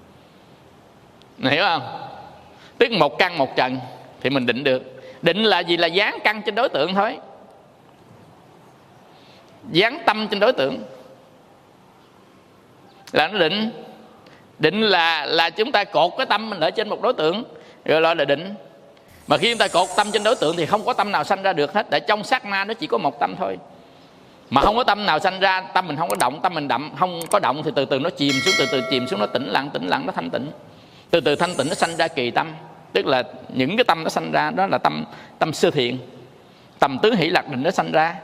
Mày hiểu không? Tức một căn một trần thì mình định được. Định là gì? Là dán căn trên đối tượng thôi, dán tâm trên đối tượng là nó định. Định là chúng ta cột cái tâm mình ở trên một đối tượng, rồi gọi là định. Mà khi chúng ta cột tâm trên đối tượng thì không có tâm nào sanh ra được hết. Để trong sát na nó chỉ có một tâm thôi. Mà không có tâm nào sanh ra, tâm mình không có động, tâm mình đậm không có động, thì từ từ nó chìm xuống, từ từ chìm xuống, nó tĩnh lặng, nó thanh tịnh. Từ từ thanh tịnh nó sanh ra kỳ tâm. Tức là những cái tâm nó sanh ra đó là tâm sơ thiện, tầm tứ hỷ lạc định nó sanh ra.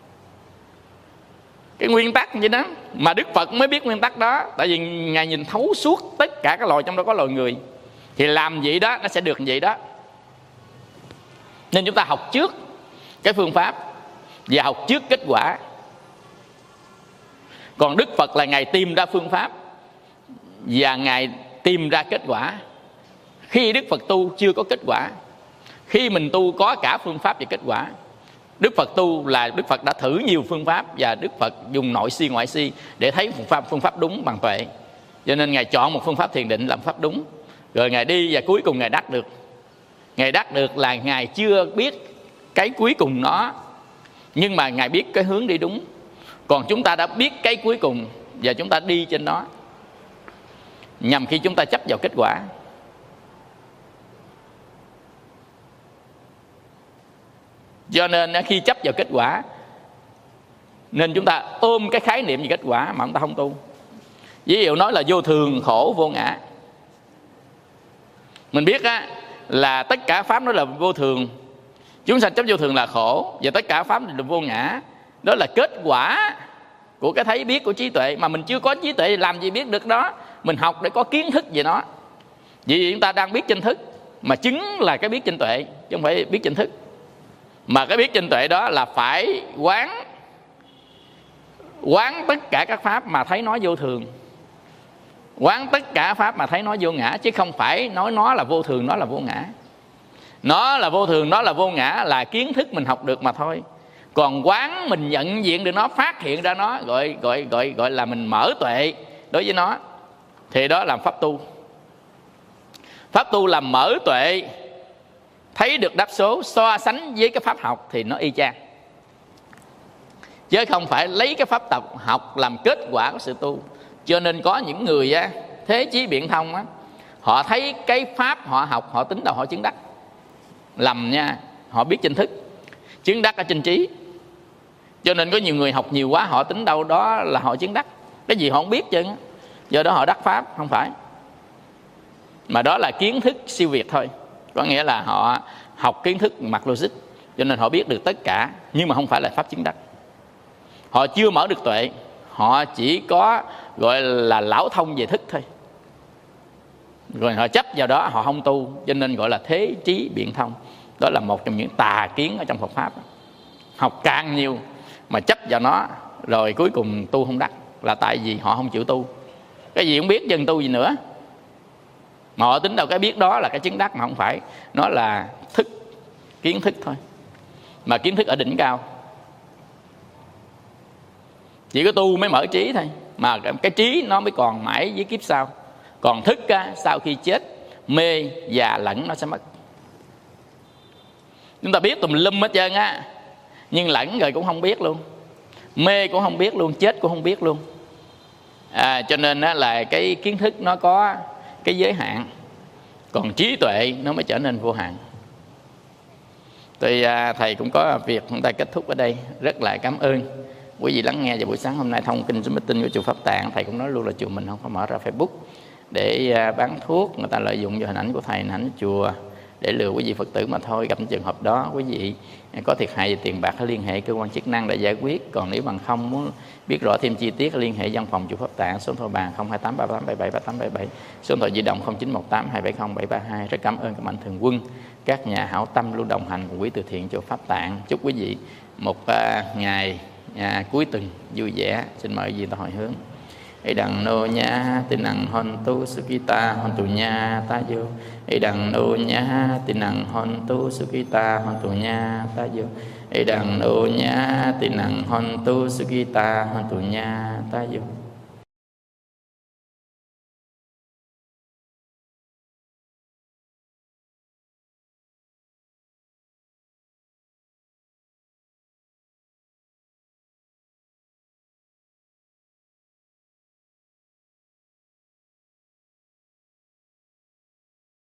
Cái nguyên tắc như đó mà Đức Phật mới biết nguyên tắc đó. Tại vì Ngài nhìn thấu suốt tất cả các loài, trong đó có loài người, thì làm vậy đó nó sẽ được vậy đó. Nên chúng ta học trước cái phương pháp và học trước kết quả. Còn Đức Phật là Ngài tìm ra phương pháp và Ngài tìm ra kết quả. Khi Đức Phật tu chưa có kết quả, khi mình tu có cả phương pháp và kết quả. Đức Phật tu là Đức Phật đã thử nhiều phương pháp, và Đức Phật dùng nội si ngoại si để thấy phương pháp đúng bằng tuệ. Cho nên Ngài chọn một phương pháp thiền định làm pháp đúng. Rồi Ngài đi và cuối cùng Ngài đắc được. Ngài đắc được là Ngài chưa biết cái cuối cùng nó, nhưng mà Ngài biết cái hướng đi đúng. Còn chúng ta đã biết cái cuối cùng và chúng ta đi trên nó, nhằm khi chúng ta chấp vào kết quả. Do nên khi chấp vào kết quả, nên chúng ta ôm cái khái niệm về kết quả mà chúng ta không tu. Ví dụ nói là vô thường, khổ, vô ngã. Mình biết á, là tất cả pháp đó là vô thường, chúng sanh chấp vô thường là khổ, và tất cả pháp là vô ngã. Đó là kết quả của cái thấy biết của trí tuệ. Mà mình chưa có trí tuệ làm gì biết được đó. Mình học để có kiến thức về nó. Vì chúng ta đang biết trên thức, mà chứng là cái biết trên tuệ, chứ không phải biết trên thức. Mà cái biết trên tuệ đó là phải quán tất cả các pháp mà thấy nó vô thường, quán tất cả pháp mà thấy nó vô ngã, chứ không phải nói nó là vô thường, nó là vô ngã. Nó là vô thường, nó là vô ngã là kiến thức mình học được mà thôi. Còn quán mình nhận diện được nó, phát hiện ra nó, gọi là mình mở tuệ đối với nó, thì đó là pháp tu. Pháp tu là mở tuệ, thấy được đáp số, so sánh với cái pháp học thì nó y chang. Chứ không phải lấy cái pháp học làm kết quả của sự tu. Cho nên có những người á, thế chí biện thông á, Họ thấy cái pháp họ học, họ tính đâu họ chứng đắc. Lầm nha, họ biết trên thức, chứng đắc ở trên trí. Cho nên có nhiều người học nhiều quá, họ tính đâu đó là họ chứng đắc. Cái gì họ không biết chứ, do đó họ đắc pháp. Không phải, mà đó là kiến thức siêu việt thôi. Có nghĩa là họ học kiến thức mặt logic, cho nên họ biết được tất cả, nhưng mà không phải là pháp chứng đắc. Họ chưa mở được tuệ, họ chỉ có gọi là lão thông về thức thôi, rồi họ chấp vào đó, họ không tu, cho nên gọi là thế trí biện thông. Đó là một trong những tà kiến ở trong Phật pháp. Học càng nhiều mà chấp vào nó, rồi cuối cùng tu không đắc, là tại vì họ không chịu tu. Cái gì cũng biết dân tu gì nữa, mà họ tính đâu cái biết đó là cái chứng đắc, mà không phải. Nó là thức, kiến thức thôi, mà kiến thức ở đỉnh cao. Chỉ có tu mới mở trí thôi, mà cái trí nó mới còn mãi với kiếp sau. Còn thức á, sau khi chết, mê, già, lẫn nó sẽ mất. Chúng ta biết tùm lum hết trơn á, nhưng lẫn rồi cũng không biết luôn, mê cũng không biết luôn, chết cũng không biết luôn. Cho nên á, là cái kiến thức nó có cái giới hạn, còn trí tuệ nó mới trở nên vô hạn. Thì thầy cũng có việc chúng ta kết thúc ở đây. Rất là cảm ơn quý vị lắng nghe vào buổi sáng hôm nay. Thông kinh Zoom meeting của chùa Pháp Tạng, thầy cũng nói luôn là chùa mình không có mở ra Facebook để bán thuốc. Người ta lợi dụng vào hình ảnh của thầy, hình ảnh chùa để lừa quý vị Phật tử mà thôi. Gặp những trường hợp đó, quý vị có thiệt hại về tiền bạc hãy liên hệ cơ quan chức năng để giải quyết. Còn nếu bằng không muốn biết rõ thêm chi tiết, liên hệ văn phòng chùa Pháp Tạng, số điện thoại bàn 028 3877 3877, số điện thoại di động 0918 270 732. Rất cảm ơn các mạnh thường quân, các nhà hảo tâm luôn đồng hành cùng quỹ từ thiện chùa Pháp Tạng. Chúc quý vị một ngày cuối tuần vui vẻ. Xin mời quý vị ta hồi hướng. Ấy đằng nô nhá tin năng hon tu sukita hon tu nha ta vô. Ấy đằng nô nhá tin năng hon tu sukita hon tu nha ta vô. Ấy đằng nô nhá tin năng hon tu sukita hon tu nha ta vô.